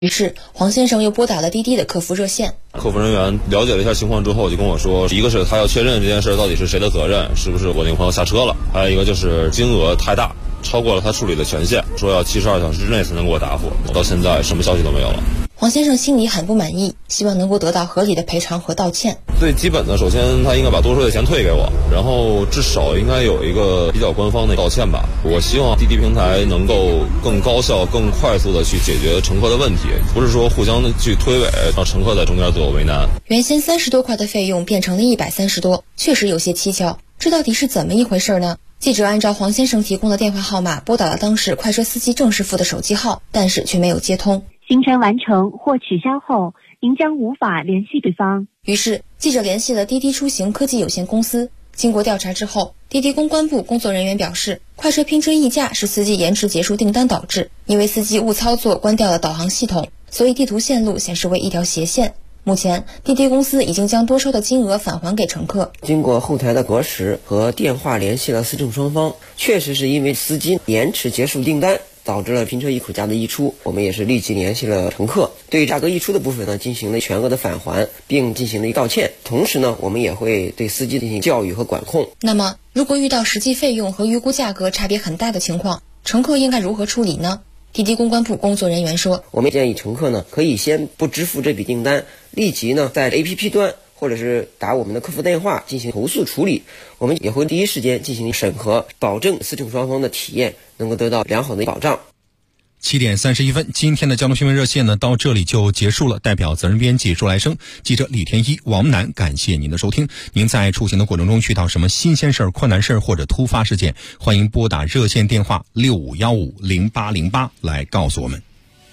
于是黄先生又拨打了滴滴的客服热线。 客服人员了解了一下情况之后，就跟我说，一个是他要确认这件事到底是谁的责任，是不是我那个朋友下车了，还有一个就是金额太大，超过了他处理的权限，说要72小时之内才能给我答复。到现在什么消息都没有了。 黄先生心里很不满意，希望能够得到合理的赔偿和道歉。 最基本的，首先他应该把多出的钱退给我，然后至少应该有一个比较官方的道歉吧。我希望滴滴平台能够更高效、更快速的去解决乘客的问题，不是说互相的去推诿，让乘客在中间自我为难。 原先30多块的费用变成了130多，确实有些蹊跷。这到底是怎么一回事呢？记者按照黄先生提供的电话号码拨打了当时快车司机郑师傅的手机号，但是却没有接通。 行程完成或取消后，您将无法联系对方。 于是记者联系了滴滴出行科技有限公司。经过调查之后，滴滴公关部工作人员表示，快车拼车溢价是司机延迟结束订单导致，因为司机误操作关掉了导航系统，所以地图线路显示为一条斜线。目前滴滴公司已经将多收的金额返还给乘客。 经过后台的核实和电话联系了司乘双方，确实是因为司机延迟结束订单导致了拼车一口价的溢出，我们也是立即联系了乘客，对价格溢出的部分呢进行了全额的返还，并进行了一个道歉。同时呢，我们也会对司机进行教育和管控。 那么如果遇到实际费用和预估价格差别很大的情况，乘客应该如何处理呢？滴滴公关部工作人员说， 我们建议乘客呢可以先不支付这笔订单，立即呢在 APP 端或者是打我们的客服电话进行投诉处理，我们也会第一时间进行审核，保证司乘双方的体验能够得到良好的保障。 7点31分，今天的交通新闻热线呢到这里就结束了。代表责任编辑朱来生、记者李天一、王楠，感谢您的收听。您在出行的过程中遇到什么新鲜事儿、困难事儿或者突发事件，欢迎拨打热线电话65150808来告诉我们。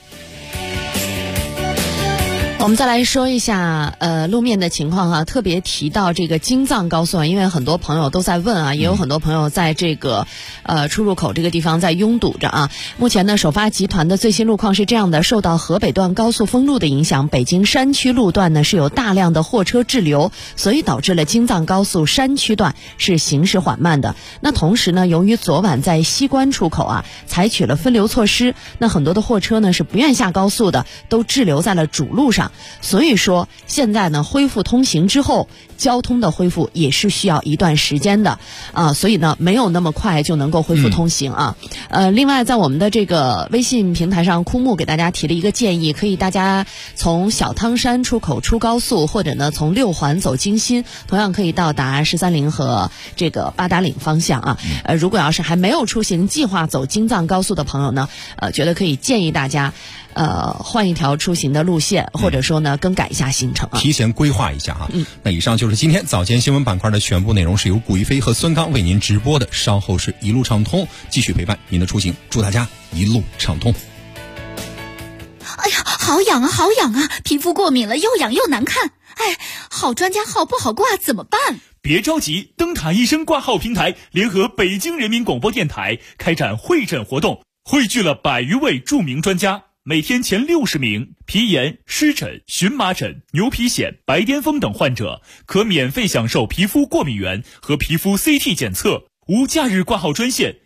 我们再来说一下路面的情况特别提到这个京藏高速因为很多朋友都在问也有很多朋友在这个出入口这个地方在拥堵着目前呢，首发集团的最新路况是这样的，受到河北段高速封路的影响，北京山区路段呢是有大量的货车滞留，所以导致了京藏高速山区段是行驶缓慢的。那同时呢，由于昨晚在西关出口采取了分流措施，那很多的货车呢是不愿下高速的，都滞留在了主路上。所以说现在呢，恢复通行之后，交通的恢复也是需要一段时间的所以呢没有那么快就能够恢复通行另外在我们的这个微信平台上，枯木给大家提了一个建议，可以大家从小汤山出口出高速，或者呢从6环走京新，同样可以到达13陵和这个八达岭方向如果要是还没有出行计划走京藏高速的朋友呢觉得可以建议大家换一条出行的路线，或者说呢更改一下行程提前规划一下那以上就是今天早间新闻板块的全部内容，是由古一飞和孙刚为您直播的，稍后是一路畅通继续陪伴您的出行，祝大家一路畅通。 哎呀，好痒啊好痒啊，皮肤过敏了，又痒又难看，好专家号不好挂怎么办？ 别着急，灯塔医生挂号平台联合北京人民广播电台开展会诊活动，汇聚了100余位著名专家，每天前60名皮炎、湿疹、荨麻疹、牛皮癣、白癜风等患者可免费享受皮肤过敏原和皮肤 CT 检测，无假日挂号专线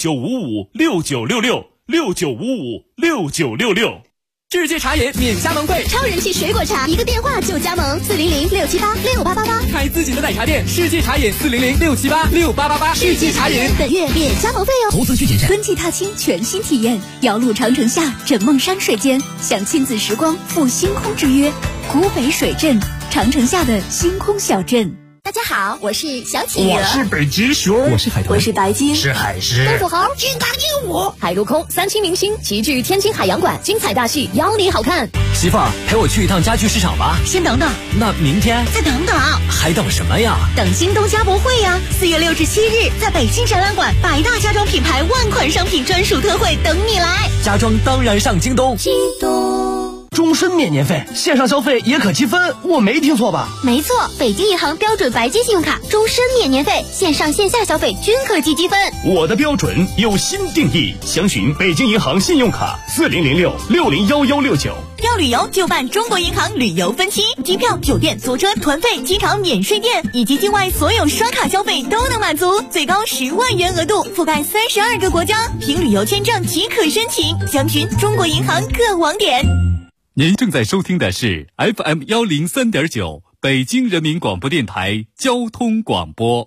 6955696669556966。 世界茶饮免加盟费， 超人气水果茶，一个电话就加盟，400-678-6888， 开自己的奶茶店，世界茶饮400-678-6888，世界茶饮本月免加盟费哦。 投资需谨慎。 春季踏青全新体验，遥路长城下，枕梦山水间，享亲子时光，赴星空之约。古北水镇，长城下的星空小镇。 大家好，我是小企鹅， 我是北极熊， 我是海豚， 我是白鲸， 是海狮， 豆腐猴，金刚鹦鹉，海陆空3期明星齐聚天津海洋馆，精彩大戏邀你好看。 媳妇儿，陪我去一趟家具市场吧。 先等等， 那明天再等等， 还等什么呀？ 等京东家博会呀！4月6至7日，在北京展览馆，100大家装品牌万款商品专属特惠等你来。 家装当然上京东。 京东。 终身免年费，线上消费也可积分，我没听错吧？ 没错，北京银行标准白金信用卡终身免年费，线上线下消费均可积积分。 我的标准有新定义，详询北京银行信用卡4006601169。 要旅游就办中国银行旅游分期，机票、酒店、坐车、团费、机场免税店以及境外所有刷卡消费都能满足，最高10万元额度，覆盖32个国家，凭旅游签证即可申请，详询中国银行各网点。 您正在收听的是 FM103.9 北京人民广播电台交通广播。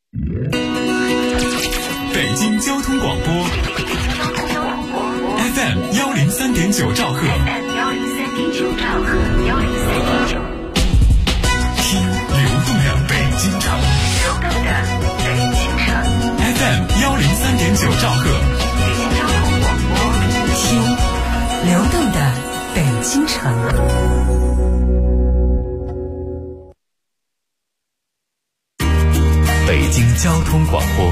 北京交通广播 FM103.9 兆赫，听流动的北京城FM103.9 兆赫， 听流动的北京城。 北京交通广播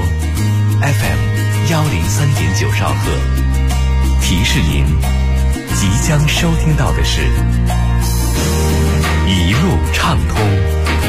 FM103.9 兆赫，提示您即将收听到的是一路畅通。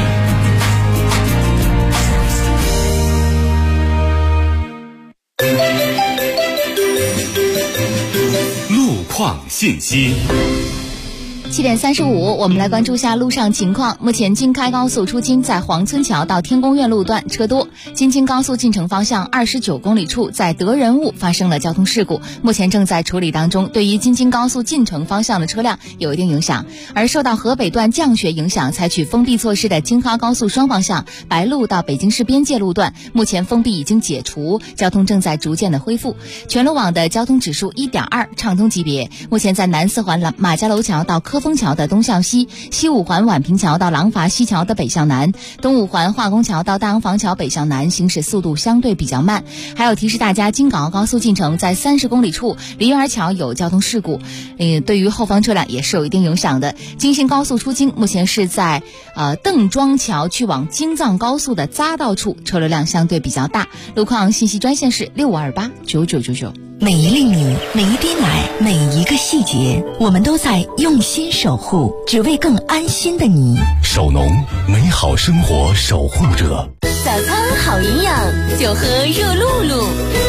路况信息。 7点35，我们来关注下路上情况。目前京开高速出京在黄村桥到天宫院路段车多，京津高速进城方向29公里处在德仁坞发生了交通事故，目前正在处理当中，对于京津高速进城方向的车辆有一定影响。而受到河北段降雪影响，采取封闭措施的京哈高速双方向白鹿到北京市边界路段，目前封闭已经解除，交通正在逐渐的恢复。全路网的交通指数 1.2 畅通级别，目前在南四环马家楼桥到科丰桥的东向西，西五环宛平桥到廊坊西桥的北向南，东五环化工桥到大洋坊桥北向南行驶速度相对比较慢。还有提示大家，京港澳高速进城在30公里处梨园桥有交通事故，对于后方车辆也是有一定影响的。京信高速出京目前是在邓庄桥去往京藏高速的匝道处，车流量相对比较大。路况信息专线是65289999。 每一粒米，每一滴奶，每一个细节，我们都在用心守护，只为更安心的你。 守农，美好生活守护者。 早餐好营养，就喝热露露。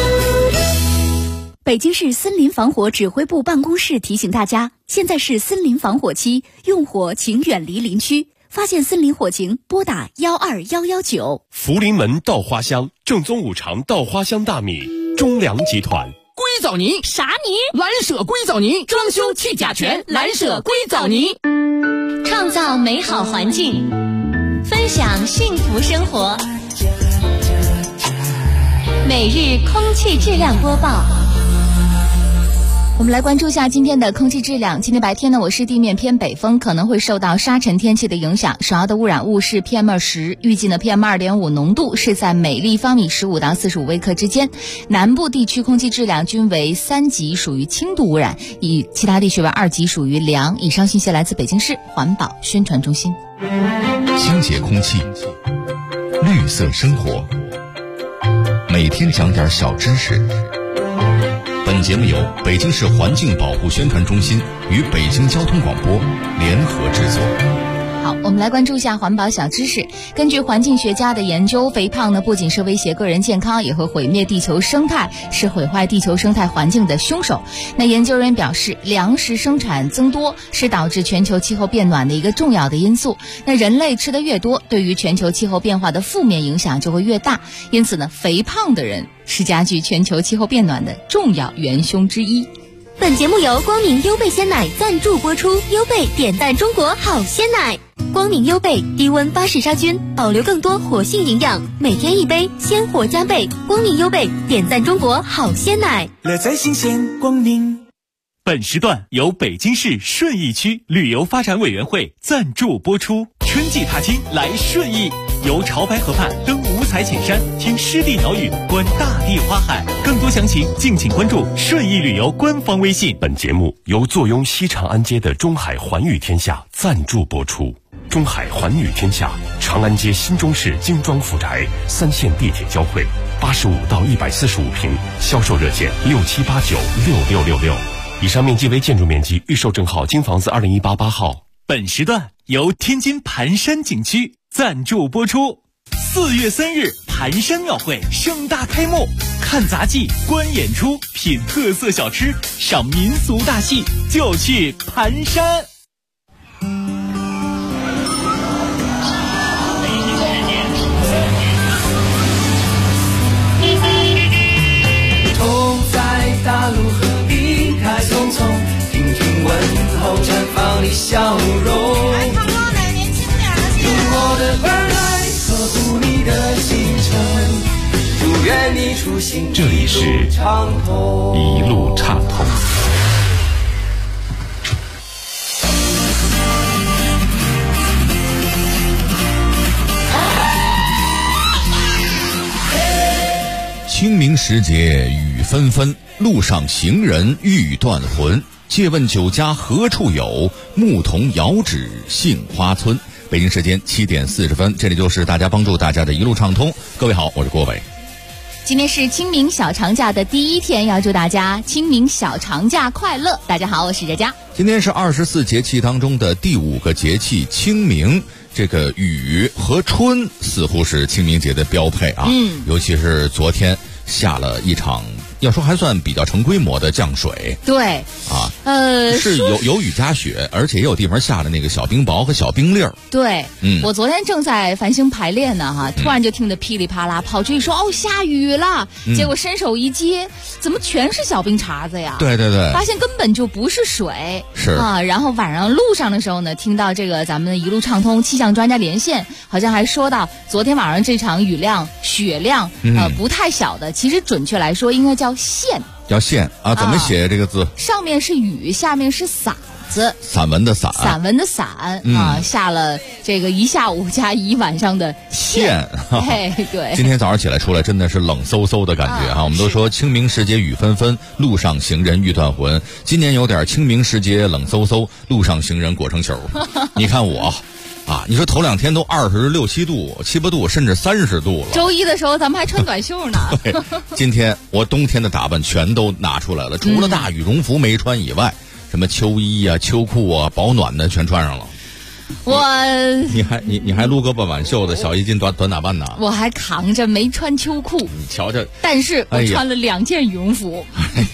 北京市森林防火指挥部办公室提醒大家，现在是森林防火期，用火请远离林区。发现森林火情，拨打12119。 福临门稻花香，正宗五常稻花香大米，中粮集团。 硅藻泥啥泥？蓝舍硅藻泥，装修去甲醛，蓝舍硅藻泥。 创造美好环境，分享幸福生活。每日空气质量播报。 我们来关注一下今天的空气质量。今天白天呢，我市地面偏北风，可能会受到沙尘天气的影响，首要的污染物是 PM10， 预计呢 PM2.5 浓度是在每立方米15到45微克之间。南部地区空气质量均为3级，属于轻度污染，以其他地区为2级，属于良。以上信息来自北京市环保宣传中心。 清洁空气，绿色生活，每天讲点小知识。本节目由北京市环境保护宣传中心与北京交通广播联合制作。 好，我们来关注一下环保小知识。根据环境学家的研究，肥胖呢不仅是威胁个人健康，也会毁灭地球生态，是毁坏地球生态环境的凶手。那研究人员表示，粮食生产增多是导致全球气候变暖的一个重要的因素。那人类吃的越多，对于全球气候变化的负面影响就会越大。因此呢，肥胖的人是加剧全球气候变暖的重要元凶之一。 本节目由光明优贝鲜奶赞助播出，优贝点赞中国好鲜奶。光明优贝低温巴氏杀菌，保留更多活性营养，每天一杯，鲜活加倍。光明优贝点赞中国好鲜奶， 乐在新鲜光明。 本时段由北京市顺义区旅游发展委员会赞助播出。春季踏青来顺义，游潮白河畔，登五彩浅山，听湿地鸟语，观大地花海。更多详情敬请关注顺义旅游官方微信。 本节目由坐拥西长安街的中海环宇天下赞助播出。中海环宇天下，长安街新中式精装富宅，3线地铁交汇，85到145平，销售热线67896666。以上面积为建筑面积，预售证号京房子2018-8号。 本时段由天津盘山景区赞助播出。4月3日，盘山庙会盛大开幕，看杂技、观演出、品特色小吃、赏民俗大戏，就去盘山。 走在大路和离开匆匆，听听问候绽放笑容。用我的耳来呵护你的行程，祝愿你出行这里是一路畅通。清明时节雨纷纷，路上行人欲断魂。借问酒家何处有？牧童遥指杏花村。北京时间7点40分，这里就是大家帮助大家的一路畅通。各位好，我是郭伟。 今天是清明小长假的第一天，要祝大家清明小长假快乐。大家好，我是佳佳。 今天是24节气当中的第5个节气清明。这个雨和春似乎是清明节的标配啊，尤其是昨天下了一场，要说还算比较成规模的降水。 对啊，是有雨加雪，而且也有地方下了那个小冰雹和小冰粒儿。 对，我昨天正在繁星排练呢哈，突然就听得噼里啪啦，跑出去说哦下雨了，结果伸手一接，怎么全是小冰碴子呀？ 对对对， 发现根本就不是水。 是啊，然后晚上路上的时候呢，听到这个咱们一路畅通气象专家连线，好像还说到昨天晚上这场雨量雪量不太小的，其实准确来说应该叫线。 叫线啊？怎么写这个字？ 上面是雨，下面是伞子， 散文的伞， 散文的伞啊，下了这个一下午加一晚上的线。对， 今天早上起来出来真的是冷飕飕的感觉哈。我们都说清明时节雨纷纷，路上行人欲断魂。今年有点清明时节冷飕飕，路上行人裹成球。你看我。啊，你说头2天都26、7度、7、8度，甚至30度了。 周一的时候咱们还穿短袖呢。 对，今天我冬天的打扮全都拿出来了，除了大羽绒服没穿以外，什么秋衣啊、秋裤啊、保暖的全穿上了。你还撸胳膊挽袖的小衣襟短打扮呢？ 我还扛着没穿秋裤。 你瞧瞧， 但是我穿了2件羽绒服。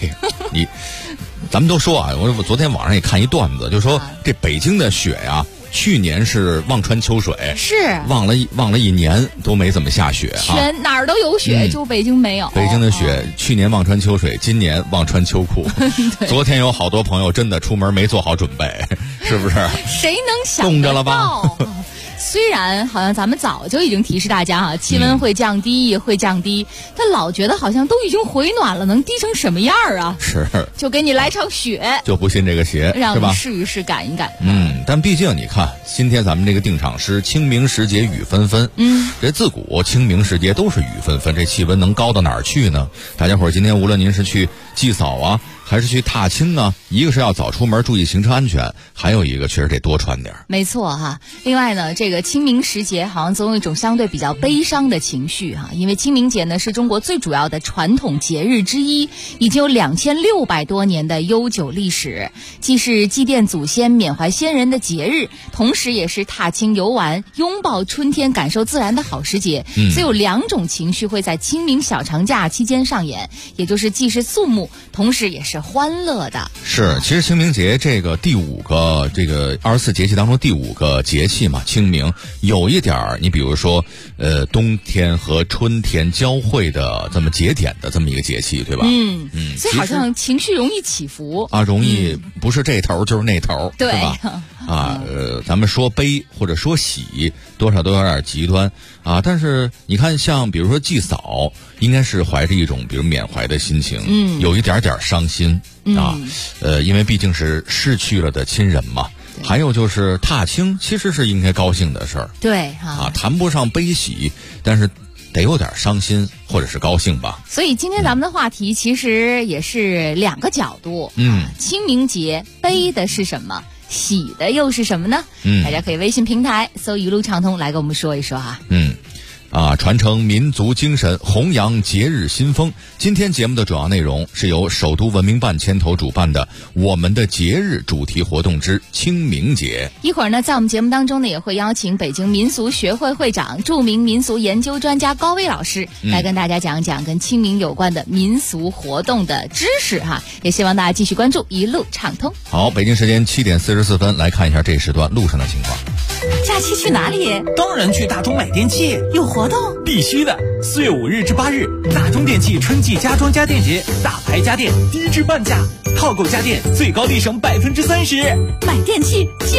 咱们都说啊，我昨天网上也看一段子，就说这北京的雪呀。去年是望穿秋水， 是望了1年都没怎么下雪啊， 全哪儿都有雪，就北京没有。 北京的雪去年望穿秋水，今年望穿秋裤。昨天有好多朋友真的出门没做好准备，是不是？ 谁能想得到？ 冻着了吧？ 虽然好像咱们早就已经提示大家气温会降低，但老觉得好像都已经回暖了，能低成什么样啊？ 是， 就给你来场雪， 就不信这个邪， 让是吧？ 你试一试，赶一赶。 但毕竟你看，今天咱们这个定场诗清明时节雨纷纷，这自古清明时节都是雨纷纷，这气温能高到哪儿去呢？大家伙儿今天无论您是去祭扫啊，还是去踏青啊，一个是要早出门注意行车安全，还有一个确实得多穿点。没错哈。另外呢，这个清明时节好像总有一种相对比较悲伤的情绪哈，因为清明节呢是中国最主要的传统节日之一，已经有2600多年的悠久历史，既是祭奠祖先、缅怀先人的节日，同时也是踏青游玩、拥抱春天、感受自然的好时节。所以有2种情绪会在清明小长假期间上演，也就是既是肃穆，同时也是欢乐的。 是，其实清明节这个第5个这个24节气当中第5个节气嘛，清明有一点儿，你比如说冬天和春天交汇的这么节点的这么一个节气，对吧？ 所以好像情绪容易起伏啊，容易不是这头就是那头， 对吧？啊，咱们说悲或者说喜，多少都有点极端啊。但是你看，像比如说祭扫，应该是怀着一种比如缅怀的心情，有一点点伤心啊。因为毕竟是逝去了的亲人嘛。还有就是踏青，其实是应该高兴的事儿。 对啊，谈不上悲喜，但是得有点伤心或者是高兴吧。 所以今天咱们的话题其实也是2个角度。清明节悲的是什么？喜的又是什么呢？大家可以微信平台搜一路畅通来跟我们说一说哈。 传承民族精神，弘扬节日新风。今天节目的主要内容是由首都文明办牵头主办的我们的节日主题活动之清明节。 一会儿呢，在我们节目当中呢，也会邀请北京民俗学会会长、著名民俗研究专家高威老师来跟大家讲讲跟清明有关的民俗活动的知识哈。也希望大家继续关注一路畅通。 好，北京时间7点44分，来看一下这时段路上的情况。 假期去哪里？ 当然去大中买电器， 有活动？ 必须的！4月5日至8日，大中电器春季家装家电节，大牌家电低至半价，套购家电最高立省30%。 买电器就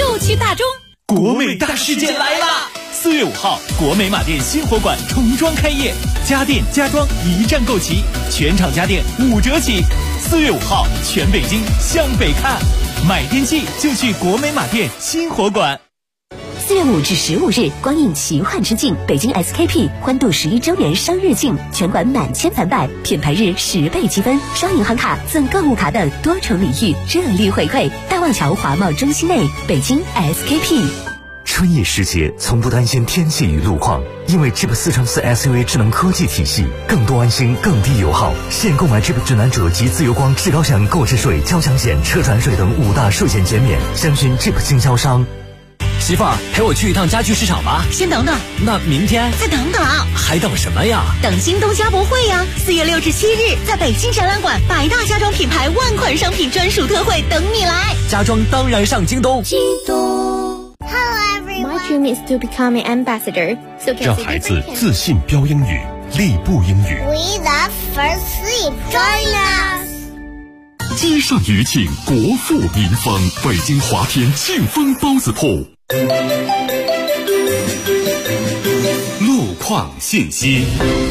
国美大事件来啦！4月5号，国美马店新火馆重装开业，家电家装一站购齐，全场家电5折起。4月5号，全北京向北看，买电器就去国美马店新火馆。 4月5至15日，光影奇幻之境，北京 SKP 欢度11周年生日庆，全馆满千返百，品牌日10倍积分，刷银行卡赠购物卡等多重礼遇，热力回馈。大望桥华贸中心内，北京 SKP。 春意时节，从不担心天气与路况，因为 Jeep 4x4 SUV 智能科技体系，更多安心，更低油耗。现购买 Jeep 指南者及自由光至高享购置税、交强险、车船税等5大税险减免，详询 Jeep 经销商。 媳妇儿，陪我去一趟家居市场吧。 先等等， 那明天再等等， 还等什么呀？ 等京东家博会呀！4月6至7日，在北京展览馆，100大家装品牌万款商品专属特惠等你来。 家装当然上京东。 京东。 Hello everyone. My dream is to become an ambassador. So 让孩子自信标英语，立步英语。 We love first sleep. Join us. 街上余庆，国富民丰，北京华天庆丰包子铺。路况信息。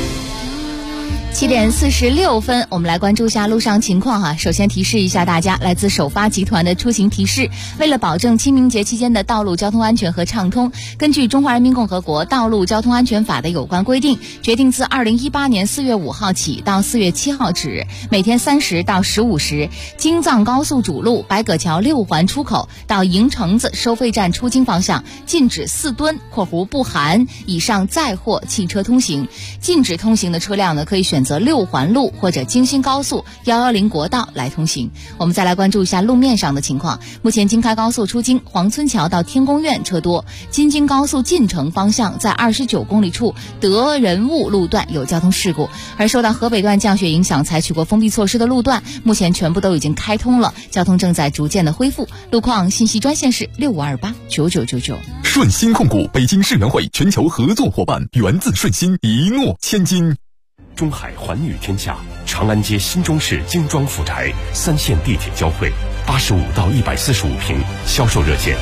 7点46分，我们来关注一下路上情况哈。首先提示一下大家，来自首发集团的出行提示，为了保证清明节期间的道路交通安全和畅通，根据《中华人民共和国道路交通安全法》的有关规定，决定自2018年4月5号起到4月7号止，每天3时到15时，京藏高速主路白葛桥6环出口到营城子收费站出京方向禁止4吨（不含）以上载货汽车通行。禁止通行的车辆呢，可以选择6环路或者京新高速110国道来通行。我们再来关注一下路面上的情况。目前京开高速出京黄村桥到天宫苑车多，京津高速进城方向在29公里处德仁坞路段有交通事故，而受到河北段降雪影响采取过封闭措施的路段，目前全部都已经开通了，交通正在逐渐的恢复。路况信息专线是65289999。 顺鑫控股北京世园会全球合作伙伴，源自顺鑫，一诺千金。 中海环宇天下，长安街新中式精装复宅，3线地铁交汇，85到145平，销售热线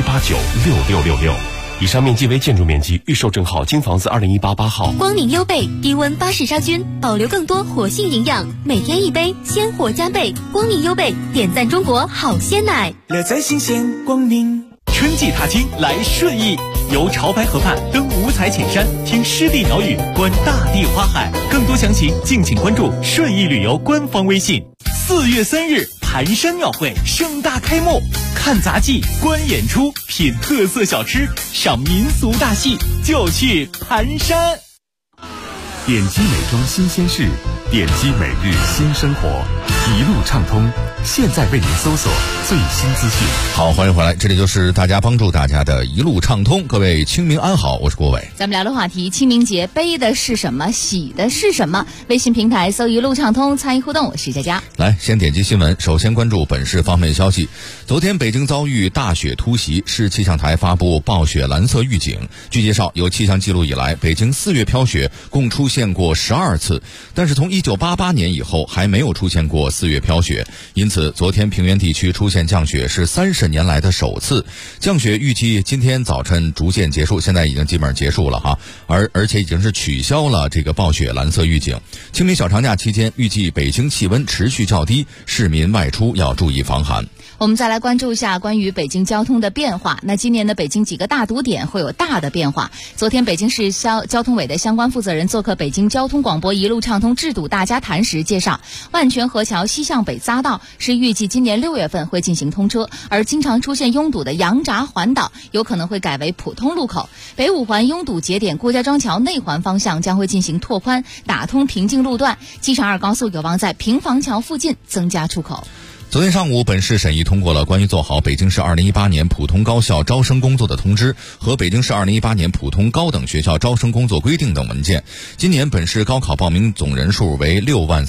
67896666。以上面积为建筑面积，预售证号京房子2018号。 光明优贝低温巴氏杀菌，保留更多活性营养，每天1杯，鲜活加倍。光明优贝点赞中国好鲜奶， 乐在新鲜光明。 春季踏青来顺义，游潮白河畔，登五彩浅山，听湿地鸟语，观大地花海。更多详情敬请关注顺义旅游官方微信。4月3日，盘山庙会盛大开幕，看杂技、观演出、品特色小吃、赏民俗大戏，就去盘山。 点击美妆新鲜事，点击每日新生活，一路畅通。现在为您搜索最新资讯。 好，欢迎回来，这里就是大家帮助大家的一路畅通。各位清明安好，我是郭伟。 咱们聊的话题，清明节悲的是什么，喜的是什么？微信平台搜一路畅通，参与互动。我是佳佳。 来，先点击新闻，首先关注本市方面消息。昨天北京遭遇大雪突袭，市气象台发布暴雪蓝色预警。据介绍，有气象记录以来，北京4月飘雪共出现过12次，但是从1988年以后还没有出现过4月飘雪，因此昨天平原地区出现降雪是30年来的首次。降雪预计今天早晨逐渐结束，现在已经基本上结束了哈，而且已经是取消了这个暴雪蓝色预警。清明小长假期间，预计北京气温持续较低，市民外出要注意防寒。 我们再来关注一下关于北京交通的变化。那今年的北京几个大堵点会有大的变化。昨天北京市交通委的相关负责人做客北京交通广播一路畅通治堵大家谈时介绍，万泉河桥西向北匝道是预计今年6月份会进行通车，而经常出现拥堵的羊闸环岛有可能会改为普通路口。北5环拥堵节点郭家庄桥内环方向将会进行拓宽，打通平静路段。机场2高速有望在平房桥附近增加出口。 昨天上午，本市审议通过了关于做好北京市2018年普通高校招生工作的通知和北京市2018年普通高等学校招生工作规定等文件。今年本市高考报名总人数为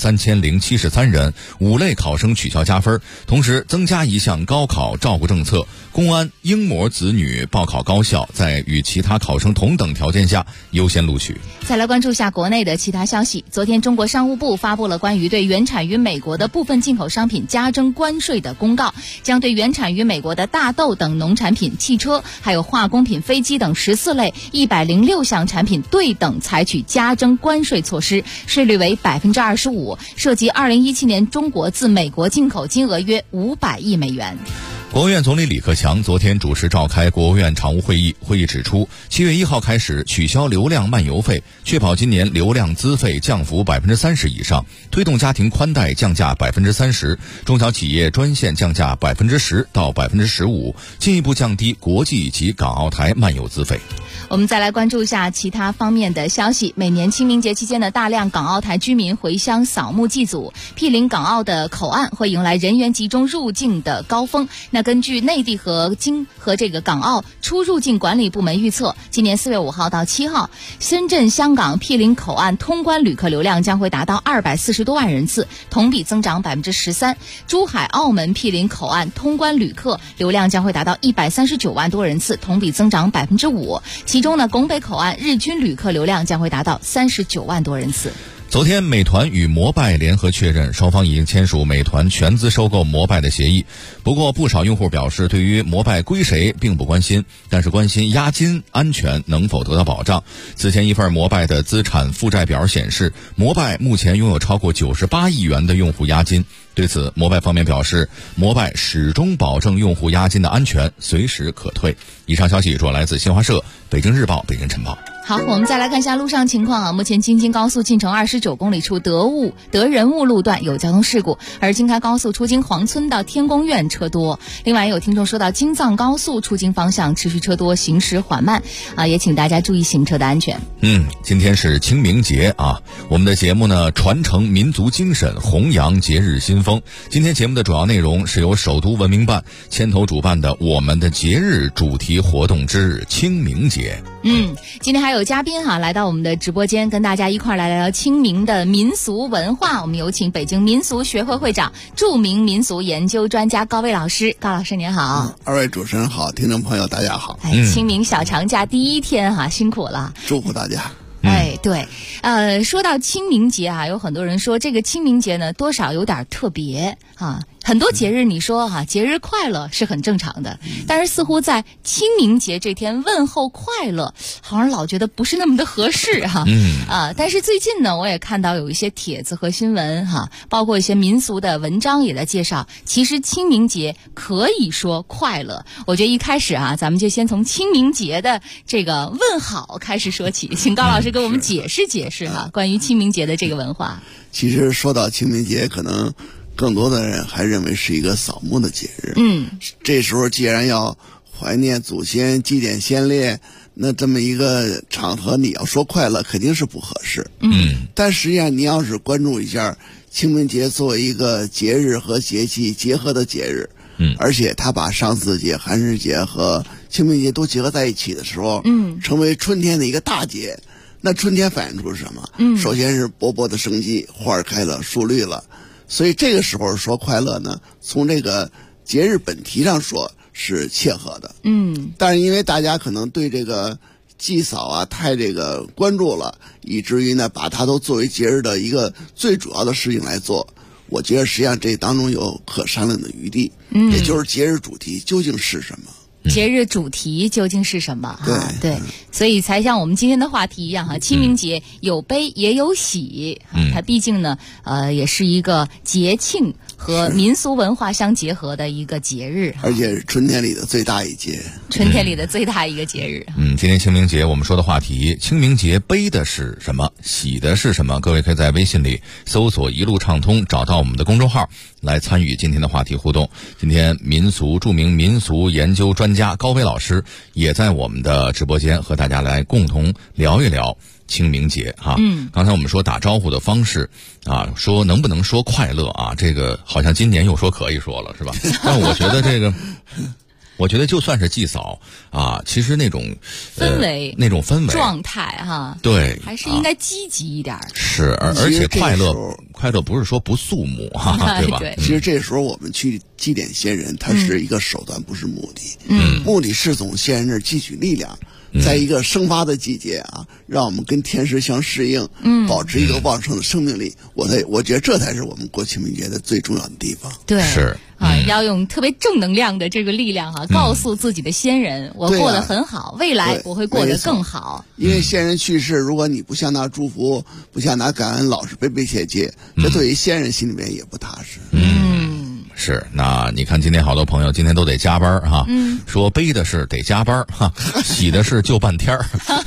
63073人，5类考生取消加分，同时增加一项高考照顾政策，公安婴模子女报考高校在与其他考生同等条件下优先录取。 再来关注一下国内的其他消息。昨天中国商务部发布了关于对原产于美国的部分进口商品加征征关税的公告，将对原产于美国的大豆等农产品、汽车还有化工品、飞机等14类106项产品对等采取加征关税措施，税率为25%，涉及2017年中国自美国进口金额约500亿美元。 国务院总理李克强昨天主持召开国务院常务会议，会议指出，7月1号开始取消流量漫游费，确保今年流量资费降幅30%以上，推动家庭宽带降价30%，中小企业专线降价10%到15%，进一步降低国际及港澳台漫游资费。 我们再来关注一下其他方面的消息。每年清明节期间呢，大量港澳台居民回乡扫墓祭祖，毗邻港澳的口岸会迎来人员集中入境的高峰。那根据内地和这个港澳出入境管理部门预测，今年4月5号到7号，深圳、香港毗邻口岸通关旅客流量将会达到240多万人次，同比增长13%。珠海、澳门毗邻口岸通关旅客流量将会达到139万多人次，同比增长5%。其中呢，拱北口岸日均旅客流量将会达到39万多人次。 昨天，美团与摩拜联合确认，双方已经签署美团全资收购摩拜的协议。不过，不少用户表示，对于摩拜归谁并不关心，但是关心押金安全能否得到保障。此前一份摩拜的资产负债表显示，摩拜目前拥有超过98亿元的用户押金。对此，摩拜方面表示，摩拜始终保证用户押金的安全，随时可退。以上消息主要来自新华社、北京日报、北京晨报。 好，我们再来看一下路上情况啊。目前京津高速进城29公里处德仁雾路段有交通事故，而京开高速出京黄村到天宫苑车多。另外有听众说到京藏高速出京方向持续车多，行驶缓慢啊，也请大家注意行车的安全。 今天是清明节啊，我们的节目呢传承民族精神，弘扬节日新风。今天节目的主要内容是由首都文明办牵头主办的我们的节日主题活动之日清明节。 今天还有嘉宾来到我们的直播间，跟大家一块来聊聊清明的民俗文化。我们有请北京民俗学会会长、著名民俗研究专家高威老师。高老师您好。 二位主持人好，听众朋友大家好。 清明小长假第1天辛苦了， 祝福大家。 对，说到清明节有很多人说这个清明节呢多少有点特别很多节日你说节日快乐是很正常的，但是似乎在清明节这天问候快乐好像老觉得不是那么的合适但是最近呢我也看到有一些帖子和新闻包括一些民俗的文章也在介绍，其实清明节可以说快乐。我觉得一开始咱们就先从清明节的这个问好开始说起，请高老师给我们解释解释关于清明节的这个文化。 其实说到清明节，可能更多的人还认为是一个扫墓的节日。这时候既然要怀念祖先、祭奠先烈，那这么一个场合你要说快乐肯定是不合适。但实际上你要是关注一下清明节作为一个节日和节气结合的节日，而且他把上巳节、寒食节和清明节都结合在一起的时候，成为春天的一个大节。那春天反映出什么？首先是勃勃的生机，花儿开了，树绿了。所以这个时候说快乐呢，从这个节日本体上说是切合的。但是因为大家可能对这个祭扫太这个关注了，以至于呢把它都作为节日的一个最主要的事情来做。我觉得实际上这当中有可商量的余地。也就是节日主题究竟是什么？ 节日主题究竟是什么？对，所以才像我们今天的话题一样清明节有悲也有喜它毕竟呢也是一个节庆和民俗文化相结合的一个节日， 而且是春天里的最大一节， 春天里的最大一个节日。 今天清明节我们说的话题，清明节悲的是什么，喜的是什么？各位可以在微信里搜索一路畅通，找到我们的公众号来参与今天的话题互动。今天著名民俗研究专家高威老师也在我们的直播间和大家来共同聊一聊清明节刚才我们说打招呼的方式说能不能说快乐这个好像今年又说可以说了是吧？但我觉得我觉得就算是祭扫其实那种氛围状态对， 还是应该积极一点。 是，而且快乐不是说不肃穆对吧？ 其实这时候我们去祭奠先人，它是一个手段，不是目的。目的是从先人那儿汲取力量， 在一个生发的季节啊，让我们跟天时相适应，保持一个旺盛的生命力。我觉得这才是我们过清明节的最重要的地方。 对， 是。 要用特别正能量的这个力量告诉自己的先人，我过得很好，未来我会过得更好。 因为先人去世，如果你不向他祝福，不向他感恩，老是悲悲切切，这对于先人心里面也不踏实。 是，那你看今天好多朋友今天都得加班哈，说悲的是得加班哈，喜的是就半天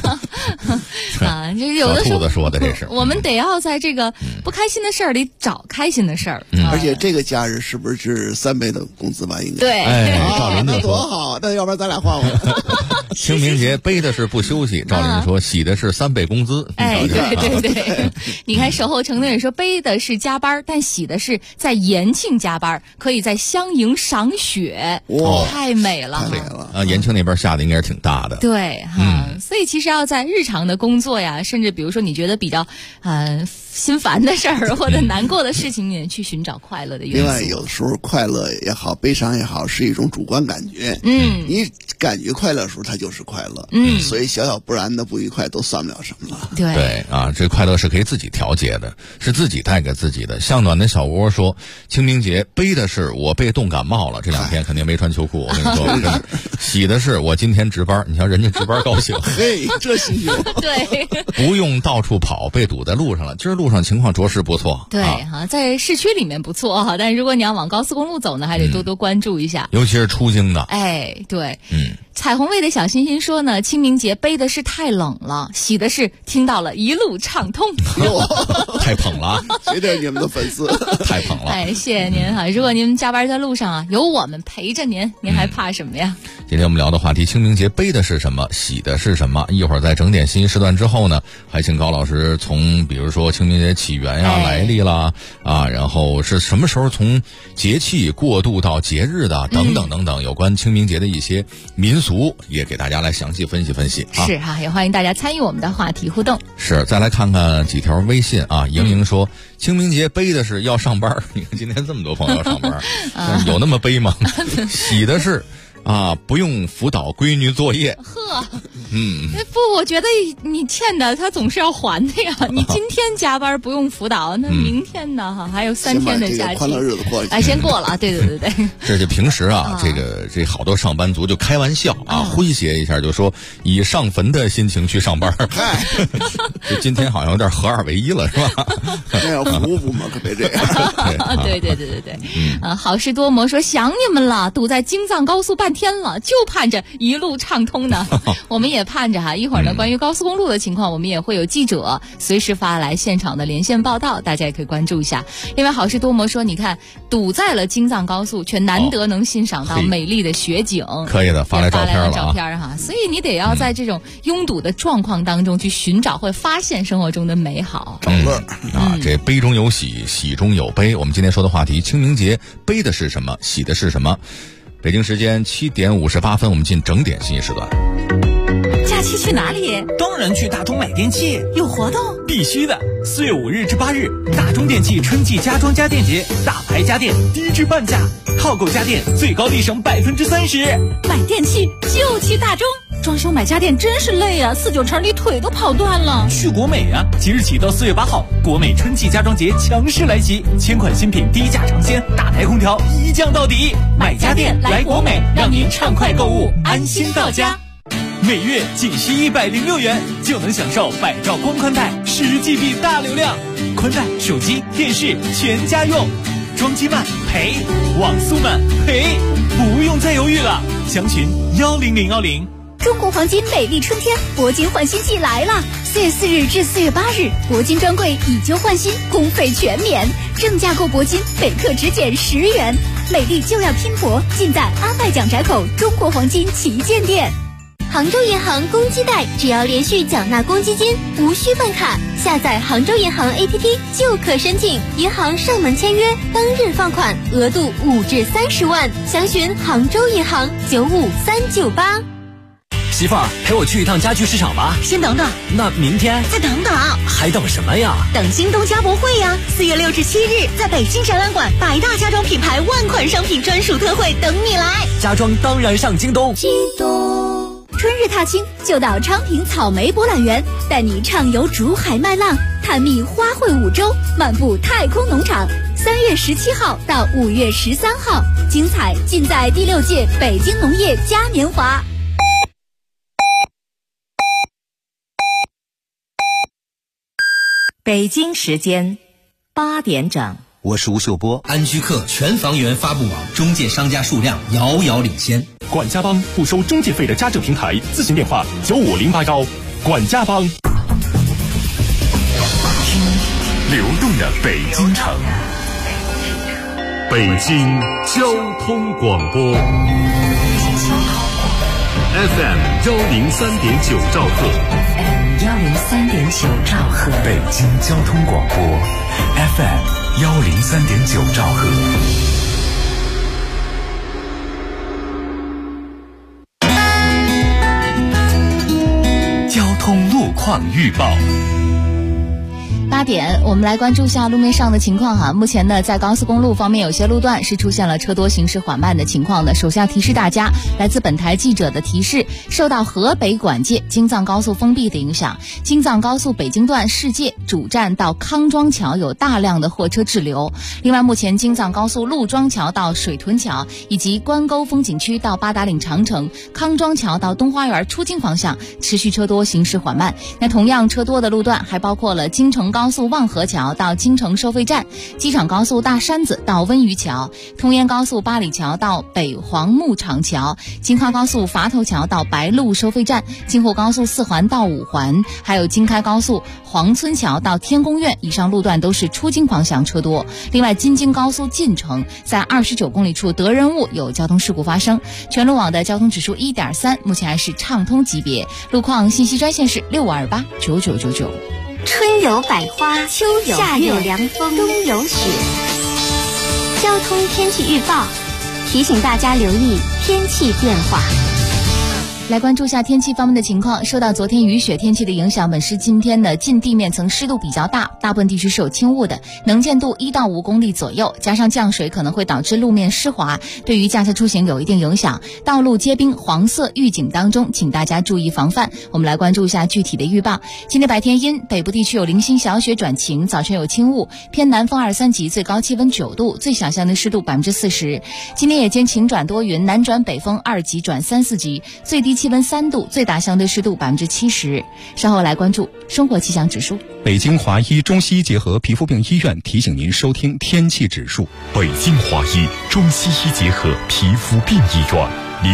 这有的时候小兔子说的这是， 我们得要在这个不开心的事儿里找开心的事儿。 而且这个假日是不是3倍的工资吧？应该对。 赵林就说多好，那要不然咱俩换换。 清明节悲的是不休息，赵林说喜的是3倍工资。 对，你看守候城的人说悲的是加班，但喜的是在延庆加班，可以在襄营赏雪。哇，太美了， 太美了啊！延庆那边下的应该是挺大的。 对所以其实要在日常的工作呀，甚至比如说你觉得比较心烦的事儿或者难过的事情，你去寻找快乐的元素。 另外，有的时候快乐也好，悲伤也好，是一种主观感觉。你感觉快乐的时候，它就是快乐。所以小小不然的不愉快都算不了什么了。 对啊，这快乐是可以自己调节的，是自己带给自己的。向暖的小窝说，清明节悲的是我被冻感冒了，这2天肯定没穿秋裤。我跟你说，真的。喜的是我今天值班，你瞧人家值班高兴， 嘿，这心情。 对， 不用到处跑，被堵在路上了。今儿路上情况着实不错。 对在市区里面不错但如果你要往高速公路走呢，还得多多关注一下， 尤其是出京的。 对。彩虹味的小星星说呢，清明节悲的是太冷了，喜的是听到了一路畅通。 太捧了， 谁对你们的粉丝太捧了。 谢谢您如果您加班在路上有我们陪着您还怕什么呀？ 今天我们聊的话题，清明节悲的是什么，喜的是什么？一会儿在整点信息时段之后呢，还请高老师从比如说清明节起源来历啦然后是什么时候从节气过渡到节日的等等等等，有关清明节的一些民俗也给大家来详细分析分析是也欢迎大家参与我们的话题互动。 是，再来看看几条微信莹莹说，清明节悲的是要上班，你看今天这么多朋友要上班有那么悲吗？喜的是不用辅导闺女作业。 不，我觉得你欠的他总是要还的呀。你今天加班不用辅导，那明天呢？还有3天的假期， 快乐日子过去先过了。对。 这就平时这好多上班族就开玩笑诙谐一下，就说以上坟的心情去上班。就今天好像有点合2为1了，是吧？ 那要服务嘛，可别这样。 对。好事多磨说想你们了，堵在京藏高速半天了，就盼着一路畅通呢。我们也盼着一会儿呢，关于高速公路的情况，我们也会有记者随时发来现场的连线报道，大家也可以关注一下。另外好事多磨说，你看堵在了京藏高速，却难得能欣赏到美丽的雪景。 可以的，发来照片了所以你得要在这种拥堵的状况当中去寻找或发现生活中的美好， 找乐这悲中有喜，喜中有悲。我们今天说的话题，清明节悲的是什么，喜的是什么？北京时间7点58分，我们进整点信息时段。 假期去哪里？ 当然去大中买电器， 有活动？ 必须的！4月5日至8日，大中电器春季家装家电节，大牌家电低至半价，套购家电最高立省30%。 买电器就去大中。装修买家电真是累啊，4、9城里腿都跑断了。 去国美啊！即日起到4月8号，国美春季家装节强势来袭，千款新品低价尝鲜，大台空调一降到底。买家电来国美，让您畅快购物，安心到家。每月仅需106元，就能享受百兆光宽带10GB 大流量，宽带、手机、电视全家用。装机慢赔，网速慢赔，不用再犹豫了。详询10010。 中国黄金美丽春天铂金换新季来了！4月4日至4月8日，铂金专柜以旧换新，工费全免，正价购铂金每克只减10元。美丽就要拼搏，尽在阿麦蒋窄口中国黄金旗舰店。杭州银行公积贷，只要连续缴纳公积金，无需办卡，下载杭州银行 APP 就可申请，银行上门签约，当日放款，额度5至30万。详询杭州银行95398。 媳妇儿，陪我去一趟家具市场吧。 先等等， 那明天再等等， 还等什么呀？ 等京东家博会呀！4月6至7日，在北京展览馆，100大家装品牌万款商品专属特惠等你来。 家装当然上京东。 京东。 春日踏青就到昌平草莓博览园，带你畅游竹海麦浪，探秘花卉五洲，漫步太空农场。3月17号到5月13号，精彩尽在第6届北京农业嘉年华。 北京时间8点整。 我是吴秀波。安居客全房源发布网中介商家数量遥遥领先。 管家帮不收中介费的家政平台，咨询电话95081。管家帮。听流动的北京城，北京交通广播 FM 103.9兆赫。 103.9兆赫， 北京交通广播 FM 103.9兆赫。 交通路况预报。 8点，我们来关注一下路面上的情况哈。目前呢，在高速公路方面，有些路段是出现了车多行驶缓慢的情况的。首先提示大家，来自本台记者的提示，受到河北管界京藏高速封闭的影响，京藏高速北京段世界主站到康庄桥有大量的货车滞留。另外，目前京藏高速陆庄桥到水屯桥以及关沟风景区到八达岭长城、康庄桥到东花园出京方向持续车多行驶缓慢。那同样车多的路段还包括了京承高速望河桥到京承收费站，机场高速大山子到温榆桥，通燕高速八里桥到北黄牧场桥，京哈高速垡头桥到白鹿收费站，京沪高速4环到5环，还有京开高速黄村桥到天宫苑，以上路段都是出京方向车多。另外，京津高速进城在29公里处德仁坞有交通事故发生，全路网的交通指数1.3，目前还是畅通级别。路况信息专线是65289999。 春有百花，秋有夏有凉风，冬有雪。交通天气预报提醒大家留意天气变化。 来关注一下天气方面的情况。受到昨天雨雪天气的影响，本市今天的近地面层湿度比较大，大部分地区是有轻雾的，能见度1到5公里左右，加上降水可能会导致路面湿滑，对于驾车出行有一定影响。道路结冰黄色预警当中，请大家注意防范。我们来关注一下具体的预报。今天白天阴，北部地区有零星小雪转晴，早晨有轻雾，偏南风2、3级，最高气温9度，最小相对湿度40%。今天夜间晴转多云，南转北风2级转3、4级，最低气温3度，最大相对湿度70%。稍后来关注生活气象指数。 北京华医中西医结合皮肤病医院提醒您收听天气指数。 北京华医中西医结合皮肤病医院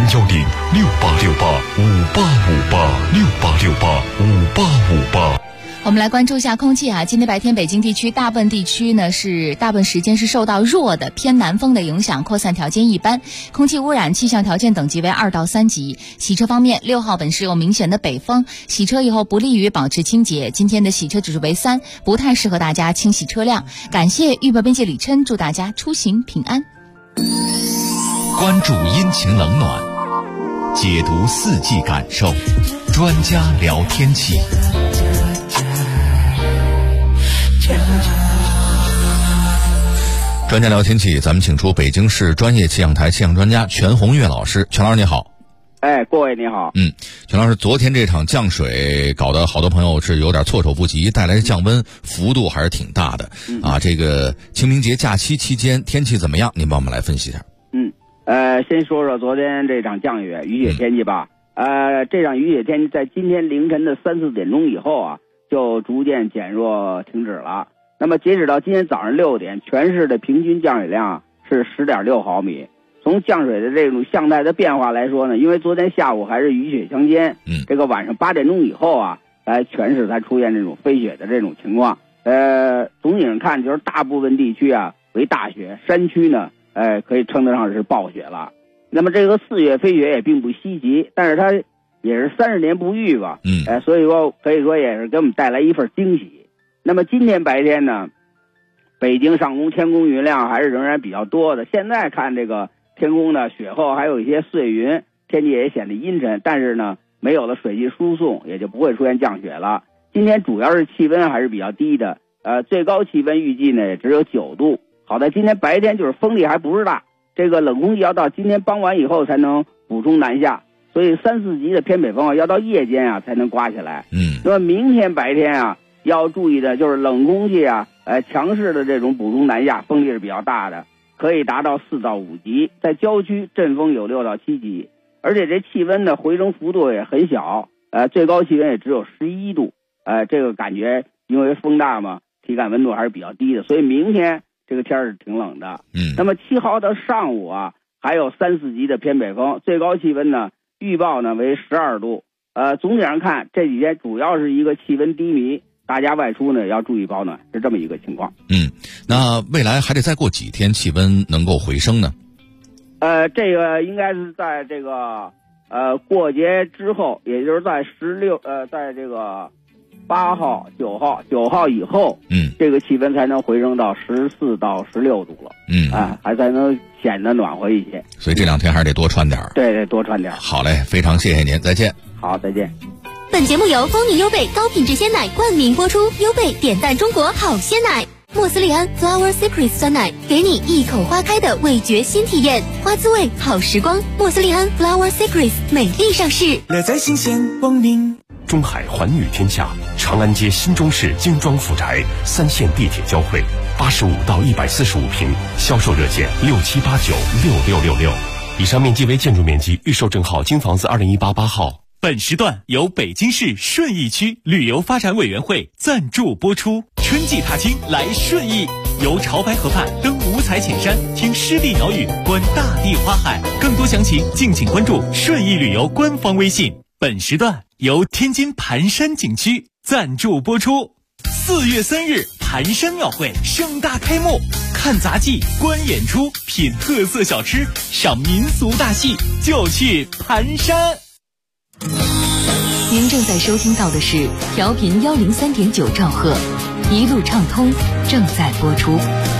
，0106868585868685858。 我们来关注一下空气啊，今天白天北京地区大部分地区呢是大部分时间是受到弱的偏南风的影响，扩散条件一般，空气污染气象条件等级为2到3级。洗车方面，6号本市有明显的北风，洗车以后不利于保持清洁，今天的洗车指数为3，不太适合大家清洗车辆。感谢预报编辑李琛，祝大家出行平安。 关注阴晴冷暖，解读四季感受，专家聊天气。专家聊天气，咱们请出北京市专业气象台气象专家全红月老师。全老师你好。 各位你好。 全老师，昨天这场降水搞得好多朋友是有点措手不及，带来的降温幅度还是挺大的。这个清明节假期期间天气怎么样？您帮我们来分析一下。 先说说昨天这场降雨雪天气吧。这场雨雪天气在今天凌晨的3、4点钟以后啊，就逐渐减弱停止了。那么截止到今天早上6点，全市的平均降水量是10.6毫米。从降水的这种向态的变化来说呢，因为昨天下午还是雨雪相间，这个晚上8点钟以后啊，全市才出现这种飞雪的这种情况。总体上看，就是大部分地区啊为大雪，山区呢可以称得上是暴雪了。那么这个4月飞雪也并不稀奇，但是它也是30年不遇吧。所以说可以说也是给我们带来一份惊喜。那么今天白天呢，北京上空天空云量还是仍然比较多的。现在看这个天空呢，雪后还有一些碎云，天气也显得阴沉，但是呢没有了水汽输送，也就不会出现降雪了。今天主要是气温还是比较低的，最高气温预计呢也只有9度。好在今天白天就是风力还不是大，这个冷空气要到今天傍晚以后才能补充南下， 所以3、4级的偏北风啊，要到夜间啊才能刮起来。那么明天白天啊，要注意的就是冷空气啊，强势的这种补充南下，风力是比较大的，可以达到4到5级，在郊区阵风有6到7级，而且这气温的回升幅度也很小，最高气温也只有11度，这个感觉因为风大嘛，体感温度还是比较低的，所以明天这个天是挺冷的。那么7号的上午啊，还有3、4级的偏北风，最高气温呢预报呢为12度。总体上看，这几天主要是一个气温低迷，大家外出呢要注意保暖，是这么一个情况。 那未来还得再过几天气温能够回升呢？ 这个应该是在这个过节之后，也就是在在这个8号、9号以后，这个气温才能回升到14到16度了。还才能显得暖和一些。 所以这2天还是得多穿点儿。 对，得多穿点儿。 好嘞，非常谢谢您，再见。 好，再见。 本节目由光明优贝高品质鲜奶冠名播出，优贝点赞中国好鲜奶。莫斯利安 Flower Secrets 酸奶，给你一口花开的味觉新体验，花滋味好时光。莫斯利安 Flower Secrets 美丽上市， 乐在新鲜光明。 中海环宇天下，长安街新中式精装复宅，3线地铁交汇，85到145平，销售热线67896666。以上面积为建筑面积，预售证号金房子2018 8号。 本时段由北京市顺义区旅游发展委员会赞助播出。春季踏青来顺义，游潮白河畔，登五彩浅山，听湿地鸟语，观大地花海。更多详情敬请关注顺义旅游官方微信。本时段由天津盘山景区赞助播出。4月3日，盘山庙会盛大开幕，看杂技、观演出、品特色小吃、赏民俗大戏，就去盘山。 您正在收听到的是调频103.9兆赫，一路畅通正在播出。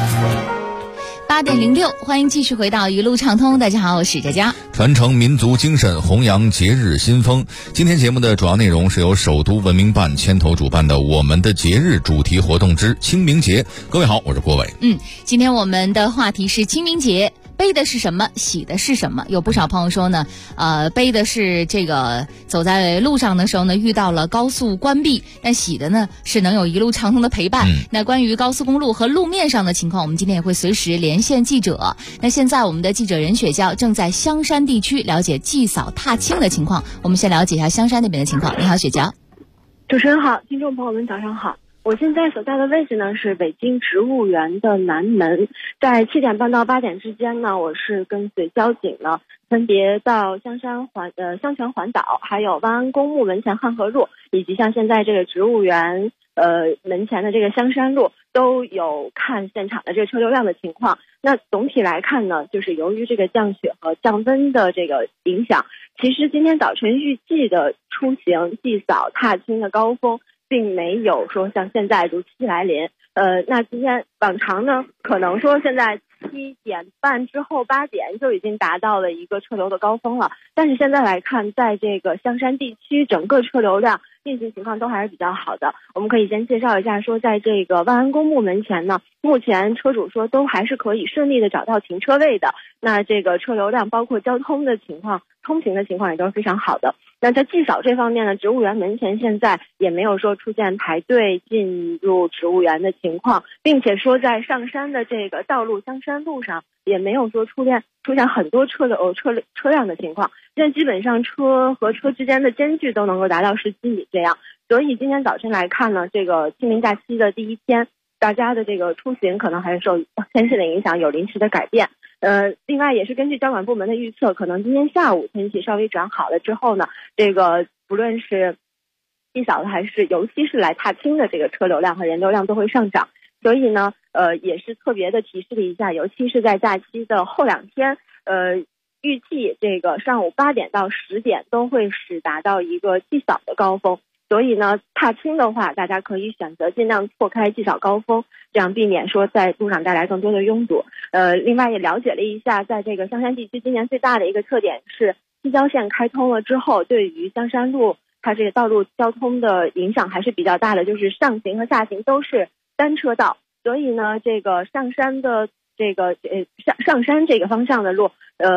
8点06，欢迎继续回到一路畅通。大家好，我是佳佳。 传承民族精神，弘扬节日新风。今天节目的主要内容是由首都文明办牵头主办的我们的节日主题活动之清明节。各位好，我是郭伟。 今天我们的话题是清明节。背的是什么，喜的是什么？有不少朋友说呢，背的是这个走在路上的时候呢，遇到了高速关闭，但喜的呢是能有一路畅通的陪伴。那关于高速公路和路面上的情况，我们今天也会随时连线记者。那现在我们的记者任雪娇正在香山地区了解祭扫踏青的情况，我们先了解一下香山那边的情况。你好，雪娇。 主持人好，听众朋友们早上好。我现在所在的位置呢是北京植物园的南门，在7点半到8点之间呢，我是跟随交警呢，分别到香泉环岛，还有万安公墓门前汉河路，以及像现在这个植物园门前的这个香山路，都有看现场的这个车流量的情况。那总体来看呢，就是由于这个降雪和降温的这个影响，其实今天早晨预计的出行祭扫踏青的高峰并没有说像现在如期来临。那今天往常呢，可能说现在7点半之后8点就已经达到了一个车流的高峰了。但是现在来看，在这个香山地区，整个车流量运行情况都还是比较好的。我们可以先介绍一下，说在这个万安公墓门前呢，目前车主说都还是可以顺利的找到停车位的。那这个车流量包括交通的情况、通行的情况也都是非常好的。那在祭扫这方面呢，植物园门前现在也没有说出现排队进入植物园的情况，并且说在上山的这个道路香山路上也没有说出现很多车辆的情况。现在基本上车和车之间的间距都能够达到17米这样。所以今天早晨来看呢，这个清明假期的第一天，大家的这个出行可能还是受天气的影响，有临时的改变。另外也是根据交管部门的预测，可能今天下午天气稍微转好了之后呢，这个不论是祭扫的还是尤其是来踏青的这个车流量和人流量都会上涨。所以呢也是特别的提示了一下，尤其是在假期的后2天，预计这个上午8点到10点都会是达到一个祭扫的高峰。所以呢，踏青的话，大家可以选择尽量错开祭扫高峰，这样避免说在路上带来更多的拥堵。另外也了解了一下，在这个香山地区今年最大的一个特点是西郊线开通了之后，对于香山路它这个道路交通的影响还是比较大的，就是上行和下行都是单车道。所以呢，这个上山的这个上山这个方向的路，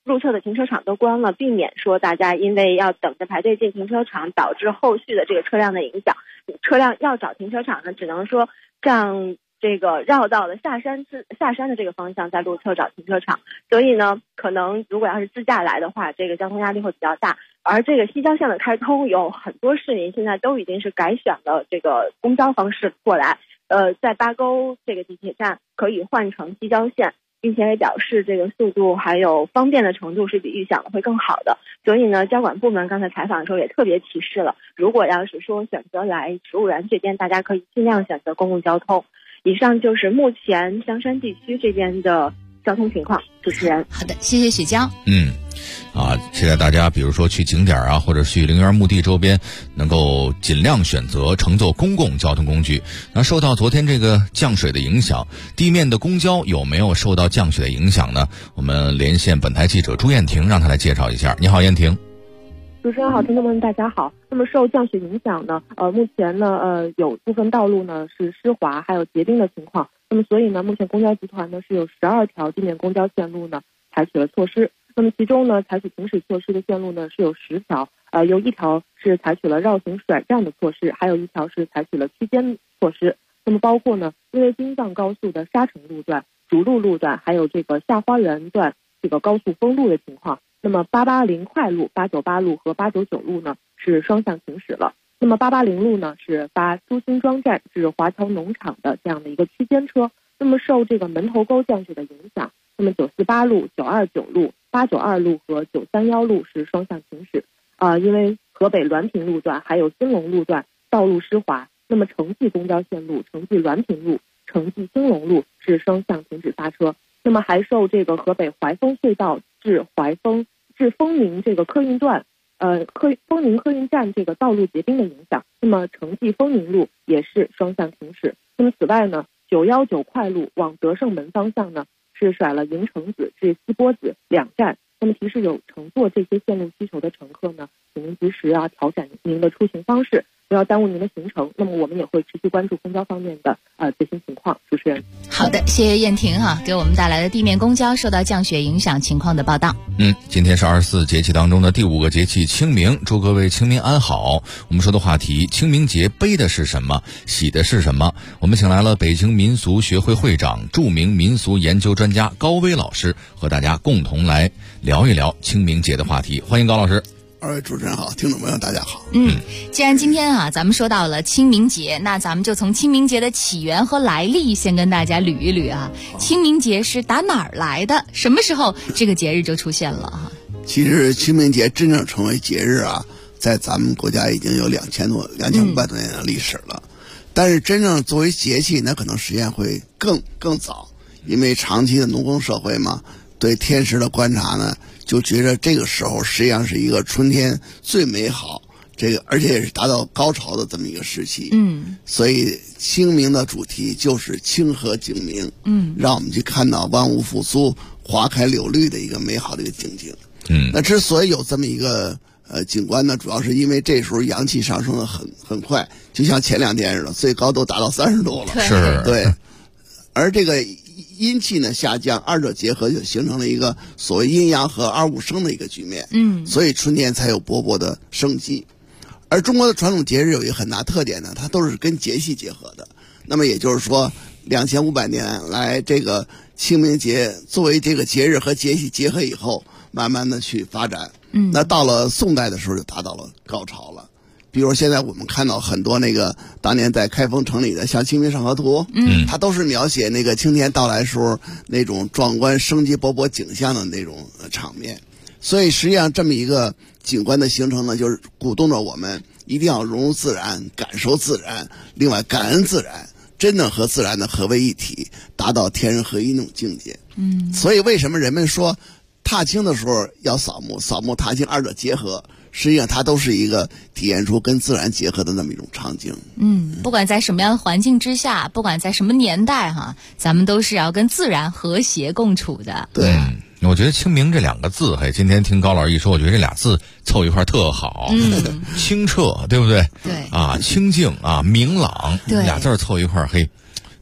路侧的停车场都关了，避免说大家因为要等着排队进停车场，导致后续的这个车辆的影响。车辆要找停车场呢，只能说让这个绕到了下山的这个方向，在路侧找停车场。所以呢，可能如果要是自驾来的话，这个交通压力会比较大。而这个西郊线的开通，有很多市民现在都已经是改选了这个公交方式过来。在八沟这个地铁站可以换成西郊线，并且也表示这个速度还有方便的程度是比预想的会更好的。所以呢，交管部门刚才采访的时候也特别提示了，如果要是说选择来植物园这边，大家可以尽量选择公共交通。以上就是目前香山地区这边的交通情况。主持人， 好的，谢谢雪娇。 期待大家比如说去景点啊，或者去陵园墓地周边，能够尽量选择乘坐公共交通工具。那受到昨天这个降水的影响，地面的公交有没有受到降雪的影响呢？我们连线本台记者朱燕婷，让她来介绍一下。你好，燕婷。 主持人好，听众们大家好。那么受降雪影响呢，目前呢，有部分道路呢是湿滑，还有结冰的情况。那么所以呢，目前公交集团呢是有12条地面公交线路呢采取了措施。那么其中呢，采取停驶措施的线路呢是有10条，有1条是采取了绕行甩站的措施，还有1条是采取了区间措施。那么包括呢，因为京藏高速的沙城路段、逐鹿路段，还有这个下花园段这个高速封路的情况。那么880快路、898路和899路呢是双向行驶了。那么880路呢是发朱辛庄站至华侨农场的这样的一个区间车。那么受这个门头沟降雪的影响，那么948路、929路、892路和931路是双向行驶。因为河北滦平路段还有兴隆路段道路湿滑，那么城际公交线路、城际滦平路、城际兴隆路是双向停止发车。那么还受这个河北怀丰隧道至丰宁这个客运段，丰宁客运站这个道路结冰的影响，那么城际丰宁路也是双向停驶。那么此外呢，919快路往德胜门方向呢是甩了营城子至西波子2站。那么提示有乘坐这些线路需求的乘客呢，请您及时调整您的出行方式，不要耽误您的行程。那么我们也会持续关注公交方面的最新情况。主持人， 好的，谢谢燕婷给我们带来的地面公交受到降雪影响情况的报道。 今天是24节气当中的第5个节气清明，祝各位清明安好。我们说的话题，清明节悲的是什么，喜的是什么？我们请来了北京民俗学会会长、著名民俗研究专家高威老师，和大家共同来聊一聊清明节的话题。欢迎高老师。 2位主持人好，听众朋友大家好。 既然今天咱们说到了清明节，那咱们就从清明节的起源和来历先跟大家捋一捋清明节是打哪儿来的？什么时候这个节日就出现了其实清明节真正成为节日在咱们国家已经有2500多年的历史了。但是真正作为节气，那可能时间会更早，因为长期的农耕社会嘛，对天时的观察呢，就觉得这个时候实际上是一个春天最美好，而且也是达到高潮的这么一个时期。所以清明的主题就是清和景明，让我们去看到万物复苏、花开柳绿的一个美好的一个景景。那之所以有这么一个景观呢，主要是因为这时候阳气上升的很快，就像前2天似的，最高都达到30度了。 是， 对。而这个阴气呢下降，二者结合就形成了一个所谓阴阳和二五生的一个局面。所以春天才有勃勃的生机。而中国的传统节日有一个很大特点呢，它都是跟节气结合的。那么也就是说，2500年来这个清明节作为这个节日和节气结合以后，慢慢的去发展。那到了宋代的时候就达到了高潮了。比如现在我们看到很多那个当年在开封城里的像《清明上河图》，它都是描写那个青天到来时候那种壮观生机勃勃景象的那种场面。所以实际上这么一个景观的形成呢，就是鼓动着我们一定要融入自然，感受自然，另外感恩自然，真正和自然的合为一体，达到天人合一那种境界。所以为什么人们说踏青的时候要扫墓，扫墓踏青二者结合，实际上它都是一个体现出跟自然结合的那么一种场景。 不管在什么样的环境之下，不管在什么年代咱们都是要跟自然和谐共处的。 对。 我觉得清明这2个字，今天听高老师一说，我觉得这俩字凑一块特好。清澈，对不对？ 对。 清静明朗， 对， 俩字凑一块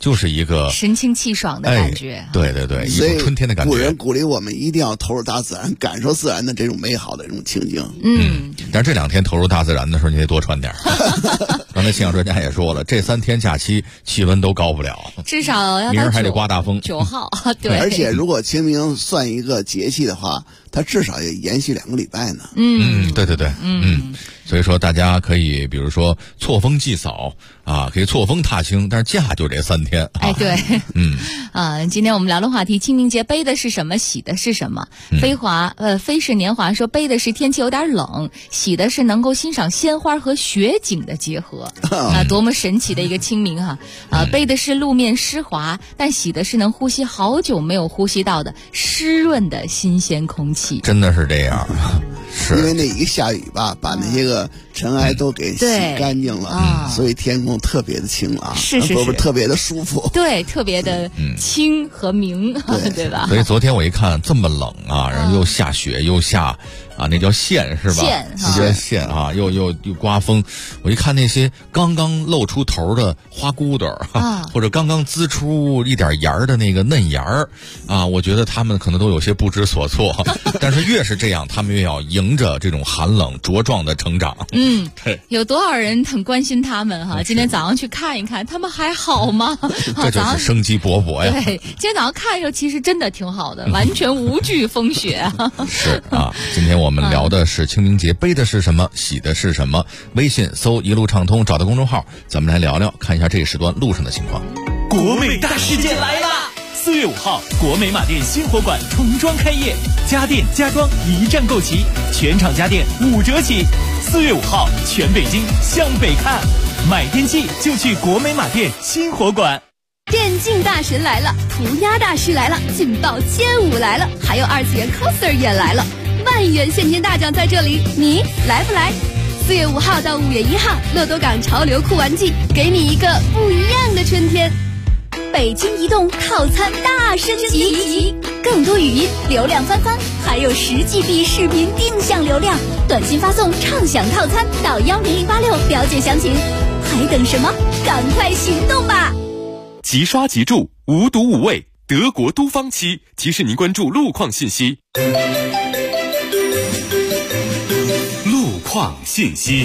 就是一个神清气爽的感觉。 对对对，一种春天的感觉。 古人鼓励我们一定要投入大自然，感受自然的这种美好的这种情景。 但是这2天投入大自然的时候，你得多穿点。刚才气象专家也说了，这3天假期气温都高不了， 至少要到明儿还得刮大风。 9号，对。 而且如果清明算一个节气的话，它至少也延续2个礼拜呢。 对对对，所以说大家可以比如说错峰祭扫啊，可以错峰踏青，但是假就这3天。 哎，对，今天我们聊的话题，清明节背的是什么，喜的是什么？飞是年华说背的是天气有点冷，喜的是能够欣赏鲜花和雪景的结合。多么神奇的一个清明哈！背的是路面湿滑，但喜的是能呼吸好久没有呼吸到的湿润的新鲜空气。 真的是这样。是因为那一下雨吧，把那些个尘埃都给洗干净了，所以天空特别的晴朗， 是特别的舒服， 对，特别的清和明，对吧？ 所以昨天我一看这么冷啊，然后又下雪又下那叫线是吧？线啊，又刮风。我一看那些刚刚露出头的花骨朵或者刚刚滋出一点芽的那个嫩芽我觉得他们可能都有些不知所措。但是越是这样，他们越要迎着这种寒冷茁壮的成长。 对，有多少人很关心他们哈？今天早上去看一看，他们还好吗？ 这就是生机勃勃呀。 对，今天早上看的时候，其实真的挺好的，完全无惧风雪。 是今天我们聊的是清明节，背的是什么，喜的是什么？微信搜一路畅通，找到公众号，咱们来聊聊，看一下这一时段路上的情况。 国美大事件来啦！4月5号，国美马店新火馆重装开业，家电家装一站购齐，全场家电5折起。4月5号，全北京向北看，买电器就去国美马店新火馆。 电竞大神来了，涂鸦大师来了，劲爆街舞来了，还有2次元 coser 也来了，万元现金大奖在这里，你来不来？4月5号到5月1号，乐多港潮流酷玩季，给你一个不一样的春天。北京移动套餐大升级，更多语音流量翻番，还有10GB 视频定向流量，短信发送畅享套餐到10086了解详情。还等什么？赶快行动吧！ 即刷即住，无毒无味，德国都方漆提示您关注路况信息。路况信息。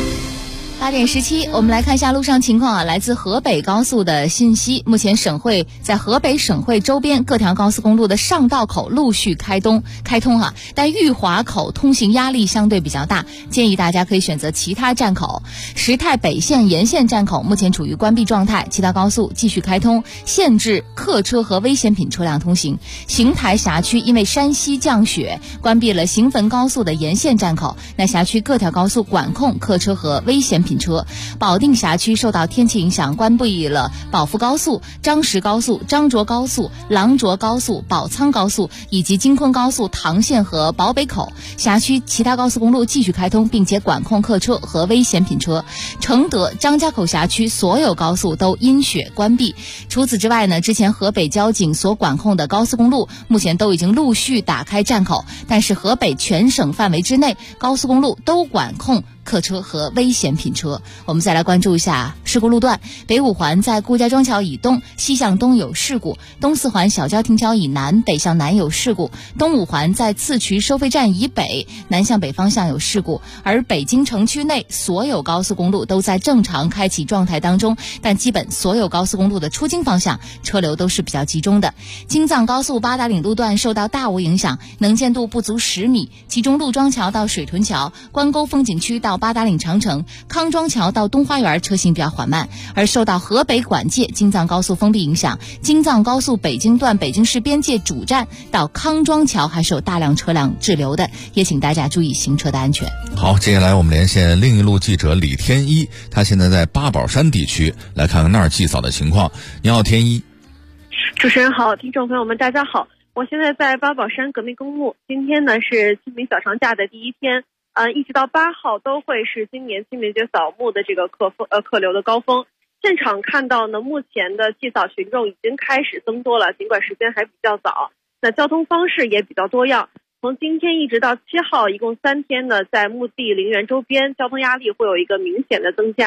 8点17，我们来看一下路上情况来自河北高速的信息，目前省会在河北省会周边各条高速公路的上道口陆续开通但裕华口通行压力相对比较大，建议大家可以选择其他站口。时泰北线沿线站口目前处于关闭状态，其他高速继续开通，限制客车和危险品车辆通行。邢台辖区因为山西降雪，关闭了邢汾高速的沿线站口，那辖区各条高速管控客车和危险品车。保定辖区受到天气影响，关闭了保福高速、张石高速、张卓高速、郎卓高速、宝仓高速以及京昆高速唐县和宝北口。辖区其他高速公路继续开通，并且管控客车和危险品车。承德、张家口辖区所有高速都因雪关闭。除此之外呢，之前河北交警所管控的高速公路目前都已经陆续打开站口，但是河北全省范围之内高速公路都管控客车和危险品车。我们再来关注一下事故路段，北五环在顾家庄桥以东西向东有事故，东四环小郊亭桥以南北向南有事故，东五环在次渠收费站以北南向北方向有事故。而北京城区内所有高速公路都在正常开启状态当中，但基本所有高速公路的出京方向车流都是比较集中的。京藏高速八达岭路段受到大雾影响，能见度不足10米，其中陆庄桥到水屯桥、关沟风景区到八达岭长城、康庄桥到东花园车行比较缓慢。而受到河北管界京藏高速封闭影响，京藏高速北京段北京市边界主站到康庄桥还是有大量车辆滞留的，也请大家注意行车的安全。 好，接下来我们连线另一路记者李天一，他现在在八宝山地区，来看看那儿祭扫的情况。你好，天一。 主持人好，听众朋友们大家好，我现在在八宝山革命公路，今天呢是清明小长假的第一天，一直到8号都会是今年清明节扫墓的这个客流的高峰。现场看到呢，目前的祭扫群众已经开始增多了，尽管时间还比较早，那交通方式也比较多样。从今天一直到7号，一共3天呢，在墓地陵园周边交通压力会有一个明显的增加，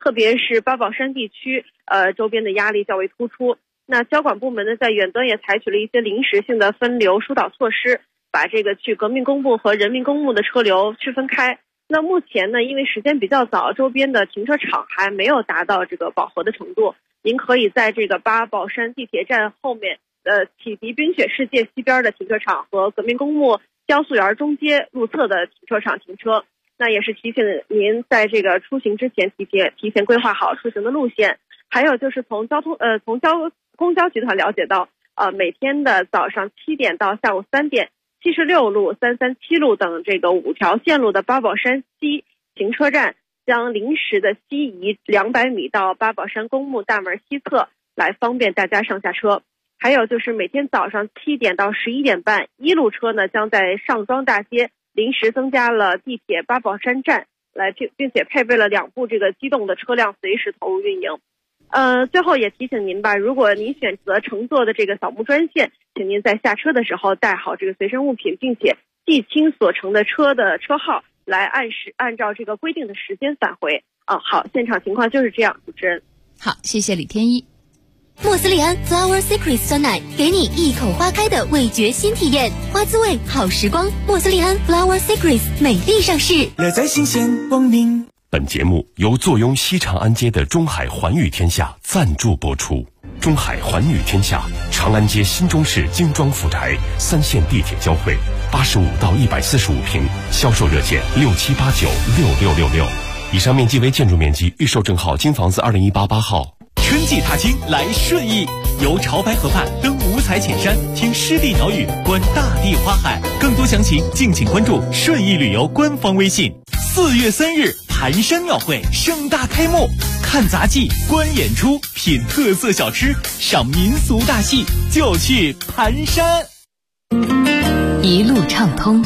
特别是八宝山地区，周边的压力较为突出。那交管部门呢，在远端也采取了一些临时性的分流疏导措施，把这个去革命公墓和人民公墓的车流区分开。那目前呢，因为时间比较早，周边的停车场还没有达到这个饱和的程度，您可以在这个八宝山地铁站后面启迪冰雪世界西边的停车场和革命公墓江素园中街路侧的停车场停车。那也是提醒您在这个出行之前提前规划好出行的路线。还有就是从公交集团了解到，每天的早上7点到下午3点，76路、337路等这个5条线路的八宝山西停车站将临时的西移200米到八宝山公墓大门西侧，来方便大家上下车。还有就是每天早上7点到11点半，1路车呢将在上庄大街临时增加了地铁八宝山站，并且配备了2部这个机动的车辆，随时投入运营。最后也提醒您吧，如果您选择乘坐的这个扫墓专线，请您在下车的时候带好这个随身物品，并且记清所乘的车的车号，来按照这个规定的时间返回。好，现场情况就是这样，主持人。 好，谢谢李天一。 莫斯利安 Flower Secret 酸奶，给你一口花开的味觉新体验，花滋味好时光。莫斯利安 Flower Secret 美丽上市， 乐在新鲜，光临。 本节目由坐拥西长安街的中海环宇天下赞助播出。中海环宇天下，长安街新中式精装府宅，3线地铁交汇，85到145平，销售热线67896666。以上面积为建筑面积，预售证号金房子20188号。 春季踏青来顺义，游潮白河畔，登五彩浅山，听湿地鸟语，观大地花海。更多详情敬请关注顺义旅游官方微信。4月3日，盘山庙会盛大开幕，看杂技、观演出、品特色小吃、赏民俗大戏，就去盘山。 一路畅通。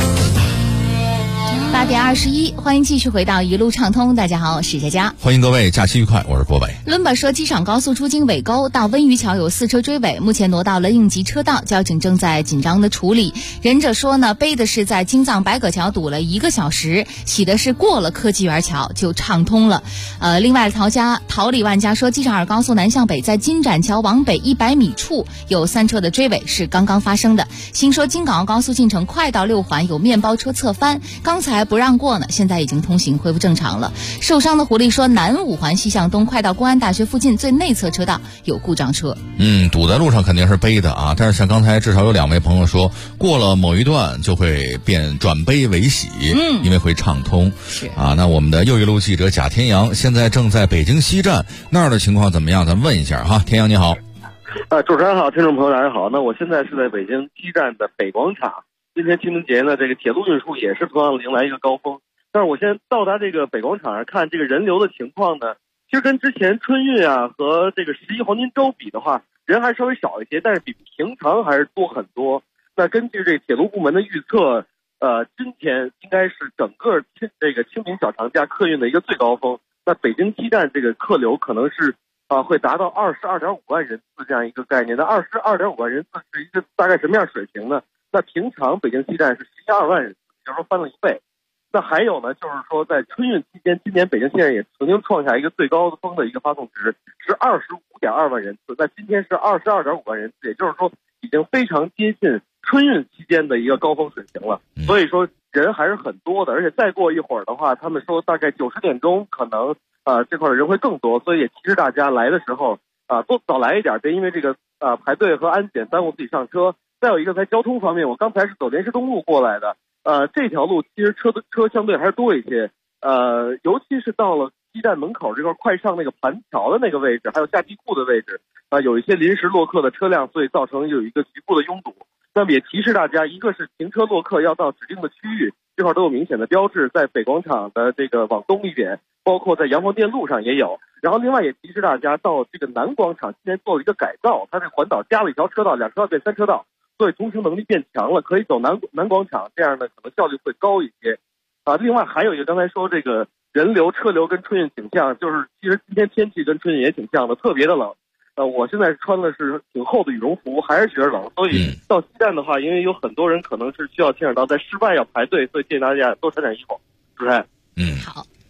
8点21，欢迎继续回到一路畅通。大家好，我是佳佳， 欢迎各位，假期愉快，我是郭伟。 伦巴说，机场高速出京尾沟到温榆桥有4车追尾，目前挪到了应急车道，交警正在紧张的处理。忍者说呢，悲的是在京藏白葛桥堵了1个小时，喜的是过了科技园桥就畅通了。另外桃李万家说，机场2高速南向北在金盏桥往北100米处有3车的追尾，是刚刚发生的。新说京港澳高速进程快到6环有面包车侧翻，刚才不让过呢，现在已经通行恢复正常了。受伤的狐狸说，南5环西向东快到公安大学附近最内侧车道有故障车。 堵在路上肯定是悲的啊，但是像刚才至少有2位朋友说，过了某一段就会转悲为喜，因为会畅通。 是啊，那我们的又一路记者贾天阳现在正在北京西站那儿的情况怎么样？咱问一下哈，天阳你好。 主持人好，听众朋友大家好。那我现在是在北京西站的北广场。今天清明节呢，这个铁路运输也是同样迎来一个高峰。但是我现在到达这个北广场上看这个人流的情况呢，其实跟之前春运啊和这个11黄金周比的话，人还稍微少一些，但是比平常还是多很多。那根据这铁路部门的预测，今天应该是整个这个清明小长假客运的一个最高峰。那北京西站这个客流可能是会达到22.5万人次这样一个概念。那22.5万人次是一个大概什么样水平呢？那平常北京西站是12万人次，就是说翻了1倍。那还有呢，就是说在春运期间，今年北京西站也曾经创下一个最高峰的一个发送值，是25.2万人次。那今天是22.5万人次，也就是说已经非常接近春运期间的一个高峰水平了。所以说人还是很多的，而且再过一会儿的话，他们说大概90点钟可能这块的人会更多，所以也提示大家来的时候多早来一点，别因为这个排队和安检耽误自己上车。再有一个在交通方面，我刚才是走莲石东路过来的，这条路其实车相对还是多一些，尤其是到了西站门口这块快上那个盘桥的那个位置，还有下地库的位置，有一些临时落客的车辆，所以造成有一个局部的拥堵。那么也提示大家，一个是停车落客要到指定的区域，这块都有明显的标志，在北广场的这个往东一点，包括在洋房店路上也有。然后另外也提示大家，到这个南广场今年做了一个改造，它这个环岛加了1条车道，2车道变3车道。所以通行能力变强了，可以走南广场，这样呢可能效率会高一些。另外还有一个刚才说这个人流车流跟春运挺像，就是其实今天天气跟春运也挺像的，特别的冷。我现在穿的是挺厚的羽绒服，还是觉得冷，所以到西站的话，因为有很多人可能是需要牵扯到在室外要排队，所以建议大家多穿点衣服。主持人， 好。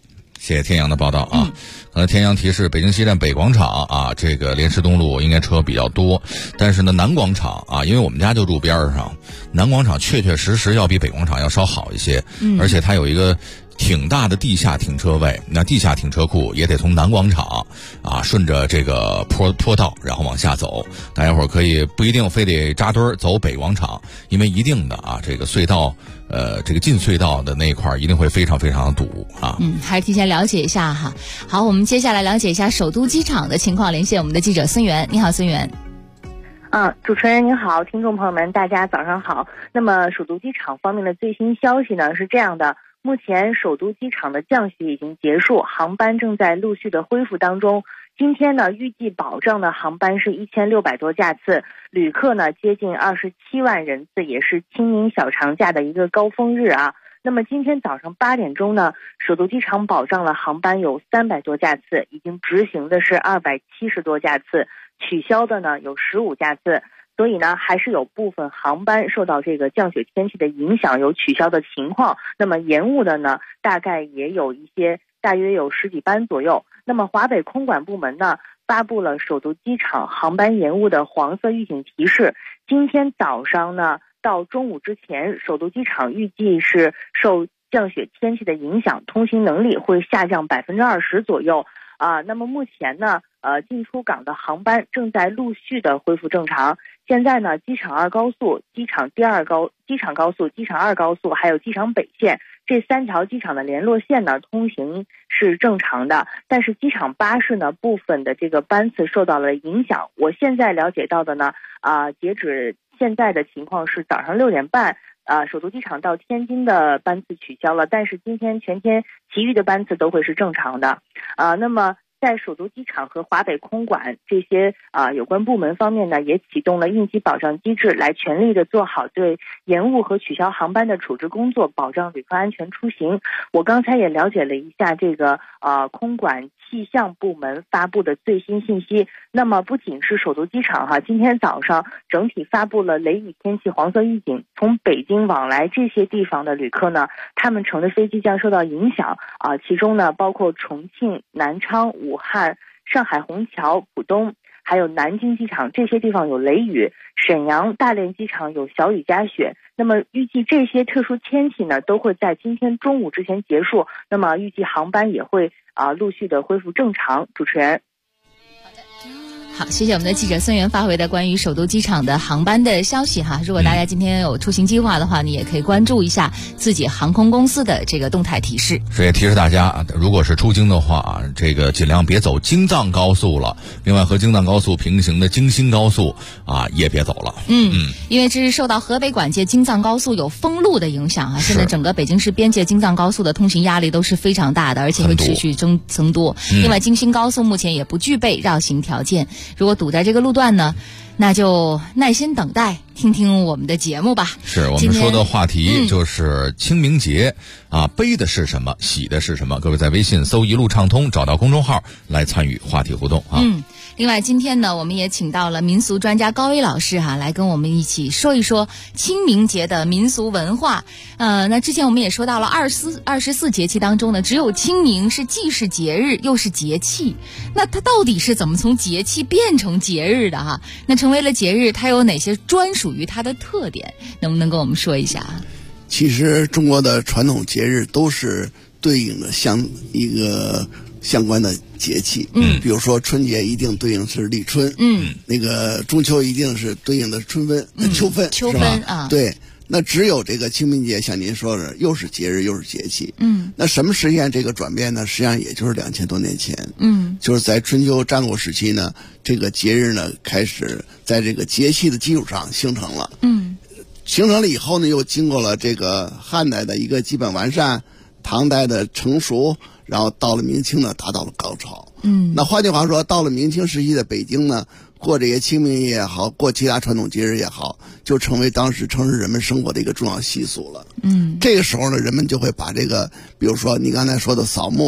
谢谢天阳的报道啊。可能天阳提示北京西站北广场啊，这个莲池东路应该车比较多，但是呢南广场啊，因为我们家就住边上，南广场确确实实要比北广场要稍好一些，而且它有一个挺大的地下停车位，那地下停车库也得从南广场啊顺着这个坡道然后往下走，大家伙儿可以不一定非得扎堆儿走北广场，因为一定的啊这个隧道这个进隧道的那一块一定会非常非常的堵啊。 还是提前了解一下哈。好，我们接下来了解一下首都机场的情况，连线我们的记者孙源。你好，孙源。 主持人您好，听众朋友们大家早上好。那么首都机场方面的最新消息呢是这样的，目前首都机场的降雪已经结束，航班正在陆续的恢复当中。今天呢预计保障的航班是1600多架次，旅客呢接近27万人次，也是清明小长假的一个高峰日啊。那么今天早上8点钟呢，首都机场保障了航班有300多架次，已经执行的是270多架次，取消的呢有15架次。所以呢还是有部分航班受到这个降雪天气的影响，有取消的情况。那么延误的呢大概也有一些，大约有10几班左右。那么华北空管部门呢发布了首都机场航班延误的黄色预警提示。今天早上呢到中午之前，首都机场预计是受降雪天气的影响，通行能力会下降20%左右那么目前呢进出港的航班正在陆续的恢复正常。现在呢机场2高速、机场高速、机场2高速还有机场北线这3条机场的联络线呢通行是正常的，但是机场巴士呢部分的这个班次受到了影响。我现在了解到的呢截止现在的情况是早上6点半首都机场到天津的班次取消了，但是今天全天其余的班次都会是正常的那么在首都机场和华北空管这些有关部门方面呢，也启动了应急保障机制，来全力的做好对延误和取消航班的处置工作，保障旅客安全出行。我刚才也了解了一下这个空管气象部门发布的最新信息。那么不仅是首都机场今天早上整体发布了雷雨天气黄色预警，从北京往来这些地方的旅客呢，他们乘的飞机将受到影响其中呢包括重庆、南昌、武汉、上海虹桥、浦东还有南京机场，这些地方有雷雨，沈阳、大连机场有小雨加雪。那么预计这些特殊天气呢都会在今天中午之前结束，那么预计航班也会陆续的恢复正常。主持人。 好，谢谢我们的记者孙源发回的关于首都机场的航班的消息哈。如果大家今天有出行计划的话，你也可以关注一下自己航空公司的这个动态提示。 是也提示大家，如果是出京的话，这个尽量别走京藏高速了。另外，和京藏高速平行的京新高速也别走了。 因为这是受到河北管界京藏高速有封路的影响现在整个北京市边界京藏高速的通行压力都是非常大的，而且会持续增多。另外，京新高速目前也不具备绕行条件。如果堵在这个路段呢，那就耐心等待，听听我们的节目吧。 是我们说的话题就是清明节悲的是什么，喜的是什么？各位在微信搜一路畅通，找到公众号来参与话题互动另外今天呢，我们也请到了民俗专家高威老师来跟我们一起说一说清明节的民俗文化。那之前我们也说到了24节气当中呢，只有清明是既是节日又是节气。那它到底是怎么从节气变成节日的那成为了节日，它有哪些专属于它的特点？能不能跟我们说一下其实中国的传统节日都是对应的一个相关的节气比如说春节一定对应是立春那个中秋一定是对应的春分秋分是吧对，那只有这个清明节像您说的又是节日又是节气那什么实现这个转变呢？实际上也就是2000多年前就是在春秋战国时期呢，这个节日呢开始在这个节气的基础上形成了形成了以后呢，又经过了这个汉代的一个基本完善，唐代的成熟，然后到了明清呢达到了高潮那换句话说，到了明清时期的北京呢，过这些清明也好，过其他传统节日也好，就成为当时城市人们生活的一个重要习俗了这个时候呢，人们就会把这个比如说你刚才说的扫墓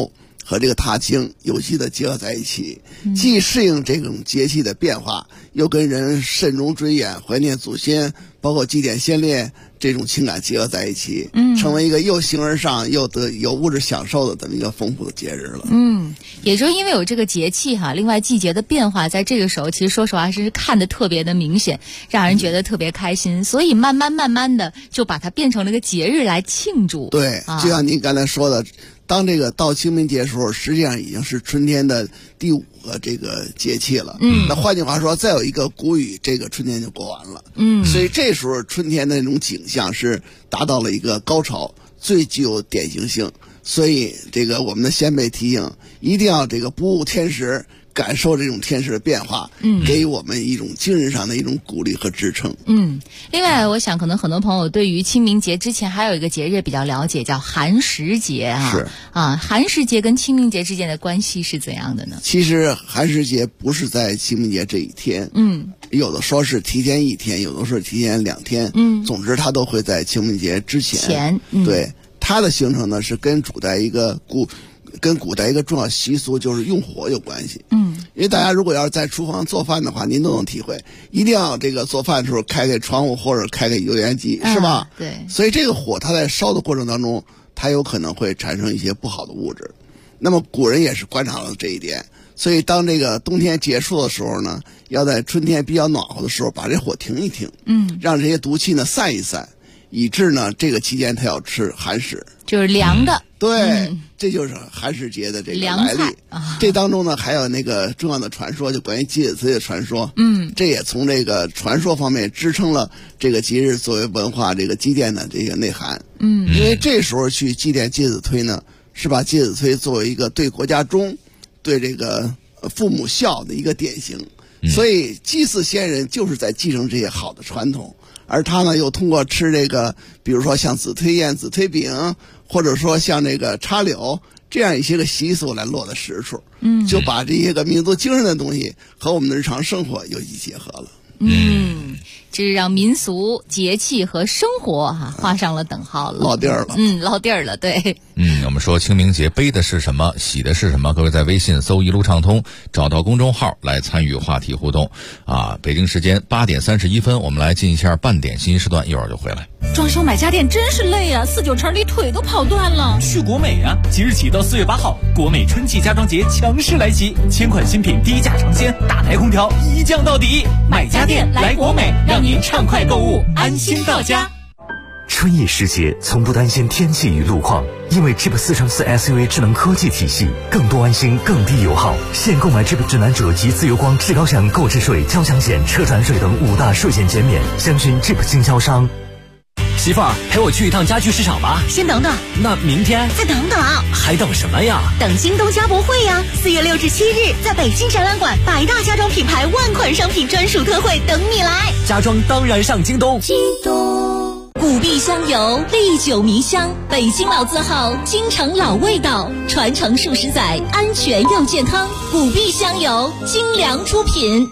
和这个踏青有机的结合在一起，既适应这种节气的变化，又跟人慎终追远、怀念祖先，包括祭奠先烈这种情感结合在一起，成为一个又形而上又有物质享受的这么一个丰富的节日了。 也就是因为有这个节气哈，另外季节的变化在这个时候，其实说实话是看得特别的明显，让人觉得特别开心，所以慢慢的就把它变成了个节日来庆祝。 对，就像您刚才说的，当这个到清明节的时候，实际上已经是春天的第5个这个节气了。那换句话说，再有一个谷雨，这个春天就过完了。所以这时候春天的那种景象是达到了一个高潮，最具有典型性。所以这个我们的先辈提醒，一定要这个不误天时，感受这种天时的变化，给予我们一种精神上的一种鼓励和支撑。 另外我想可能很多朋友对于清明节之前还有一个节日比较了解，叫寒食节啊。 是啊，寒食节跟清明节之间的关系是怎样的呢？ 其实寒食节不是在清明节这一天，有的说是提前1天，有的说是提前2天，总之它都会在清明节之前。对，它的形成呢是跟古代一个重要习俗，就是用火有关系。因为大家如果要是在厨房做饭的话，您都能体会，一定要这个做饭的时候开开窗户或者开开油烟机，是吧？ 对。 所以这个火它在烧的过程当中，它有可能会产生一些不好的物质。那么古人也是观察到这一点，所以当这个冬天结束的时候呢，要在春天比较暖和的时候把这火停一停，让这些毒气呢散一散，以致呢这个期间他要吃寒食， 就是凉的。 对，这就是寒食节的这个来历。这当中呢还有那个重要的传说，就关于介子推的传说。这也从这个传说方面支撑了这个节日作为文化这个祭奠的这个内涵。因为这时候去祭奠介子推呢，是把介子推作为一个对国家忠、对这个父母孝的一个典型。所以祭祀先人就是在继承这些好的传统，而他呢又通过吃这个，比如说像子推宴、子推饼，或者说像这个插柳这样一些个习俗来落到实处，就把这些个民族精神的东西和我们的日常生活有机结合了。 这是让民俗、节气和生活画上了等号了， 落地儿了。 落地儿了，对。 我们说清明节悲的是什么，喜的是什么？各位在微信搜一路畅通，找到公众号来参与话题互动啊！北京时间8点31分，我们来进一下半点新时段，一会儿就回来。 装修买家电真是累啊，4、9成里腿都跑断了。 去国美啊！即日起到4月8号，国美春季家装节强势来袭，1000款新品低价尝鲜，大台空调一降到底。 买家电来国美，让您畅快购物，安心到家。 春意时节，从不担心天气与路况，因为 Jeep 4x4 SUV 智能科技体系，更多安心，更低油耗。现购买 Jeep 指南者及自由光至高享购置税、交强险、车船税等5大税险减免，详询 Jeep 经销商。 媳妇儿，陪我去一趟家具市场吧。 先等等， 那明天再等等， 还等什么呀？ 等京东家博会呀！4月6至7日，在北京展览馆，100大家装品牌万款商品专属特惠等你来。 家装当然上京东。 京东古碧香油，历久弥香，北京老字号，京城老味道，传承数十载，安全又健康。古碧香油，精良出品。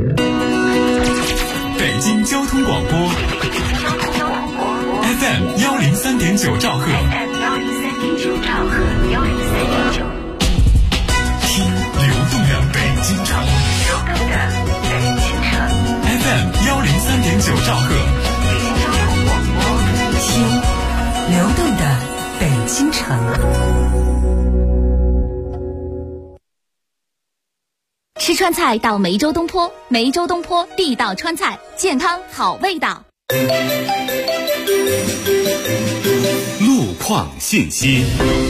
北京交通广播 FM 103.9兆赫，听流动的北京城，FM 103.9兆赫， 听流动的北京城。 吃川菜到梅州东坡，梅州东坡地道川菜，健康好味道。 路况信息。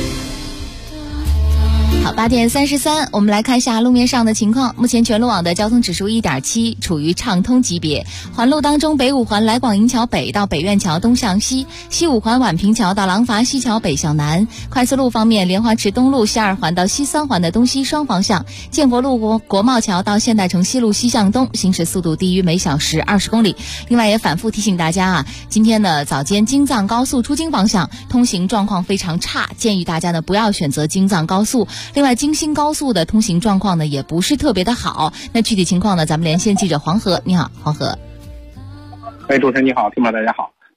好，8点33，我们来看一下路面上的情况。目前全路网的交通指数1.7，处于畅通级别。环路当中，北五环来广营桥北到北苑桥东向西，西五环宛平桥到廊坊西桥北向南。快速路方面，莲花池东路西2环到西3环的东西双方向，建国路国贸桥到现代城西路西向东，行驶速度低于每小时20公里。另外也反复提醒大家啊，今天呢早间京藏高速出京方向通行状况非常差，建议大家呢不要选择京藏高速。另外京新高速的通行状况呢也不是特别的好。那具体情况呢，咱们连线记者黄河。你好，黄河。 主持人你好，听众大家好。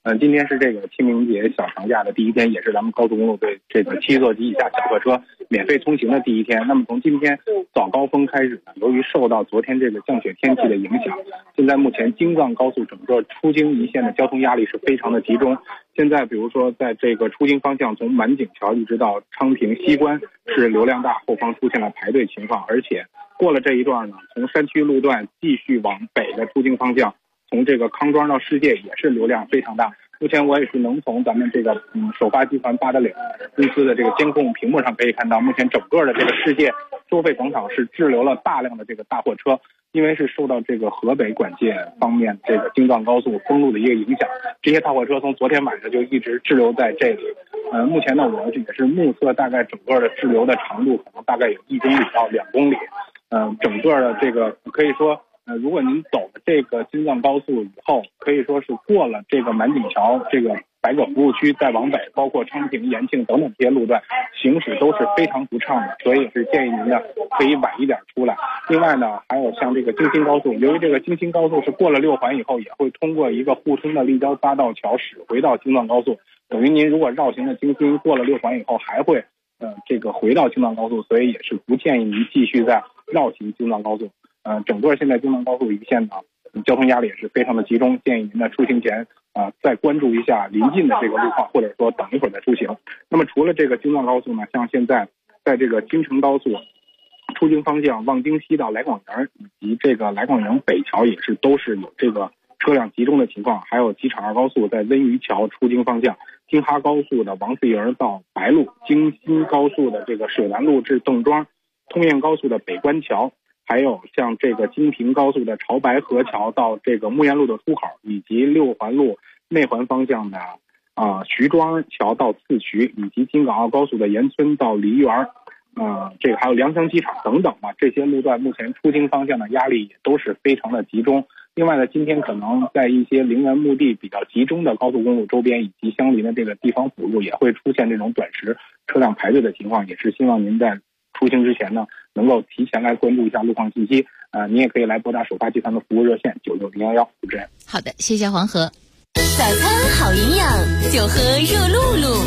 今天是这个清明节小长假的第一天，也是咱们高速公路对这个7座及以下小客车免费通行的第一天。那么从今天早高峰开始呢，由于受到昨天这个降雪天气的影响，现在目前京藏高速整个出京一线的交通压力是非常的集中。现在比如说在这个出京方向，从满井桥一直到昌平西关是流量大，后方出现了排队情况，而且过了这一段呢，从山区路段继续往北的出京方向，从这个康庄到世界也是流量非常大。目前我也是能从咱们这个首发集团八达岭公司的这个监控屏幕上可以看到，目前整个的这个世界收费广场是滞留了大量的这个大货车，因为是受到这个河北管界方面这个京藏高速封路的一个影响，这些大货车从昨天晚上就一直滞留在这里。目前呢，我也是目测大概整个的滞留的长度可能大概有1公里到2公里。整个的这个可以说，如果您走了这个京藏高速以后，可以说是过了这个满井桥这个白葛服务区再往北，包括昌平、延庆等等这些路段行驶都是非常不畅的，所以是建议您呢可以晚一点出来。另外呢，还有像这个京新高速，由于这个京新高速是过了6环以后，也会通过一个互通的立交匝道桥驶回到京藏高速，等于您如果绕行的京新过了6环以后，还会这个回到京藏高速，所以也是不建议您继续再绕行京藏高速。整个现在京藏高速一线呢，交通压力也是非常的集中，建议您呢出行前再关注一下临近的这个路况，或者说等一会儿再出行。那么除了这个京藏高速呢，像现在在这个京承高速出京方向望京西到来广营以及这个来广营北桥也是都是有这个车辆集中的情况，还有机场2高速在温榆桥出京方向，京哈高速的王四营到白鹿，京新高速的这个水南路至邓庄，通燕高速的北关桥，还有像这个京平高速的潮白河桥到这个木岩路的出口，以及6环路内环方向的徐庄桥到次渠，以及京港澳高速的延村到梨园，这个还有良乡机场等等这些路段目前出京方向的压力也都是非常的集中。另外呢，今天可能在一些陵园墓地比较集中的高速公路周边以及相邻的这个地方辅路也会出现这种短时车辆排队的情况，也是希望您在出行之前呢，能够提前来关注一下路况信息。您也可以来拨打首发集团的服务热线96011。主持人， 好的，谢谢黄河。 早餐好营养，就喝热露露。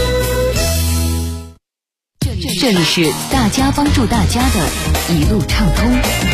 这里是大家帮助大家的一路畅通。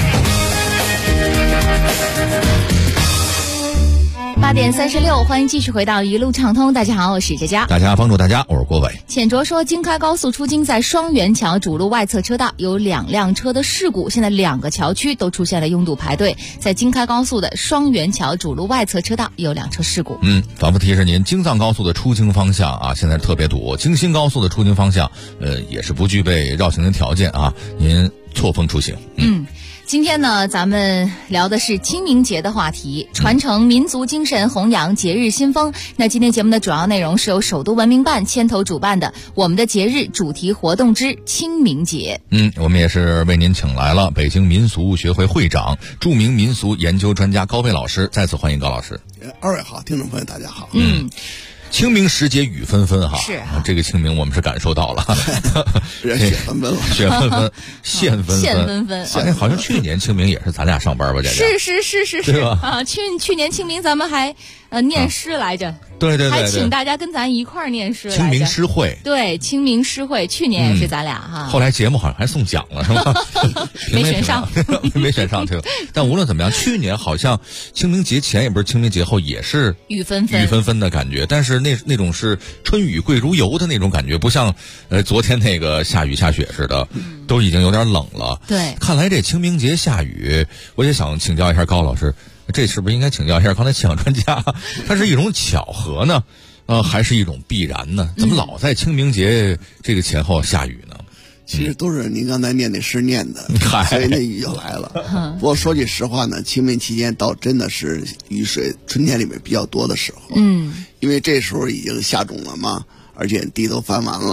8点36，欢迎继续回到一路畅通。大家好，我是佳佳。 大家帮助大家，我是郭伟。 浅卓说，京开高速出京在双元桥主路外侧车道有2辆车的事故，现在2个桥区都出现了拥堵排队。在京开高速的双元桥主路外侧车道有2车事故。 反复提示您，京藏高速的出京方向现在特别堵，京新高速的出京方向也是不具备绕行的条件您错峰出行。 今天呢，咱们聊的是清明节的话题，传承民族精神，弘扬节日新风。那今天节目的主要内容是由首都文明办牵头主办的我们的节日主题活动之清明节。 我们也是为您请来了北京民俗学会会长、著名民俗研究专家高飞老师，再次欢迎高老师。 二位好，听众朋友大家好。 清明时节雨纷纷是这个清明我们是感受到了， 雪纷纷了， 雪纷纷，线纷纷，好像去年清明也是咱俩上班吧， 是， 对吧？ 去年清明咱们还念诗来着。 对， 还请大家跟咱一块儿念诗来着。 清明诗会， 对，清明诗会，去年也是咱俩后来节目好像还送奖了，是吧？ 没选上， 没选上，对吧？但无论怎么样，去年好像清明节前也不是清明节后也是雨纷纷的感觉，但是那种是春雨贵如油的那种感觉，不像昨天那个下雨下雪似的，都已经有点冷了。 对， 看来这清明节下雨，我也想请教一下高老师。这是不是应该请教一下刚才气象专家？它是一种巧合呢，还是一种必然呢？怎么老在清明节这个前后下雨呢？ 其实都是您刚才念那诗念的，所以那雨就来了。不过说句实话呢，清明期间倒真的是雨水春天里面比较多的时候。因为这时候已经下种了嘛，而且地都翻完了，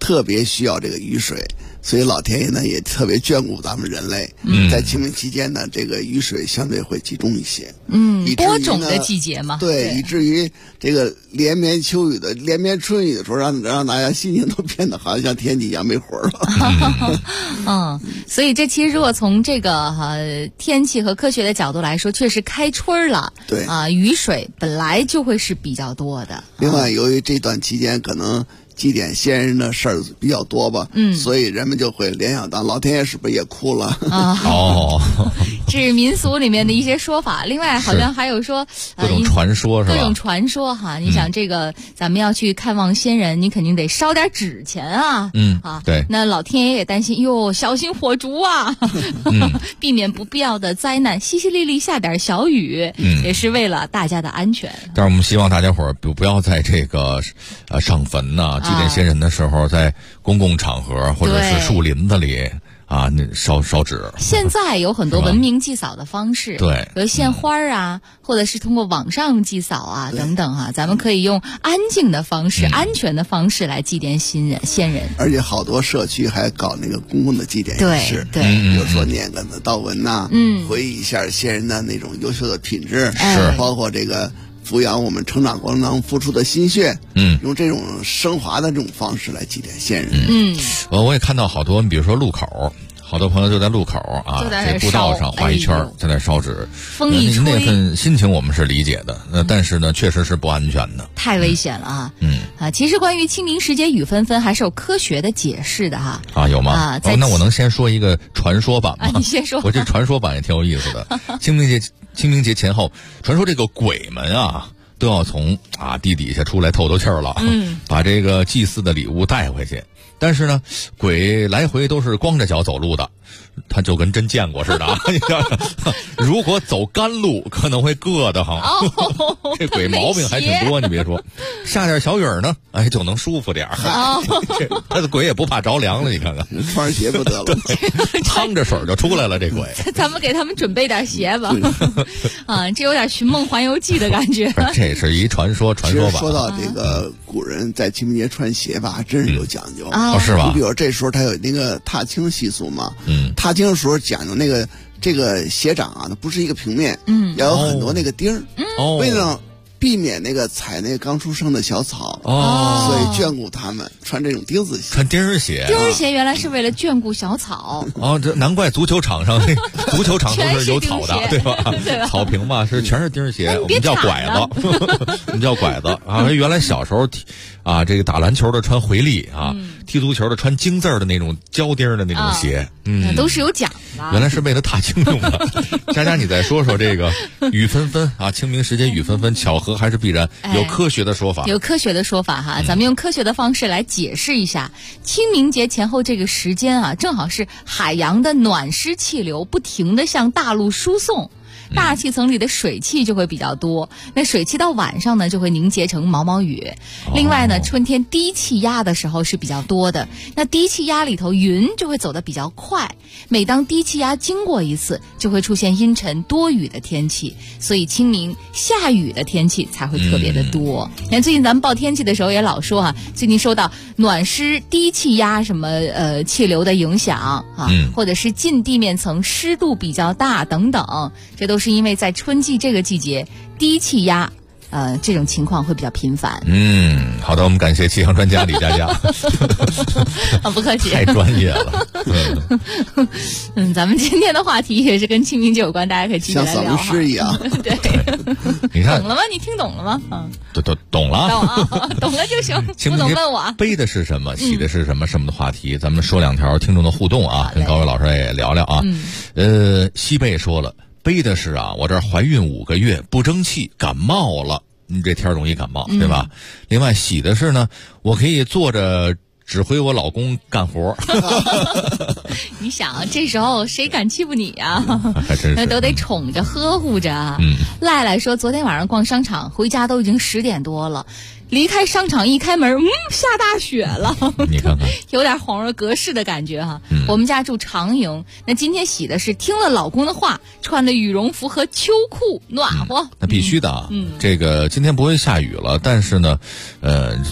特别需要这个雨水。所以老天爷呢也特别眷顾咱们人类，在清明期间呢，这个雨水相对会集中一些， 播种的季节嘛， 对，以至于这个连绵秋雨的连绵春雨的时候，让大家心情都变得好像天气一样没活了。 所以这其实如果从这个天气和科学的角度来说，确实开春了， 对雨水本来就会是比较多的。 另外，由于这段期间可能祭奠先人的事儿比较多吧，所以人们就会联想到老天爷是不是也哭了？ 这是民俗里面的一些说法。另外，好像还有说各种传说是吧？ 各种传说哈，你想这个咱们要去看望先人，你肯定得烧点纸钱啊， 对。 那老天爷也担心，哟，小心火烛啊，避免不必要的灾难，淅淅沥沥下点小雨，也是为了大家的安全。 但是我们希望大家伙儿不要在这个上坟呐、祭奠先人的时候，在公共场合或者是树林子里那烧纸。 现在有很多文明祭扫的方式， 对， 比如献花啊，或者是通过网上祭扫啊等等咱们可以用安静的方式、安全的方式来祭奠先人。 而且好多社区还搞那个公共的祭奠仪式， 对， 比如说念个悼文呐，回忆一下先人的那种优秀的品质，包括这个抚养我们成长过程当中付出的心血，用这种升华的这种方式来祭奠先人。 我也看到好多，比如说路口，好多朋友就在路口这步道上画一圈，在那烧纸。 风一吹， 那份心情我们是理解的，但是呢，确实是不安全的， 太危险了其实关于清明时节雨纷纷，还是有科学的解释的有吗？那我能先说一个传说版吗？ 你先说。 我这传说版也挺有意思的。清明节前后，传说这个鬼们都要从地底下出来透气儿了，把这个祭祀的礼物带回去。但是呢，鬼来回都是光着脚走路的，他就跟真见过似的。如果走干路，可能会硌得慌。这鬼毛病还挺多，你别说，下点小雨呢，就能舒服点儿。他的鬼也不怕着凉了，你看看， 穿上鞋不得了， 趟着水就出来了。这鬼， 咱们给他们准备点鞋吧。这有点《寻梦环游记》的感觉。 这是一传说吧。 说到这个古人在清明节穿鞋吧，还真是有讲究。 是吧？ 你比如这时候他有那个踏青习俗嘛，踏青的时候讲究这个鞋掌它不是一个平面，要有很多那个钉儿，为了避免那个踩那个刚出生的小草，所以眷顾他们穿这种钉子鞋。 穿钉儿鞋， 钉儿鞋原来是为了眷顾小草。 这难怪足球场上足球场都是有草的，对吧？草坪嘛全是钉儿鞋，我们叫拐子，我们叫拐子原来小时候这个打篮球的穿回力踢足球的穿京字的那种胶钉的那种鞋， 都是有讲的。 原来是为了踏青用的。佳佳，你再说说这个雨纷纷清明时节雨纷纷，巧合还是必然？有科学的说法， 有科学的说法咱们用科学的方式来解释一下。清明节前后这个时间正好是海洋的暖湿气流不停地向大陆输送。大气层里的水汽就会比较多，那水汽到晚上呢就会凝结成毛毛雨。另外呢，春天低气压的时候是比较多的，那低气压里头云就会走得比较快，每当低气压经过一次，就会出现阴沉多雨的天气，所以清明下雨的天气才会特别的多。你看最近咱们报天气的时候也老说最近受到暖湿低气压什么气流的影响或者是近地面层湿度比较大等等，这都是因为在春季这个季节低气压这种情况会比较频繁。 好的，我们感谢气象专家李佳佳。 不客气， 太专业了。 咱们今天的话题也是跟清明节有关，大家可以继续来聊。 像嗓子诗一样。 对， 你看懂了吗？你听懂了吗？ 懂了， 懂了就行，不懂问我。 背的是什么？喜的是什么？什么的话题？咱们说两条听众的互动跟高伟老师也聊聊西贝说了。背的是我这儿怀孕5个月不争气感冒了，你这天容易感冒对吧？另外喜的是呢，我可以坐着指挥我老公干活。 你想这时候谁敢欺负你还真是， 那都得宠着呵护着。赖赖说昨天晚上逛商场回家都已经10点多了，离开商场一开门下大雪了。 你看看有点恍若隔世的感觉我们家住长营，那今天喜的是听了老公的话，穿了羽绒服和秋裤，暖和。 那必须的这个今天不会下雨了，但是呢从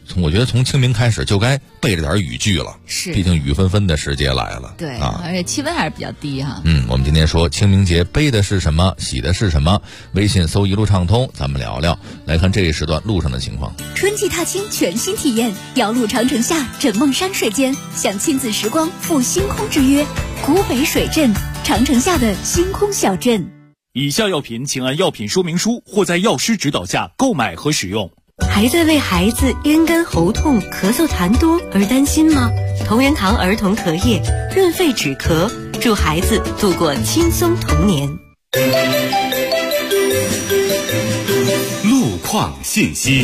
我觉得从清明开始就该背着点语句了， 是， 毕竟雨纷纷的时节来了。 对啊，而且气温还是比较低哈。 我们今天说清明节背的是什么，喜的是什么？微信搜一路畅通，咱们聊聊。来看这一时段路上的情况。 春季踏青全新体验，遥路长城下，枕梦山水间，享亲子时光，赴星空之约。古北水镇，长城下的星空小镇。 以下药品请按药品说明书或在药师指导下购买和使用。 还在为孩子咽干喉痛、咳嗽痰多而担心吗？同仁堂儿童咳液润肺止咳，助孩子度过轻松童年。 路况信息。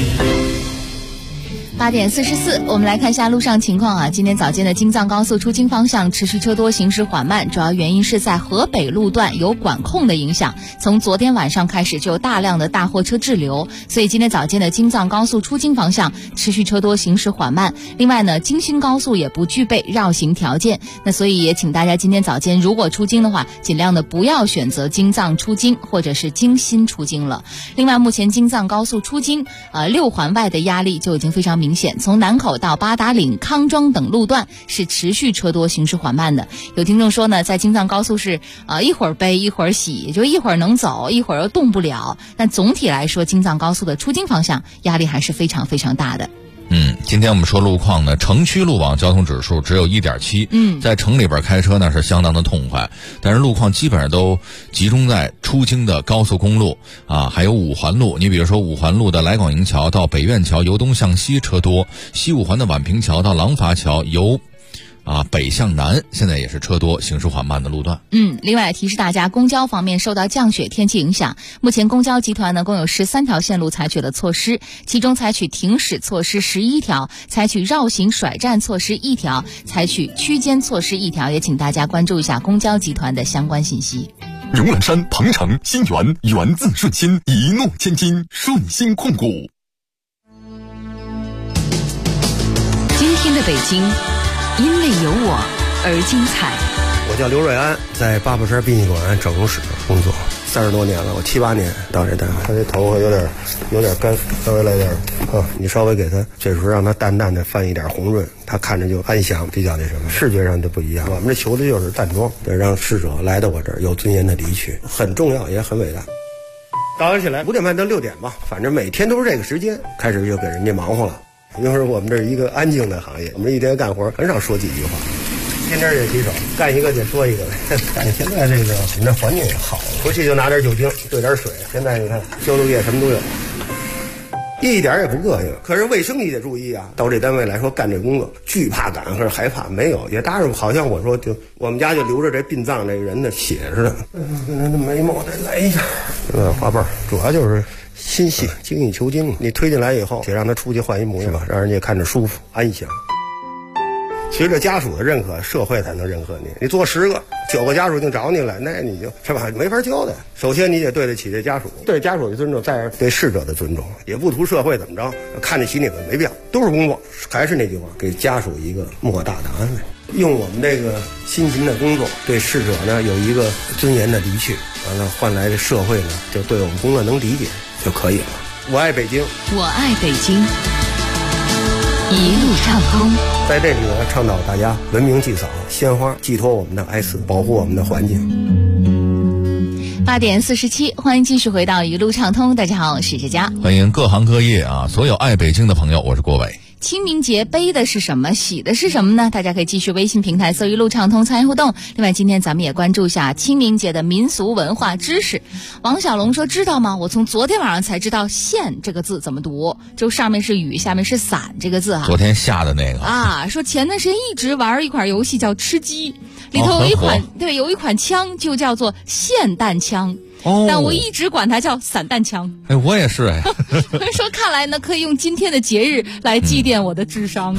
8点44，我们来看一下路上情况啊。今天早间的京藏高速出京方向持续车多，行驶缓慢，主要原因是在河北路段有管控的影响。从昨天晚上开始就有大量的大货车滞留，所以今天早间的京藏高速出京方向持续车多，行驶缓慢。另外呢，京新高速也不具备绕行条件，那所以也请大家今天早间如果出京的话，尽量的不要选择京藏出京或者是京新出京了。另外，目前京藏高速出京6环外的压力就已经非常明显，从南口到八达岭、康庄等路段是持续车多，行驶缓慢的。有听众说呢，在京藏高速是一会儿背一会儿洗，就一会儿能走一会儿又动不了。但总体来说，京藏高速的出京方向压力还是非常非常大的。 今天我们说路况呢，城区路网交通指数只有1.7，在城里边开车呢是相当的痛快，但是路况基本上都集中在出京的高速公路啊，还有五环路。你比如说五环路的来广营桥到北苑桥由东向西车多，西五环的宛平桥到廊坊桥由北向南现在也是车多，行驶缓慢的路段。 另外提示大家，公交方面受到降雪天气影响，目前公交集团呢共有13条线路采取了措施，其中采取停驶措施11条，采取绕行甩站措施1条，采取区间措施1条，也请大家关注一下公交集团的相关信息。 荣兰山、鹏城、新源，源自顺心，一诺千金，顺心控股。 今天的北京因为有我而精彩。 我叫刘瑞安，在八宝山殡仪馆整容室工作30多年了，我7、8年到这单位。他这头发有点干，稍微来点你稍微给他这时候让他淡淡的泛一点红润，他看着就安详，比较那什么，视觉上就不一样。我们这求的就是淡妆，得让逝者来到我这儿有尊严的离去，很重要也很伟大。早上起来5点半到6点吧，反正每天都是这个时间，开始就给人家忙活了。因为我们这是一个安静的行业，我们一天干活很少说几句话，天天也洗手，干一个得说一个。但现在这个我们这环境也好，回去就拿点酒精兑点水，现在你看消毒液什么都有，一点也不膈应。可是卫生你得注意啊，到这单位来说干这工作，惧怕感或者害怕没有，也当然好像我说就我们家就留着这殡葬这个人的血似的，那眉毛再来一下，花瓣主要就是心细，精益求精。你推进来以后，得让他出去换一模样吧，让人家看着舒服安详。随着家属的认可，社会才能认可你。你做10个，9个家属就找你来，那你就是吧，没法交代。首先你得对得起这家属，对家属的尊重，再对逝者的尊重，也不图社会怎么着，看得起你们没必要，都是工作。还是那句话，给家属一个莫大的安慰。用我们这个辛勤的工作，对逝者呢有一个尊严的离去，完了换来这社会呢就对我们工作能理解就可以了。我爱北京， 我爱北京，一路畅通。 在这里呢，倡导大家文明祭扫，鲜花寄托我们的哀思，保护我们的环境。 8点47，欢迎继续回到一路畅通。大家好，我是佳佳。 欢迎各行各业所有爱北京的朋友，我是郭伟。 清明节背的是什么，喜的是什么呢？大家可以继续微信平台搜一路畅通参与互动。另外今天咱们也关注一下清明节的民俗文化知识。王小龙说，知道吗？我从昨天晚上才知道县这个字怎么读，就上面是雨下面是伞这个字昨天下的那个说前段时间一直玩一款游戏叫吃鸡，里头有一款有一款枪就叫做霰弹枪，但我一直管它叫散弹枪。 我也是说看来呢，可以用今天的节日来祭奠我的智商。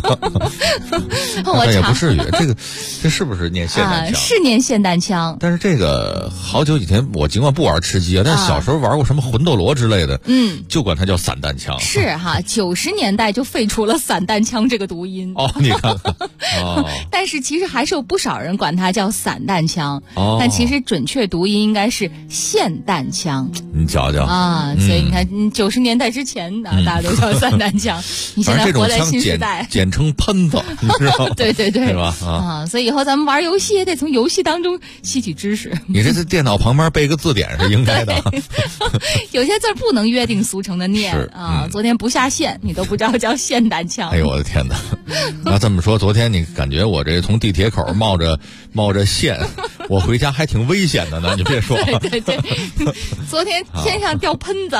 我也不至于，这是不是念霰弹枪？ 是念霰弹枪。 但是这个好久以前，我尽管不玩吃鸡但是小时候玩过什么魂斗罗之类的，就管它叫散弹枪。 是90年代就废除了散弹枪这个读音。 你看看但是其实还是有不少人管它叫散弹枪，但其实准确读音应该是霰弹枪。 你瞧瞧啊，所以你看，90年代之前大家都叫霰弹枪，你现在活在新时代， 简称喷子，你知道吗？ 对，是吧？ 啊，所以以后咱们玩游戏也得从游戏当中吸取知识。 你这在电脑旁边背个字典是应该的。 有些字不能约定俗成的念啊。昨天不下线，你都不知道叫霰弹枪。 哎呦我的天哪！那这么说，昨天你感觉我这从地铁口冒着线，我回家还挺危险的呢。你别说， 对，昨天天上掉喷子。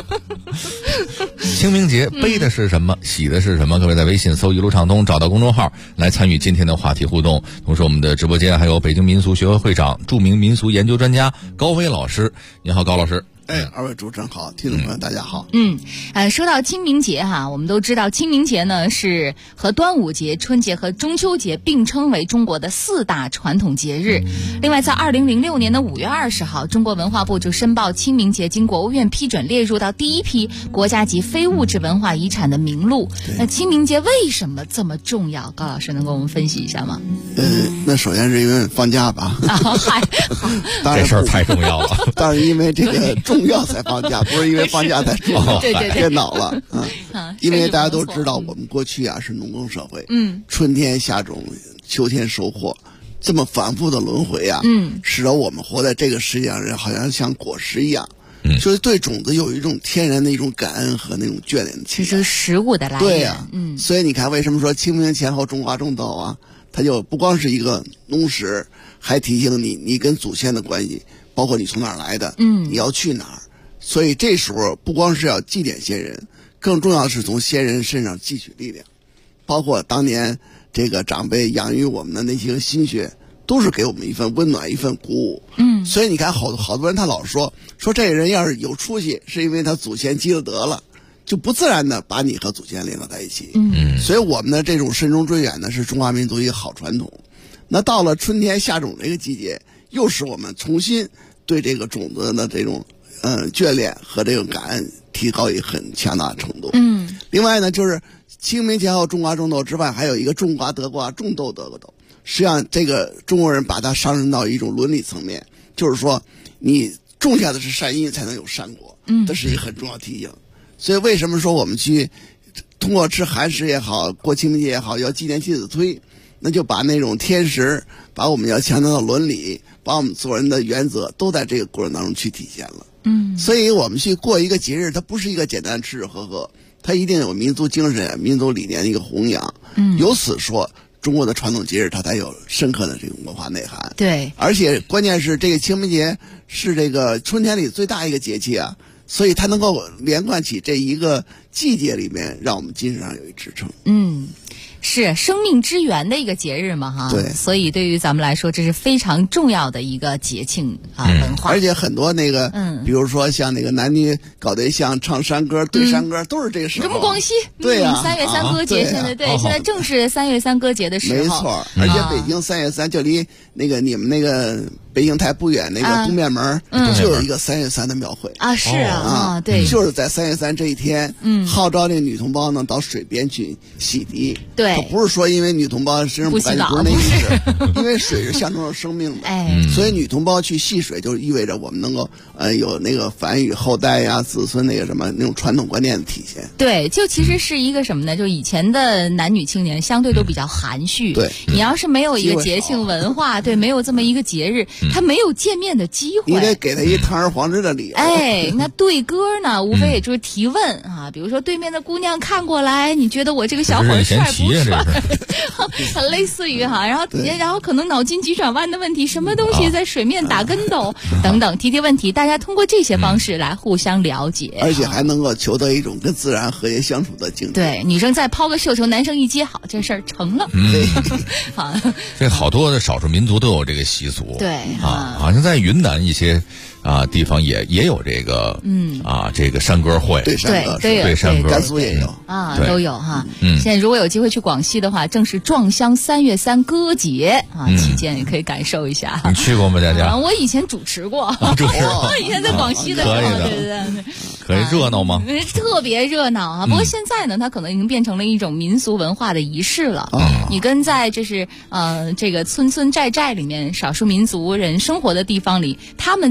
清明节背的是什么？喜的是什么？各位在微信搜一路畅通，找到公众号来参与今天的话题互动。同时，我们的直播间还有北京民俗学会会长、著名民俗研究专家高飞老师。你好，高老师。 二位主持人好，听众朋友大家好。 说到清明节哈，我们都知道清明节呢是和端午节、春节和中秋节并称为中国的4大传统节日。另外，在2006年的5月20号，中国文化部就申报清明节经国务院批准列入到第一批国家级非物质文化遗产的名录。那清明节为什么这么重要？高老师能给我们分析一下吗？ 那首先是因为放假吧。 这事儿太重要了。 但是因为这个重要才放假，不是因为放假才重要。 对， 别恼了。因为大家都知道，我们过去是农耕社会。春天下种，秋天收获，这么反复的轮回使得我们活在这个世界上人好像像果实一样。所以对种子有一种天然的一种感恩和那种眷恋的情感。 这是食物的来源。 对呀。所以你看，为什么说清明前后种花种豆啊？它就不光是一个农时，还提醒你跟祖先的关系，包括你从哪儿来的，你要去哪儿。所以这时候不光是要祭奠先人，更重要的是从先人身上汲取力量，包括当年这个长辈养育我们的那些个心血，都是给我们一份温暖，一份鼓舞。所以你看好多人他老说这个人要是有出息，是因为他祖先积了德了，就不自然的把你和祖先联络在一起。所以我们的这种慎终追远呢，是中华民族一个好传统。那到了春天下种这个季节，又使我们重新对这个种子的这种眷恋和这种感恩提高一个很强大的程度。另外呢，就是清明前后种瓜种豆之外，还有一个种瓜得瓜，种豆得个豆。实际上这个中国人把它上升到一种伦理层面，就是说你种下的是善因才能有善果。这是一个很重要的提醒。所以为什么说我们去通过吃寒食也好，过清明节也好，要纪念妻子推，那就把那种天时，把我们要强调的伦理，把我们做人的原则都在这个过程当中去体现了。所以我们去过一个节日，它不是一个简单吃吃喝喝，它一定有民族精神、民族理念的一个弘扬。由此说，中国的传统节日它才有深刻的这种文化内涵。 对， 而且关键是这个清明节是这个春天里最大一个节气啊，所以它能够连贯起这一个季节里面，让我们精神上有一支撑。 是生命之源的一个节日嘛，哈。 对， 所以对于咱们来说，这是非常重要的一个节庆文化。 而且很多那个，比如说像那个男女搞对象、唱山歌、对山歌，都是这个时候。 什么广西？ 对呀 ，3月3歌节，现在现在正是3月3歌节的时候。 没错，而且北京3月3就离那个你们那个北京台不远，那个东面门就有一个3月3的庙会啊，是啊，对， 就是在3月3这一天，号召这个女同胞呢到水边去洗涤。 对， 可不是说因为女同胞身上不干净，不是那意思，因为水是象征着生命的，所以女同胞去戏水，就意味着我们能够有那个繁育后代呀、子孙那个什么那种传统观念的体现。 对，就其实是一个什么呢？就以前的男女青年相对都比较含蓄， 对， 你要是没有一个节庆文化，对，没有这么一个节日，他没有见面的机会， 你得给他一堂而皇之的理由。 那对歌呢，无非也就是提问啊，比如说对面的姑娘看过来，你觉得我这个小伙帅不帅？很类似于然后可能脑筋急转弯的问题，什么东西在水面打跟斗等等，提问题，大家通过这些方式来互相了解， 而且还能够求得一种跟自然和谐相处的境界。 对，女生再抛个绣球，男生一接好，这事儿成了。好， 这好多的少数民族都有这个习俗。 对好像在云南一些地方也有这个这个山歌会， 对山歌， 对山歌， 甘肃也有都有哈。现在如果有机会去广西的话，正是壮乡3月3歌节期间也可以感受一下。 你去过吗，佳佳？ 我以前主持过，以前在广西的时候，对， 可以热闹吗？ 特别热闹不过现在呢，它可能已经变成了一种民俗文化的仪式了。你跟在这个村寨里面少数民族人生活的地方里，他们自己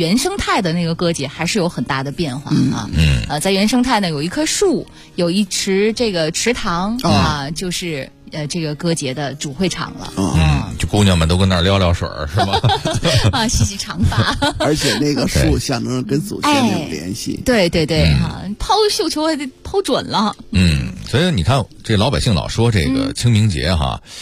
原生态的那个歌节还是有很大的变化啊。在原生态呢，有一棵树，有一池这个池塘就是这个歌节的主会场了。 就姑娘们都跟那儿撩撩水是吧？ 洗洗长发。 而且那个树象征跟祖先那种联系。 对抛绣球还得抛准了。 所以你看，这老百姓老说这个清明节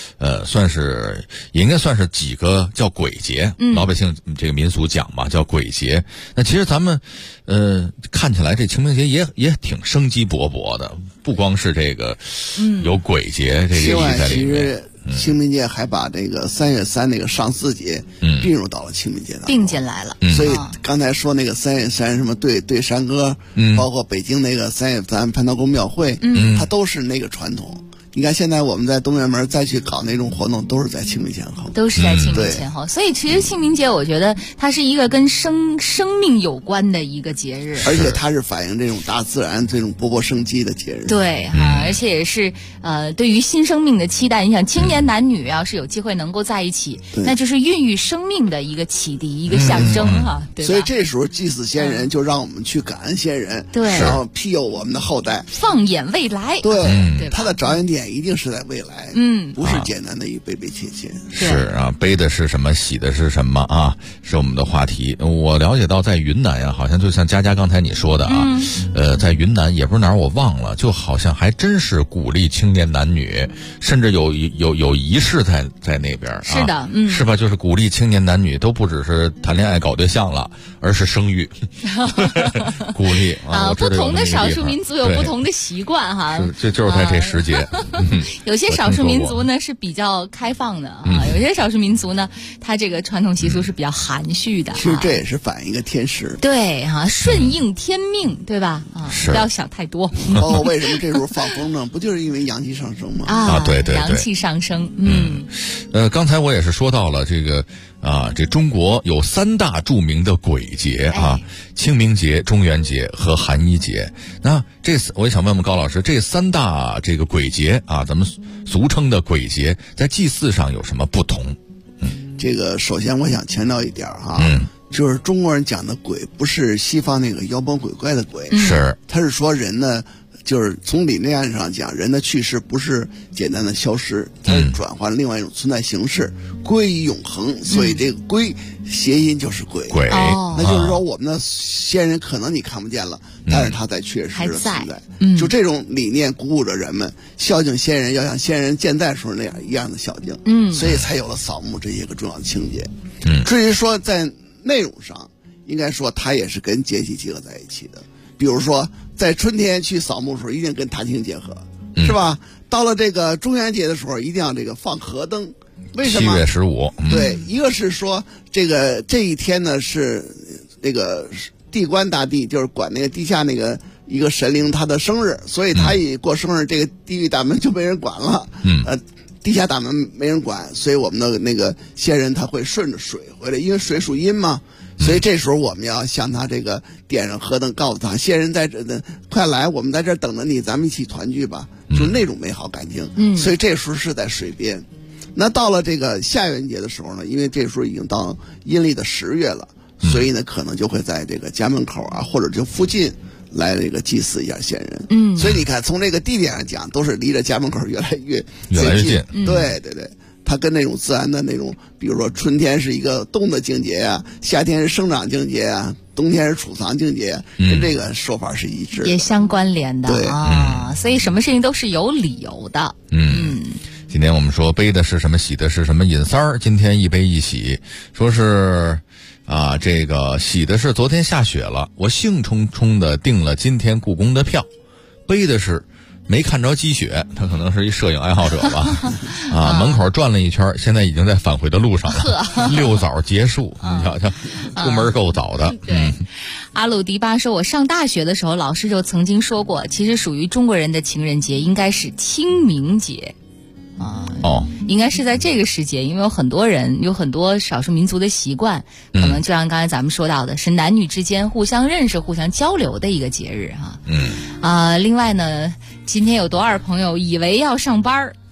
也应该算是几个叫鬼节。老百姓这个民俗讲嘛，叫鬼节。那其实咱们看起来这清明节也挺生机勃勃的，不光是这个有鬼节这个意义在里面。 清明节还把这个3月3那个上巳节并入到了清明节当中， 并进来了。 所以刚才说那个3月3什么对山歌，包括北京那个3月3蟠桃宫庙会，它都是那个传统。你看现在我们在东院门再去搞那种活动，都是在清明前后， 所以其实清明节我觉得它是一个跟生命有关的一个节日， 而且它是反映这种大自然这种勃勃生机的节日。 对而且也是对于新生命的期待。你想青年男女要是有机会能够在一起，那就是孕育生命的一个启迪，一个象征对吧？ 所以这时候祭祀先人，就让我们去感恩先人，然后庇佑我们的后代， 放眼未来。 对他的着眼点一定是在未来，不是简单的一悲悲切切。 是啊，悲的是什么，喜的是什么啊？是我们的话题。我了解到在云南呀，好像就像佳佳刚才你说的啊，在云南也不是哪儿我忘了，就好像还真是鼓励青年男女，甚至有仪式在那边。 是的， 是吧？就是鼓励青年男女都不只是谈恋爱搞对象了，而是生育，鼓励不同的少数民族有不同的习惯哈。 这就是在这时节。 有些少数民族呢是比较开放的有些少数民族呢，它这个传统习俗是比较含蓄的。 其实这也是反映一个天时。 对顺应天命，对吧？不要想太多。 为什么这时候放风筝？不就是因为阳气上升吗？ 对， 阳气上升。 刚才我也是说到了这个这中国有3大著名的鬼节清明节、中元节和寒衣节。那我也想问问高老师，这3大这个鬼节咱们俗称的鬼节，在祭祀上有什么不同？ 这个首先我想强调一点就是中国人讲的鬼，不是西方那个妖魔鬼怪的鬼，他是说人呢。就是从理念上讲，人的去世不是简单的消失，它是转换另外一种存在形式，归于永恒。所以这个归谐音就是鬼，那就是说我们的先人可能你看不见了，但是他在确实的存在。就这种理念鼓舞着人们孝敬先人，要像先人健在时候那样一样的孝敬。所以才有了扫墓这些个重要的情节。至于说在内容上，应该说它也是跟节气结合在一起的。比如说在春天去扫墓的时候一定跟踏青结合，是吧？到了这个中元节的时候一定要这个放河灯。为什么？7 月15。 对，一个是说这一天呢是那个地官大帝，就是管那个地下那个一个神灵他的生日，所以他一过生日，这个地狱大门就没人管了。地下大门没人管，所以我们的那个先人他会顺着水回来，因为水属阴嘛。所以这时候我们要向他这个点上河灯，告诉他先人在这呢，快来，我们在这等着你，咱们一起团聚吧，就是那种美好感情。所以这时候是在水边。那到了这个下元节的时候呢，因为这时候已经到阴历的10月了，所以呢可能就会在这个家门口或者就附近来这个祭祀一下先人。所以你看从这个地点上讲，都是离着家门口越来越近。对。它跟那种自然的那种，比如说春天是一个动的境界夏天是生长境界冬天是储藏境界跟这个说法是一致的， 也相关联的。对所以什么事情都是有理由的。 今天我们说悲的是什么，喜的是什么，尹三儿今天一悲一喜，说是这个喜的是昨天下雪了，我兴冲冲的订了今天故宫的票。悲的是没看着积雪，他可能是一摄影爱好者吧。门口转了一圈，现在已经在返回的路上了。6早结束，你瞧瞧，出门够早的。 对，阿鲁迪巴说，我上大学的时候，老师就曾经说过，其实属于中国人的情人节应该是清明节。应该是在这个时节，因为有很多少数民族的习惯，可能就像刚才咱们说到的，是男女之间互相认识、互相交流的一个节日另外呢，今天有多少朋友以为要上班，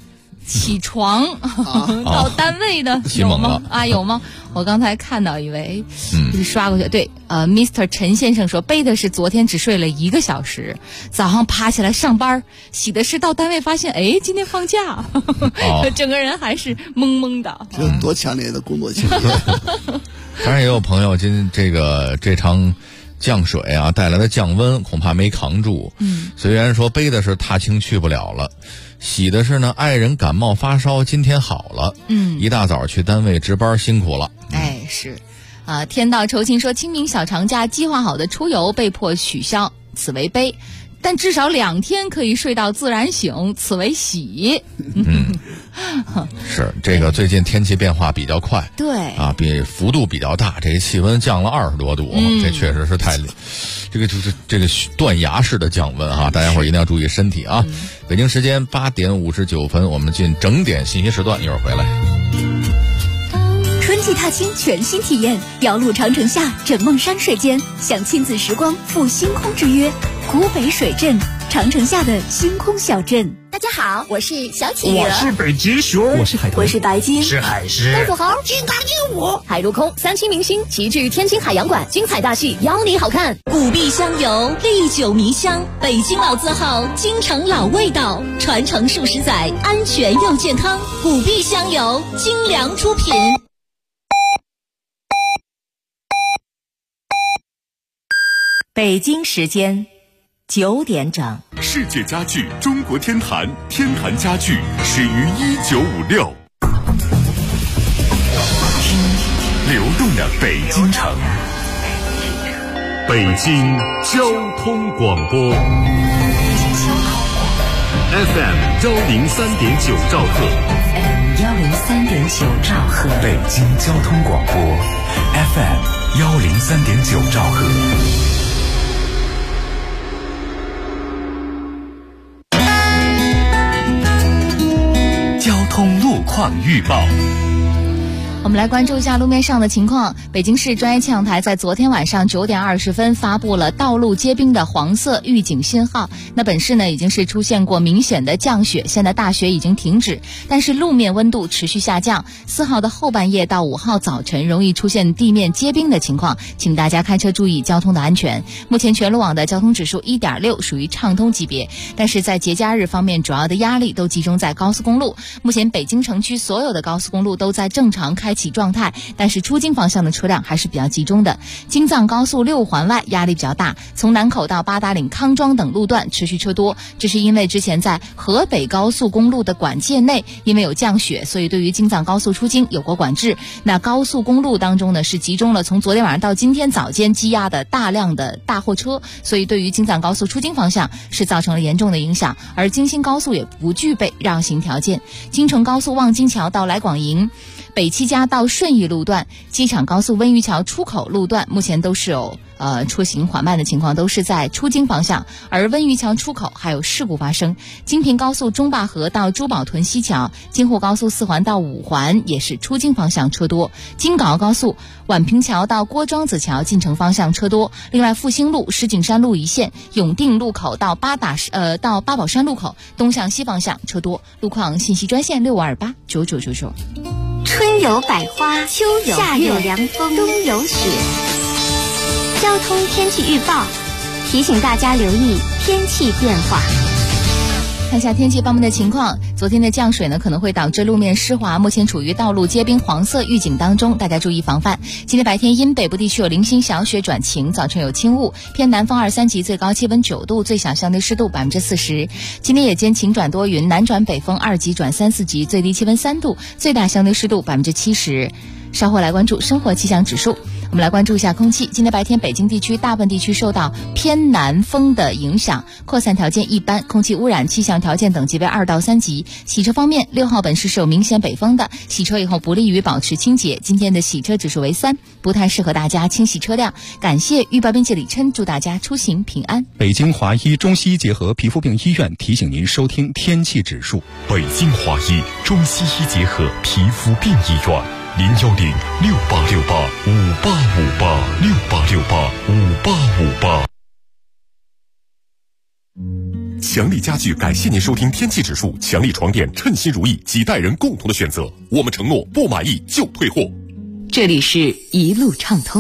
起床到单位的有吗？有吗？我刚才看到一位，刷过去，对，Mr. 陈先生说，背的是昨天只睡了1个小时，早上爬起来上班，喜的是到单位发现，今天放假，整个人还是懵懵的。 这多强烈的工作情绪！ 当然也有朋友这场降水啊带来的降温恐怕没扛住。虽然说悲的是踏青去不了了，喜的是呢爱人感冒发烧今天好了。一大早去单位值班辛苦了。 是天道酬勤说，清明小长假计划好的出游被迫取消，此为悲，但至少2天可以睡到自然醒，此为喜。 是这个最近天气变化比较快， 对比幅度比较大，这个气温降了20多度，这确实是太这个就是这个断崖式的降温大家伙一定要注意身体啊。北京时间8点59分，我们进整点信息时段，一会儿回来。 春季踏青全新体验，遥路长城下，枕梦山水间，享亲子时光，赴星空之约。古北水镇，长城下的星空小镇。 大家好，我是小企鹅， 我是北极熊， 我是海豚， 我是白鲸， 是海狮， 飞虎猴，金刚鹦鹉，海陆空3栖明星齐聚天津海洋馆，精彩大戏邀你好看。 古碧香油，历久弥香，北京老字号，京城老味道，传承数十载，安全又健康。古碧香油，精良出品。 北京时间9点整。 世界家具中国天坛，天坛家具始于1956。流动的北京城，北京交通广播 FM 103.9兆赫 103.9兆赫， 北京交通广播 FM 103.9兆赫。 交通路况预报。 我们来关注一下路面上的情况。北京市专业气象台在昨天晚上9点20分发布了道路结冰的黄色预警信号。那本市呢已经是出现过明显的降雪，现在大雪已经停止，但是路面温度持续下降。4号的后半夜到5号早晨容易出现地面结冰的情况，请大家开车注意交通的安全。目前全路网的交通指数1.6，属于畅通级别。但是在节假日方面，主要的压力都集中在高速公路。目前北京城区所有的高速公路都在正常开启状态，但是出京方向的车辆还是比较集中的。京藏高速6环外压力比较大，从南口到八达岭、康庄等路段持续车多，这是因为之前在河北高速公路的管界内因为有降雪，所以对于京藏高速出京有过管制。那高速公路当中呢是集中了从昨天晚上到今天早间积压的大量的大货车，所以对于京藏高速出京方向是造成了严重的影响。而京新高速也不具备让行条件。京承高速望京桥到来广营、北七家到顺义路段、机场高速温榆桥出口路段目前都是有出行缓慢的情况，都是在出京方向，而温榆桥出口还有事故发生。京平高速中坝河到珠宝屯西桥、京沪高速4环到5环也是出京方向车多。京港澳高速宛平桥到郭庄子桥进城方向车多。另外复兴路、石景山路一线、永定路口到八宝山路口东向西方向车多。路况信息专线65289999。 春有百花，秋有夏有凉风，冬有雪。交通天气预报提醒大家留意天气变化。 看一下天气方面的情况，昨天的降水呢可能会导致路面湿滑，目前处于道路结冰黄色预警当中，大家注意防范。今天白天因北部地区有零星小雪转晴，早晨有轻雾，偏南风2、3级，最高气温9度，最小相对湿度40%。今天夜间晴转多云，南转北风2级转3、4级，最低气温3度，最大相对湿度70%。稍后来关注生活气象指数。我们来关注一下空气。今天白天北京地区大部分地区受到偏南风的影响，扩散条件一般，空气污染气象条件等级为2到3级。洗车方面，6号本市是有明显北风的，洗车以后不利于保持清洁，今天的洗车指数为3，不太适合大家清洗车辆。感谢预报编辑李琛，祝大家出行平安。 北京华医中西医结合皮肤病医院提醒您收听天气指数。 北京华医中西医结合皮肤病医院，0868685858，68685858。 强力家具感谢您收听天气指数，强力床垫称心如意，几代人共同的选择。我们承诺不满意就退货。 这里是一路畅通。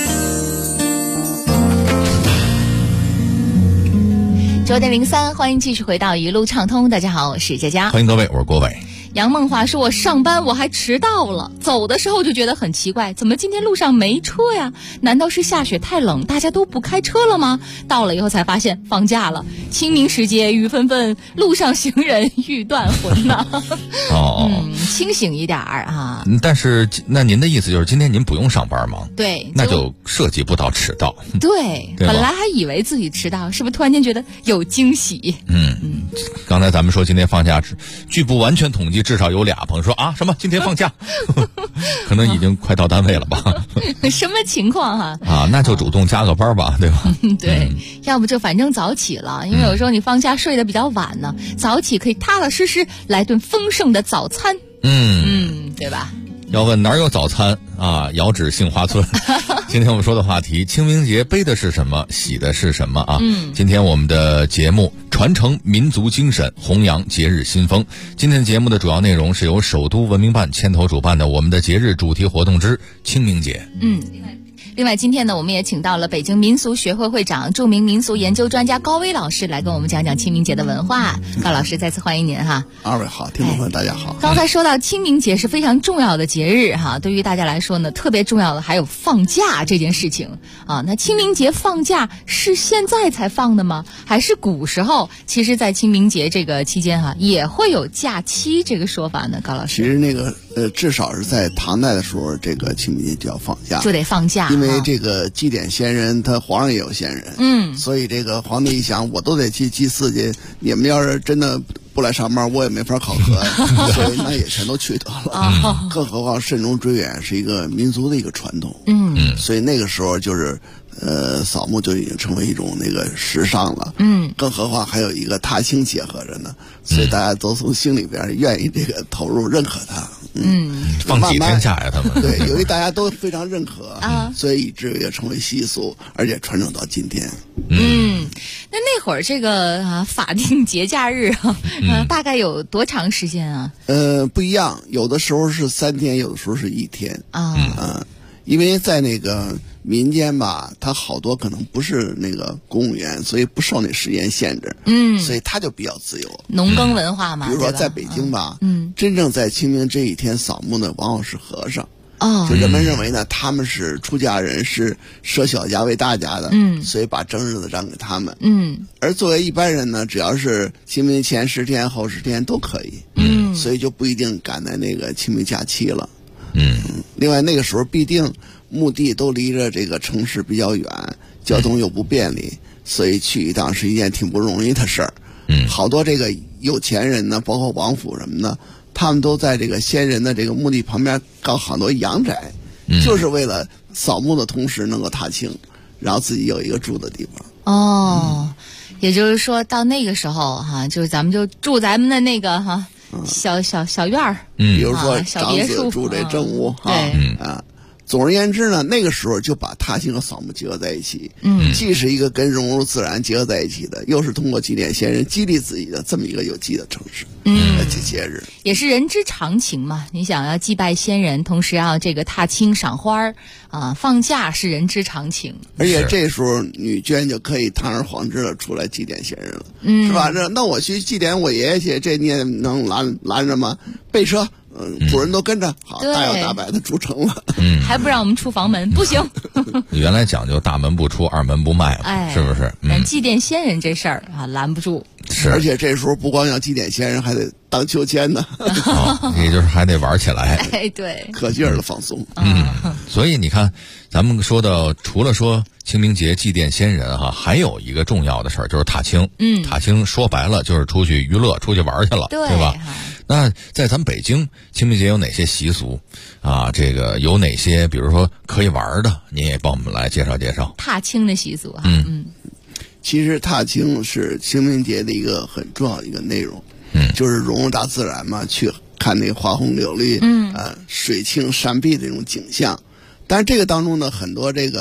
9:03，欢迎继续回到一路畅通。大家好，我是佳佳。 欢迎各位，我是郭伟。 杨梦华说：“我上班我还迟到了，走的时候就觉得很奇怪，怎么今天路上没车呀？难道是下雪太冷，大家都不开车了吗？到了以后才发现放假了，清明时节雨纷纷，路上行人欲断魂呐。清醒一点啊。 但是那您的意思就是今天您不用上班吗？ 对， 那就涉及不到迟到。 对，本来还以为自己迟到，是不是突然间觉得有惊喜？ 刚才咱们说今天放假，据不完全统计，至少有俩朋友说啊，什么今天放假，可能已经快到单位了吧？ 什么情况哈？ 那就主动加个班吧，对吧？ 对，要不就反正早起了，因为有时候你放假睡得比较晚呢，早起可以踏踏实实来顿丰盛的早餐。对吧？ 要问哪有早餐啊？遥指杏花村。今天我们说的话题，清明节背的是什么，喜的是什么啊？今天我们的节目传承民族精神，弘扬节日新风。今天节目的主要内容是由首都文明办牵头主办的我们的节日主题活动之清明节。 另外今天呢，我们也请到了北京民俗学会会长、著名民俗研究专家高威老师来跟我们讲讲清明节的文化。高老师再次欢迎您哈。 二位好，听众朋友大家好。 刚才说到清明节是非常重要的节日哈，对于大家来说呢，特别重要的还有放假这件事情啊。那清明节放假是现在才放的吗？还是古时候其实在清明节这个期间哈也会有假期这个说法呢？高老师。 其实那个至少是在唐代的时候，这个清明节就要放假， 就得放假， 因为这个祭典先人，他皇上也有先人，所以这个皇帝一想，我都得去祭祀去，你们要是真的不来上班，我也没法考核，所以那也全都去得了。更何况慎终追远是一个民族的一个传统，所以那个时候就是扫墓就已经成为一种那个时尚了，更何况还有一个踏青结合着呢，所以大家都从心里边愿意这个投入认可它。 放几天假呀？他们对，由于大家都非常认可所以以至于也成为习俗，而且传承到今天。 那会儿这个法定节假日大概有多长时间啊？ 不一样，有的时候是3天，有的时候是1天因为在那个民间吧，他好多可能不是那个公务员，所以不受那时间限制，所以他就比较自由。 农耕文化嘛， 比如说在北京吧，真正在清明这一天扫墓的往往是和尚。就人们认为呢，他们是出家人，是舍小家为大家的，所以把正日子让给他们。而作为一般人呢，只要是清明前10天、后10天都可以。所以就不一定赶在那个清明假期了。另外那个时候必定墓地都离着这个城市比较远，交通又不便利，所以去一趟是一件挺不容易的事儿。好多这个有钱人呢，包括王府什么的，他们都在这个先人的这个墓地旁边搞好多阳宅，就是为了扫墓的同时能够踏青，然后自己有一个住的地方。也就是说到那个时候就是咱们就住咱们的那个小院儿， 比如说长子住这正屋总而言之呢，那个时候就把踏青和扫墓结合在一起，既是一个跟融入自然结合在一起的，又是通过祭奠先人激励自己的这么一个有机的城市，节日也是人之常情嘛。你想要祭拜先人，同时要这个踏青赏花放假是人之常情。 而且这时候女眷就可以堂而皇之的出来祭奠先人了，是吧？那我去祭奠我爷爷去，这你也能拦着吗？备车。主人都跟着，好，大摇大摆的出城了， 还不让我们出房门，不行。 原来讲究大门不出，二门不迈嘛，是不是？ 但祭奠先人这事儿拦不住。 是， 而且这时候不光要祭奠先人，还得荡秋千呢， 也就是还得玩起来， 对， 可劲儿的放松。 所以你看，咱们说到除了说清明节祭奠先人还有一个重要的事儿就是踏青。踏青说白了就是出去娱乐，出去玩去了，对吧？那在咱们北京清明节有哪些习俗这个有哪些比如说可以玩的，您也帮我们来介绍介绍踏青的习俗其实踏青是清明节的一个很重要的一个内容，就是融入大自然嘛，去看那个花红柳绿，水清山碧的这种景象。但是这个当中呢，很多这个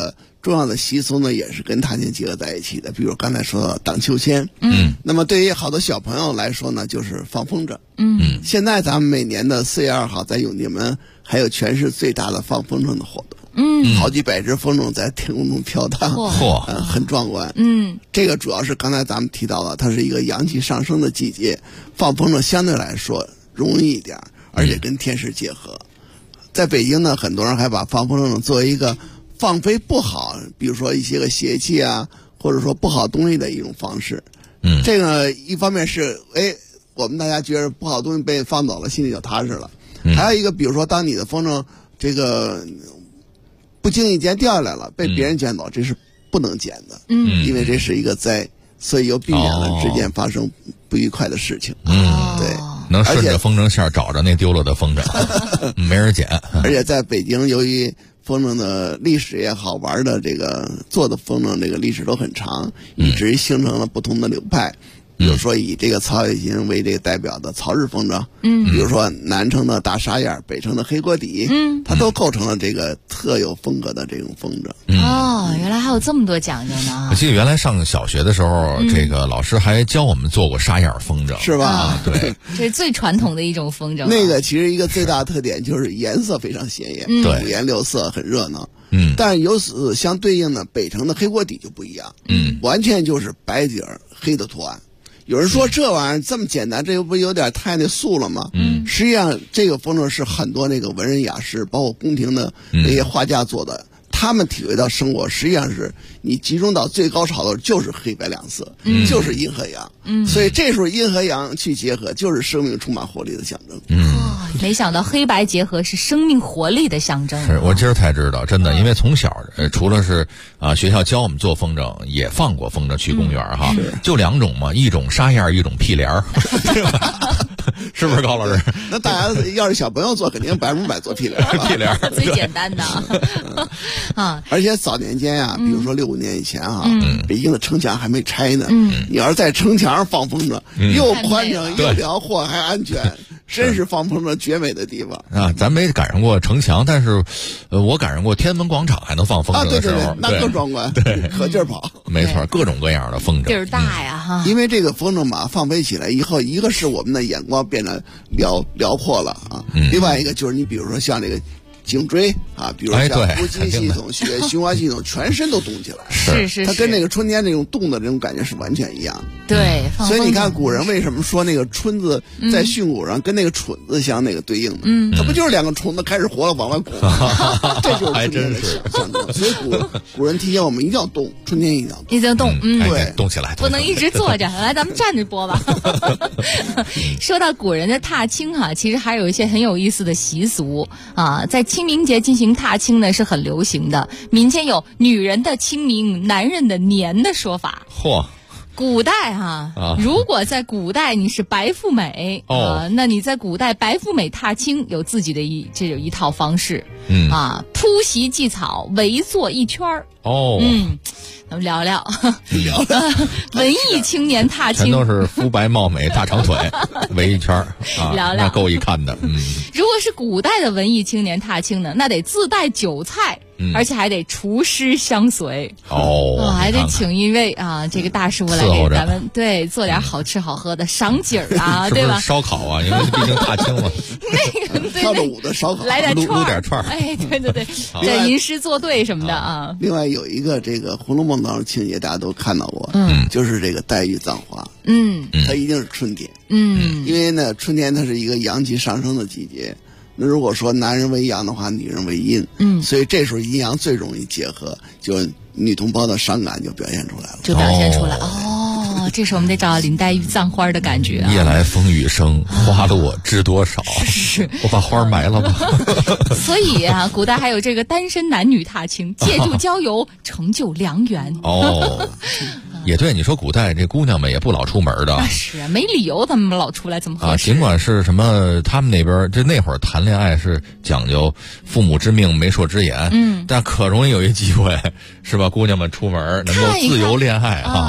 重要的习俗呢，也是跟踏青结合在一起的。比如刚才说到荡秋千，那么对于好多小朋友来说呢，就是放风筝。现在咱们每年的4月2号在永定门还有全市最大的放风筝的活动。好几百只风筝在天空中飘荡，很壮观。这个主要是刚才咱们提到了，它是一个阳气上升的季节，放风筝相对来说容易一点，而且跟天时结合。在北京呢，很多人还把放风筝作为一个放飞不好，比如说一些个邪气啊，或者说不好东西的一种方式。这个一方面是我们大家觉得不好东西被放走了，心里就踏实了。还有一个，比如说当你的风筝这个不经意间掉下来了，被别人捡走，这是不能捡的。因为这是一个灾，所以又避免了之间发生不愉快的事情。对， 能顺着风筝线找着那丢了的风筝，没人捡。 而且在北京，由于风筝的历史也好，玩的这个做的风筝这个历史都很长，以至于形成了不同的流派。比如说以这个曹雪芹为这个代表的曹氏风筝，比如说南城的大沙眼，北城的黑锅底，它都构成了这个特有风格的这种风筝。 原来还有这么多讲究呢！ 我记得原来上小学的时候，这个老师还教我们做过沙眼风筝， 是吧？ 对， 这是最传统的一种风筝。 那个其实一个最大的特点就是颜色非常鲜艳，五颜六色，很热闹。但是由此相对应的，北城的黑锅底就不一样，完全就是白底儿黑的图案。有人说这玩意儿这么简单，这又不有点太那素了吗？实际上这个风筝是很多那个文人雅士，包括宫廷的那些画家做的。他们体会到生活实际上是你集中到最高潮的就是黑白两色，就是阴和阳。所以这时候阴和阳去结合，就是生命充满活力的象征。 没想到黑白结合是生命活力的象征。 是我今儿才知道，真的，因为从小除了是学校教我们做风筝，也放过风筝去公园哈，就2种嘛，一种沙燕，一种屁帘儿，是不是高老师？ 那大家要是小朋友做，肯定100%做屁帘儿， 屁帘儿最简单的啊。 而且早年间啊，比如说65年以前啊，北京的城墙还没拆呢，你要是在城墙上放风筝，又宽敞又辽阔还安全，真是放风筝绝美的地方啊！咱没赶上过城墙，但是我赶上过天安门广场还能放风筝的时候， 对，那更壮观，对，可劲儿跑， 没错，各种各样的风筝， 地儿大呀哈。 因为这个风筝嘛，放飞起来以后，一个是我们的眼光变得辽阔了啊，另外一个就是你比如说像这个颈椎啊，比如像呼吸系统、血液循环系统，全身都动起来。 是， 它跟那个春天那种动的这种感觉是完全一样。 对， 所以你看古人为什么说那个春字在训诂上跟那个蠢字相那个对应的？它不就是2个虫子开始活了往外滚吗？这就是春天的象征。所以古人提醒我们一定要动，春天一定要动， 一定要动， 对， 动起来， 不能一直坐着。来，咱们站着播吧。说到古人的踏青哈，其实还有一些很有意思的习俗啊，在清明节进行踏青呢是很流行的，民间有女人的清明，男人的年的说法。古代如果在古代你是白富美那你在古代白富美踏青有自己的一套方式，铺席祭草，围坐一圈儿。咱们聊聊文艺青年踏青， 全都是肤白貌美大长腿围一圈聊聊那够一看的。 如果是古代的文艺青年踏青呢，那得自带酒菜，而且还得厨师相随还得请一位这个大师傅来给咱们做点好吃好喝的赏景啊，对吧？ 烧烤啊，因为毕竟踏青嘛。 那个跳着舞的烧烤， 来点撸点串儿， 对，吟诗作对什么的啊。 另外有一个这个《红楼梦》当中情节大家都看到过，就是这个黛玉葬花，它一定是春天，因为呢春天它是一个阳气上升的季节。那如果说男人为阳的话，女人为阴，所以这时候阴阳最容易结合，就女同胞的伤感就表现出来了。 这时候我们得找林黛玉葬花的感觉夜来风雨声，花落知多少。我把花埋了吧。 所以古代还有这个单身男女踏青，借助交友成就良缘。 也对，你说古代这姑娘们也不老出门的， 是没理由他们老出来这么合适尽管是什么，他们那边那会儿谈恋爱是讲究父母之命媒妁之言，但可容易有一机会是吧？姑娘们出门能够自由恋爱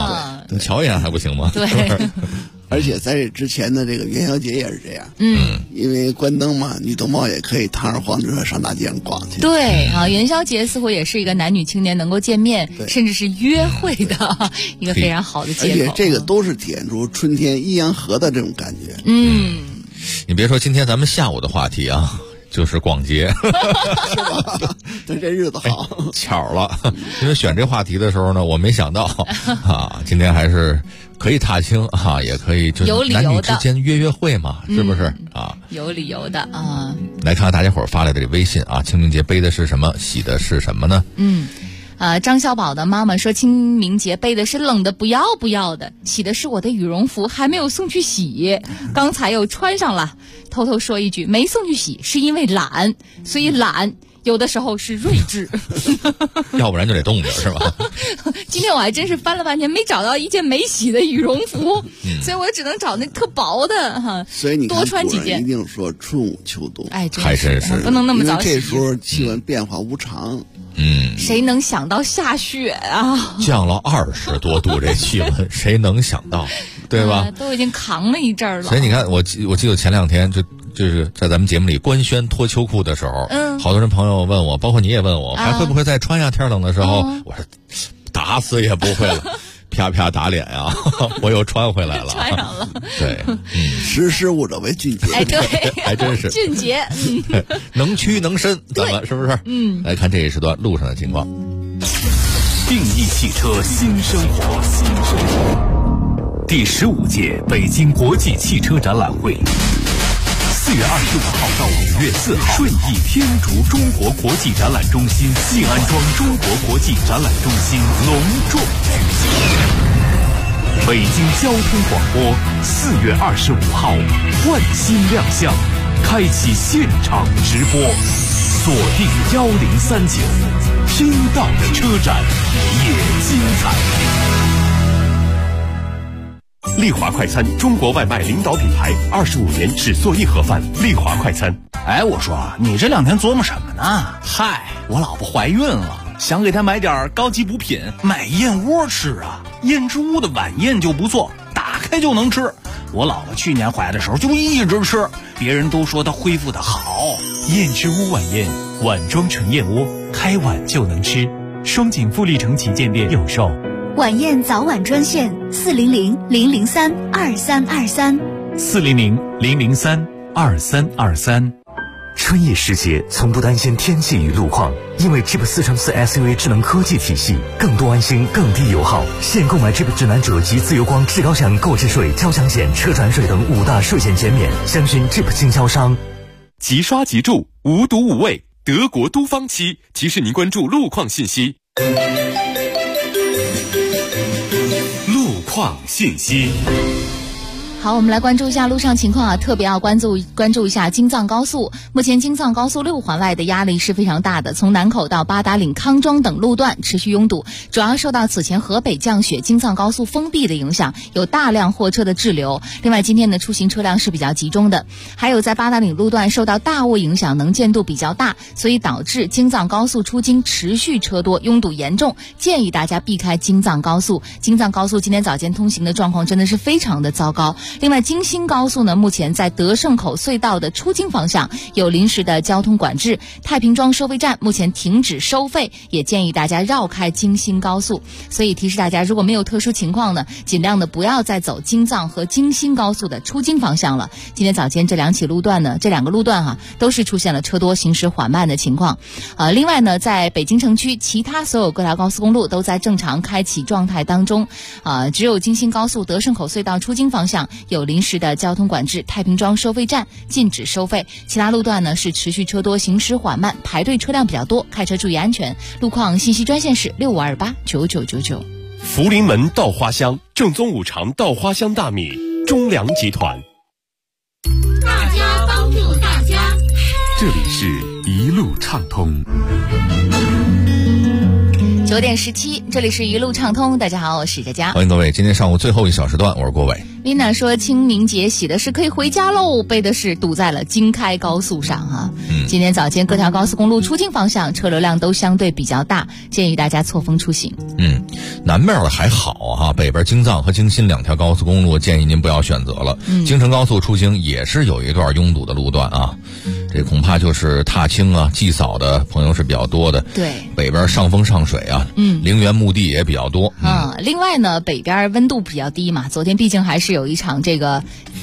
你瞧一眼还不行吗？ 对。 而且在这之前的这个元宵节也是这样，因为关灯嘛，女同胞也可以堂而皇之上大街上逛去。 对啊，元宵节似乎也是一个男女青年能够见面，甚至是约会的一个非常好的借口。 而且这个都是体现出春天阴阳和的这种感觉。 你别说，今天咱们下午的话题啊，就是逛街， 是吧？但这日子好巧了，因为选这话题的时候呢，我没想到啊，今天还是可以踏青啊，也可以就男女之间约会嘛，是不是啊？ 有理由的啊！ 来看看大家伙儿发来的这微信啊，清明节背的是什么，喜的是什么呢？ 张小宝的妈妈说，清明节背的是冷的不要不要的，喜的是我的羽绒服还没有送去洗，刚才又穿上了。偷偷说一句，没送去洗是因为懒，所以懒有的时候是睿智， 要不然就得冻着是吧？ 今天我还真是翻了半天没找到一件没洗的羽绒服，所以我只能找那特薄的哈。 所以你看多穿几件。 一定说春捂秋冬， 哎， 还真是不能那么早洗。 因为这时候气温变化无常。 谁能想到下雪啊？ 降了20多度，这气温谁能想到，对吧？ 都已经扛了一阵儿了。 所以你看，我记得前2天就是在咱们节目里官宣脱秋裤的时候，好多人朋友问我，包括你也问我，还会不会再穿呀？天冷的时候，我说打死也不会了。啪啪打脸呀！我又穿回来了， 穿上了。 对， 识时务者为俊杰。 哎，对， 还真是俊杰。 能屈能伸，咱们是不是？来看这一时段路上的情况。 定义汽车新生活，第15届北京国际汽车展览会。4月25号到5月4号，顺义天竺中国国际展览中心西安庄中国国际展览中心隆重举行。北京交通广播4月25号换新亮相，开启现场直播，锁定1039，听到的车展也精彩。丽华快餐，中国外卖领导品牌，25年只做一盒饭。丽华快餐。 哎，我说你这2天琢磨什么呢？嗨，我老婆怀孕了，想给她买点高级补品，买燕窝吃啊。燕之屋的晚宴就不错，打开就能吃。我老婆去年怀的时候就一直吃，别人都说她恢复的好。 燕之屋晚宴，碗装成燕窝，开碗就能吃。双井富力城旗舰店有售。 晚宴早晚专线400-003-2323 400-003-2323。 春意时节，从不担心天气与路况，因为 Jeep 4x4 SUV 智能科技体系，更多安心，更低油耗。现购买 Jeep 指南者及自由光至高享购置税、交强险、车船税等5大税险减免。详询 Jeep 经销商。 即刷即住，无毒无味，德国都方漆提示您关注路况信息。路况信息。 好，我们来关注一下路上情况啊，特别要关注一下京藏高速。目前京藏高速6环外的压力是非常大的，从南口到八达岭、康庄等路段持续拥堵，主要受到此前河北降雪、京藏高速封闭的影响，有大量货车的滞留。另外，今天的出行车辆是比较集中的，还有在八达岭路段受到大雾影响，能见度比较大，所以导致京藏高速出京持续车多，拥堵严重，建议大家避开京藏高速。京藏高速今天早间通行的状况真的是非常的糟糕。另外，京新高速呢，目前在德胜口隧道的出京方向有临时的交通管制，太平庄收费站目前停止收费，也建议大家绕开京新高速。所以提示大家，如果没有特殊情况呢，尽量的不要再走京藏和京新高速的出京方向了。今天早间这两个路段都是出现了车多、行驶缓慢的情况。另外呢，在北京城区其他所有各条高速公路都在正常开启状态当中，只有京新高速德胜口隧道出京方向有临时的交通管制，太平庄收费站禁止收费，其他路段呢是持续车多，行驶缓慢，排队车辆比较多，开车注意安全。路况信息专线是65289999。 福临门稻花香，正宗五常稻花香大米，中粮集团。 大家帮助大家， 这里是一路畅通。 9点17，这里是一路畅通。大家好，我是佳佳， 欢迎各位。今天上午最后1小时段，我是郭伟。 Lina 说清明节喜的是可以回家喽，悲的是堵在了京开高速上啊。今天早间各条高速公路出境方向车流量都相对比较大，建议大家错峰出行。 南面的还好哈，北边京藏和京新两条高速公路建议您不要选择了。京承高速出京也是有一段拥堵的路段啊，这恐怕就是踏青啊、祭扫的朋友是比较多的。 对， 北边上风上水啊，陵园墓地也比较多。 另外呢，北边温度比较低嘛，昨天毕竟还是有一场这个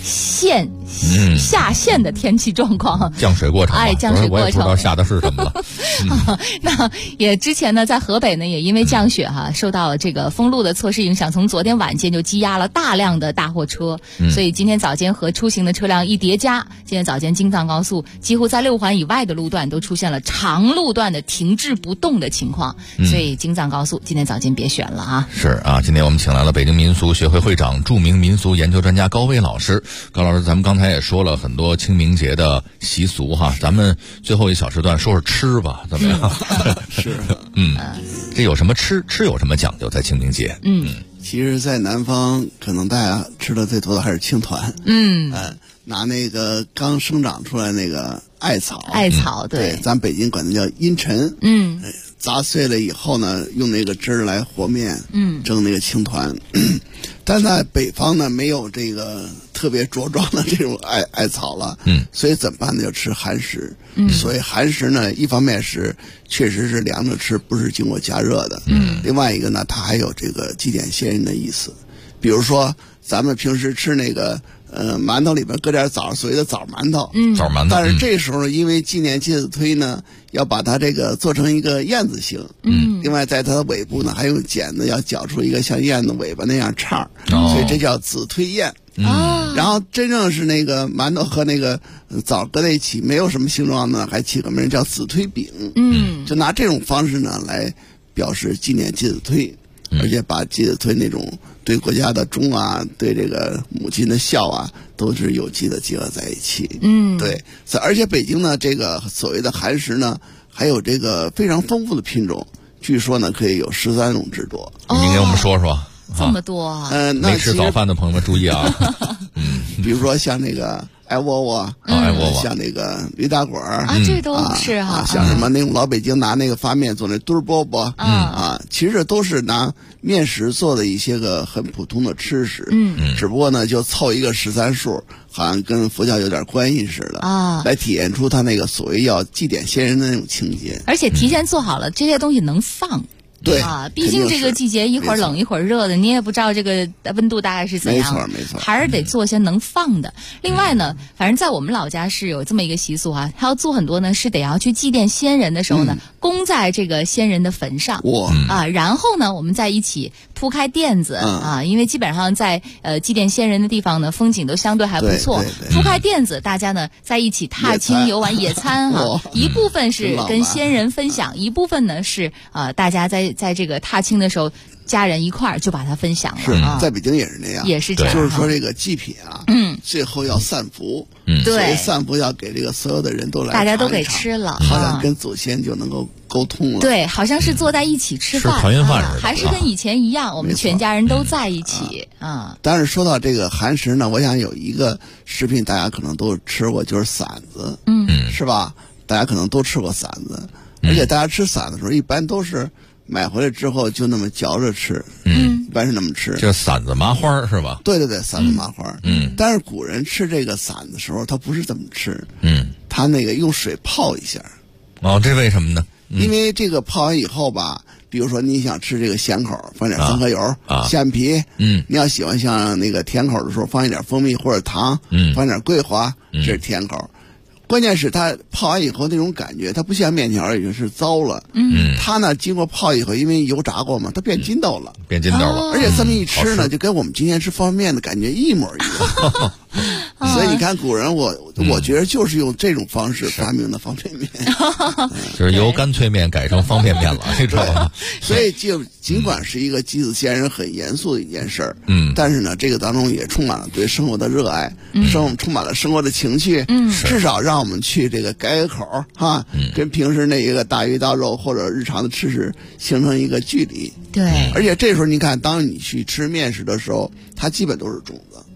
下线的天气状况， 降水过程。 降水过程， 我也不知道下的是什么了。 那也之前呢，在河北呢，也因为降雪受到了这个封路的措施影响，从昨天晚间就积压了大量的大货车，所以今天早间和出行的车辆一叠加，今天早间京藏高速几乎在6环以外的路段都出现了长路段的停滞不动的情况，所以京藏高速今天早间别选了啊。 是啊，今天我们请来了北京民俗学会会长、著名民俗研究专家高威老师。高老师，咱们刚才也说了很多清明节的习俗哈，咱们最后一小时段说说吃吧，怎么样？ 是， 这有什么吃有什么讲究在清明节？ 其实，在南方可能大家吃的最多的还是青团。拿那个刚生长出来那个艾草，对，咱北京管它叫阴陈。砸碎了以后呢，用那个汁儿来和面，蒸那个青团。但在北方呢，没有这个特别茁壮的这种艾草了，所以怎么办呢？就吃寒食。所以寒食呢，一方面是确实是凉着吃，不是经过加热的。另外一个呢，它还有这个祭奠先人的意思。比如说，咱们平时吃那个馒头里边搁点枣，所谓的枣馒头， 枣馒头。 但是这时候因为纪念介子推呢，要把它这个做成一个燕子形，另外在它的尾部呢，还用剪子要绞出一个像燕子尾巴那样叉，所以这叫子推燕。然后真正是那个馒头和那个枣搁在一起，没有什么形状呢，还起个名叫子推饼。就拿这种方式呢来表示纪念介子推，而且把介子推那种对国家的忠啊，对这个母亲的孝啊，都是有机的结合在一起。对，而且北京呢，这个所谓的寒食呢，还有这个非常丰富的品种，据说呢可以有13种之多。 您给我们说说。 这么多啊！ 没吃早饭的朋友们注意啊！ 比如说像那个艾窝窝，像那个驴打滚这都是像什么那种老北京拿那个发面做那墩饽饽，其实都是拿面食做的一些个很普通的吃食，只不过呢就凑一个13数，好像跟佛教有点关系似的来体现出他那个所谓要祭奠先人的那种情节， 而且提前做好了这些东西能放。 对毕竟这个季节一会儿冷一会儿热的，你也不知道这个温度大概是怎样， 没错， 还是得做些能放的。另外呢，反正在我们老家是有这么一个习俗他要做很多呢，是得要去祭奠先人的时候呢，供在这个先人的坟上，然后呢，我们再一起铺开垫子因为基本上在祭奠先人的地方呢，风景都相对还不错，铺开垫子，大家呢在一起踏青游玩野餐一部分是跟先人分享，一部分呢是大家在这个踏青的时候，家人一块儿就把它分享了。 在北京也是那样， 也是这样。 就是说这个祭品最后要散福，所以散福要给这个所有的人都来， 大家都给吃了， 好像跟祖先就能够沟通了。 对，好像是坐在一起吃饭， 团圆饭还是跟以前一样，我们全家人都在一起但是说到这个寒食呢，我想有一个食品大家可能都吃过，就是馓子，是吧？大家可能都吃过馓子，而且大家吃馓子的时候，一般都是买回来之后就那么嚼着吃，一般是那么吃。 这馓子麻花是吧？ 对，馓子麻花。但是古人吃这个馓子的时候，他不是这么吃，他那个用水泡一下。 这为什么呢？ 因为这个泡完以后吧，比如说你想吃这个咸口，放点三合油、虾皮，你要喜欢像那个甜口的时候，放一点蜂蜜或者糖，放点桂花，这是甜口。关键是它泡完以后那种感觉，它不像面条已经是糟了，它呢经过泡以后，因为油炸过嘛，它变筋道了，而且这么一吃呢，就跟我们今天吃方便面的感觉一模一样。所以你看古人，我觉得就是用这种方式发明的方便面， 就是由干脆面改成方便面了，你知道吗？ 所以就尽管是一个祭祀先人很严肃的一件事儿，但是呢，这个当中也充满了对生活的热爱，充满了生活的情趣，至少让我们去这个改个口跟平时那一个大鱼大肉或者日常的吃食形成一个距离。 对， 而且这时候你看，当你去吃面食的时候，它基本都是种子。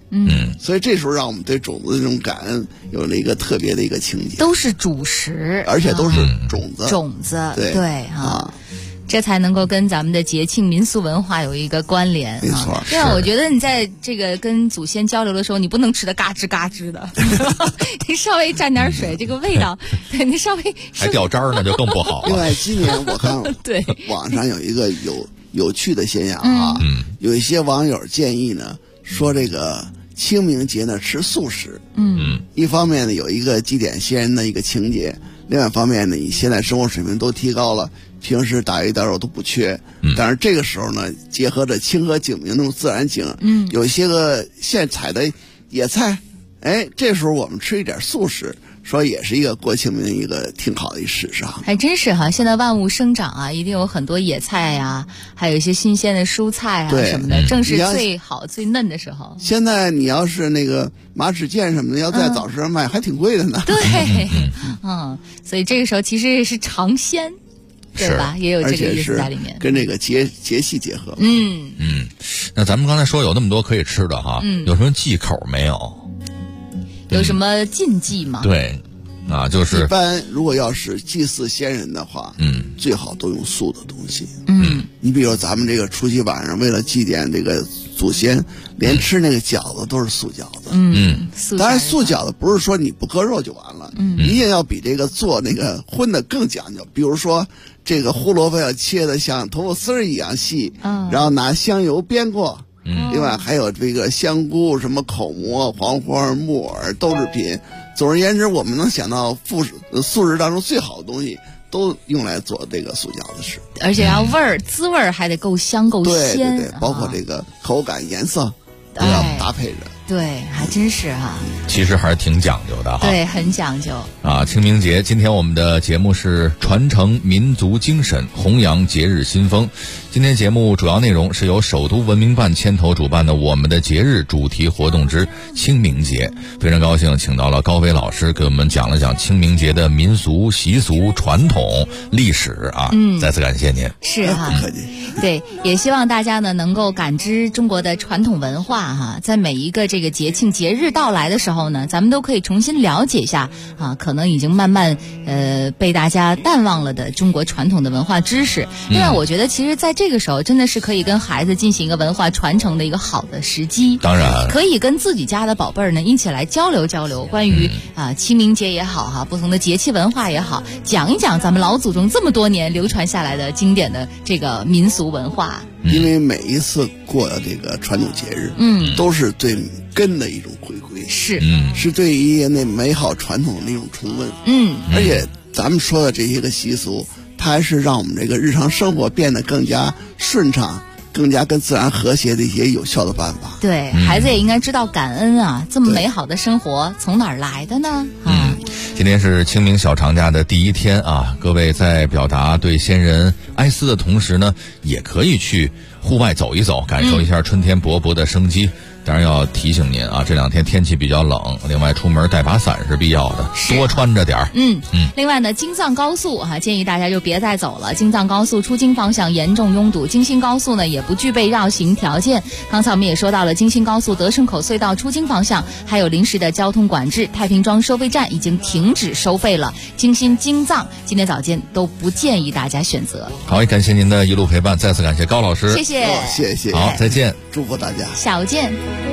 所以这时候让我们对种子的这种感恩有了一个特别的一个情节， 都是主食， 而且都是种子， 对这才能够跟咱们的节庆民俗文化有一个关联。 没错， 对啊，我觉得你在这个跟祖先交流的时候，你不能吃的嘎吱嘎吱的，你稍微蘸点水，这个味道，对你稍微还掉渣儿呢，就更不好了。 另外，今年我看对网上有一个有趣的现象啊，有一些网友建议呢，说这个清明节呢吃素食，一方面呢有一个祭奠先人的一个情节，另外一方面呢，你现在生活水平都提高了，平时打鱼打肉都不缺，但是这个时候呢，结合着清河景明那种自然景，有一些个现采的野菜，这时候我们吃一点素食，说也是一个过清明一个挺好的一事上。 还真是哈，现在万物生长啊，一定有很多野菜呀，还有一些新鲜的蔬菜啊什么的，正是最好最嫩的时候。 现在你要是那个马齿苋什么的，要在早市上卖，还挺贵的呢。 对，所以这个时候其实是尝鲜。对吧？也有这个意思在里面， 跟这个节气结合。 那咱们刚才说有那么多可以吃的哈，有什么忌口没有？ 有什么禁忌吗？ 对，就是一般如果要是祭祀先人的话，最好都用素的东西。你比如咱们这个除夕晚上为了祭奠这个祖先，连吃那个饺子都是素饺子。当然素饺子不是说你不搁肉就完了，一定要比这个做那个荤的更讲究。比如说这个胡萝卜要切的像头发丝儿一样细，然后拿香油煸过。另外还有这个香菇、什么口蘑、黄花、木耳、豆制品。总而言之，我们能想到素食当中最好的东西，都用来做这个素饺子吃。 而且要滋味还得够香够鲜。 对，包括这个口感、颜色都要搭配着。 对，还真是哈。 其实还是挺讲究的哈。 对，很讲究啊！清明节，今天我们的节目是传承民族精神，弘扬节日新风。今天节目主要内容是由首都文明办牵头主办的我们的节日主题活动之清明节。非常高兴请到了高飞老师给我们讲了讲清明节的民俗习俗、传统、历史啊。再次感谢您。 是哈， 不客气。 对，也希望大家呢能够感知中国的传统文化哈，在每一个这个节庆节日到来的时候呢，咱们都可以重新了解一下啊，可能已经慢慢被大家淡忘了的中国传统的文化知识。另外，我觉得其实在这个时候真的是可以跟孩子进行一个文化传承的一个好的时机。 当然， 可以跟自己家的宝贝儿呢一起来交流交流，关于清明节也好哈，不同的节气文化也好，讲一讲咱们老祖宗这么多年流传下来的经典的这个民俗文化。 因为每一次过的这个传统节日，都是对根的一种回归，是对于那美好传统的一种重温，而且咱们说的这些个习俗，它还是让我们这个日常生活变得更加顺畅，更加跟自然和谐的一些有效的办法。 对，孩子也应该知道感恩啊，这么美好的生活从哪儿来的呢？ 今天是清明小长假的第一天啊，各位在表达对先人哀思的同时呢，也可以去户外走一走，感受一下春天勃勃的生机。当然要提醒您啊，这两天天气比较冷，另外出门带把伞是必要的，多穿着点儿。 另外呢，京藏高速建议大家就别再走了。京藏高速出京方向严重拥堵，京新高速呢也不具备绕行条件。刚才我们也说到了，京新高速德胜口隧道出京方向还有临时的交通管制，太平庄收费站已经停止收费了。京新、京藏今天早间都不建议大家选择。 好，也感谢您的一路陪伴，再次感谢高老师。 谢谢， 谢谢。 好，再见， 祝福大家， 下午见。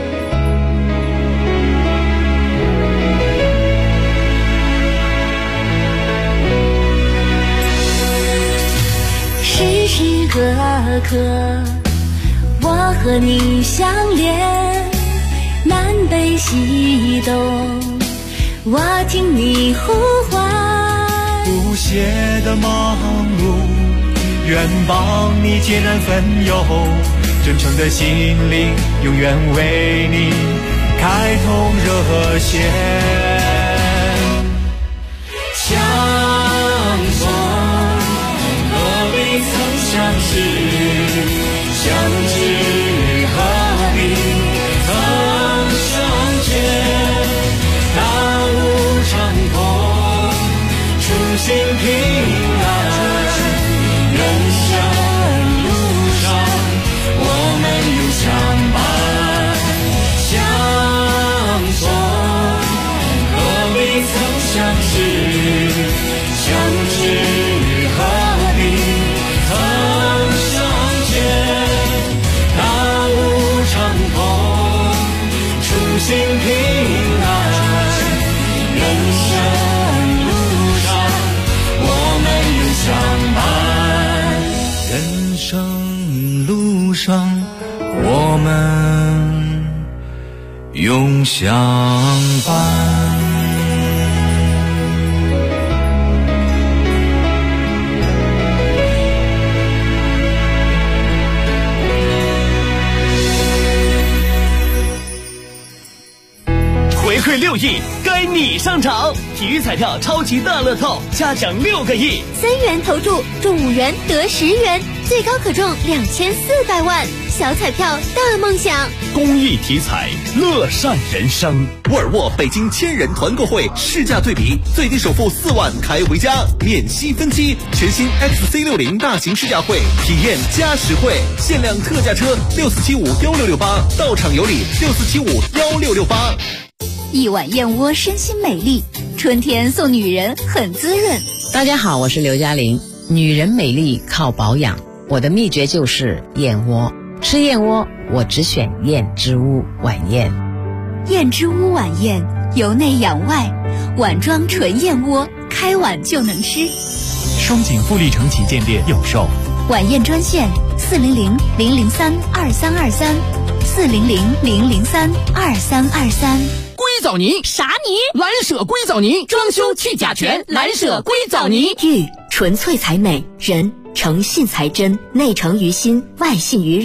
时时刻刻我和你相连，南北西东我听你呼唤， 不懈的忙碌愿帮你解难分忧，真诚的心灵永远为你开通热线，相逢曾相识，相知何必曾相见，大路长空，初心平安，人生路上我们永相伴，相生路上，我们永相伴。 回馈6亿，该你上场！体育彩票超级大乐透，加奖6个亿 ，3元投注中5元得10元，最高可中2400万。小彩票大梦想， 公益体彩，乐善人生。沃尔沃北京1000人团购会试驾对比，最低首付4万开回家，免息分期。全新 XC60 大型试驾会，体验加实惠，限量特价车64751668，到场有礼64751668。 一碗燕窝身心美丽，春天送女人很滋润。 大家好，我是刘嘉玲。女人美丽靠保养，我的秘诀就是燕窝。吃燕窝我只选燕之屋晚宴。 燕之屋晚宴，由内养外，碗装纯燕窝，开碗就能吃。 双井富力城旗舰店有售。 晚宴专线400-003-2323，400-003-2323。 硅藻泥啥泥？ 蓝舍硅藻泥，装修去甲醛，蓝舍硅藻泥。 玉纯粹才美，人诚信才真，内诚于心，外信于人。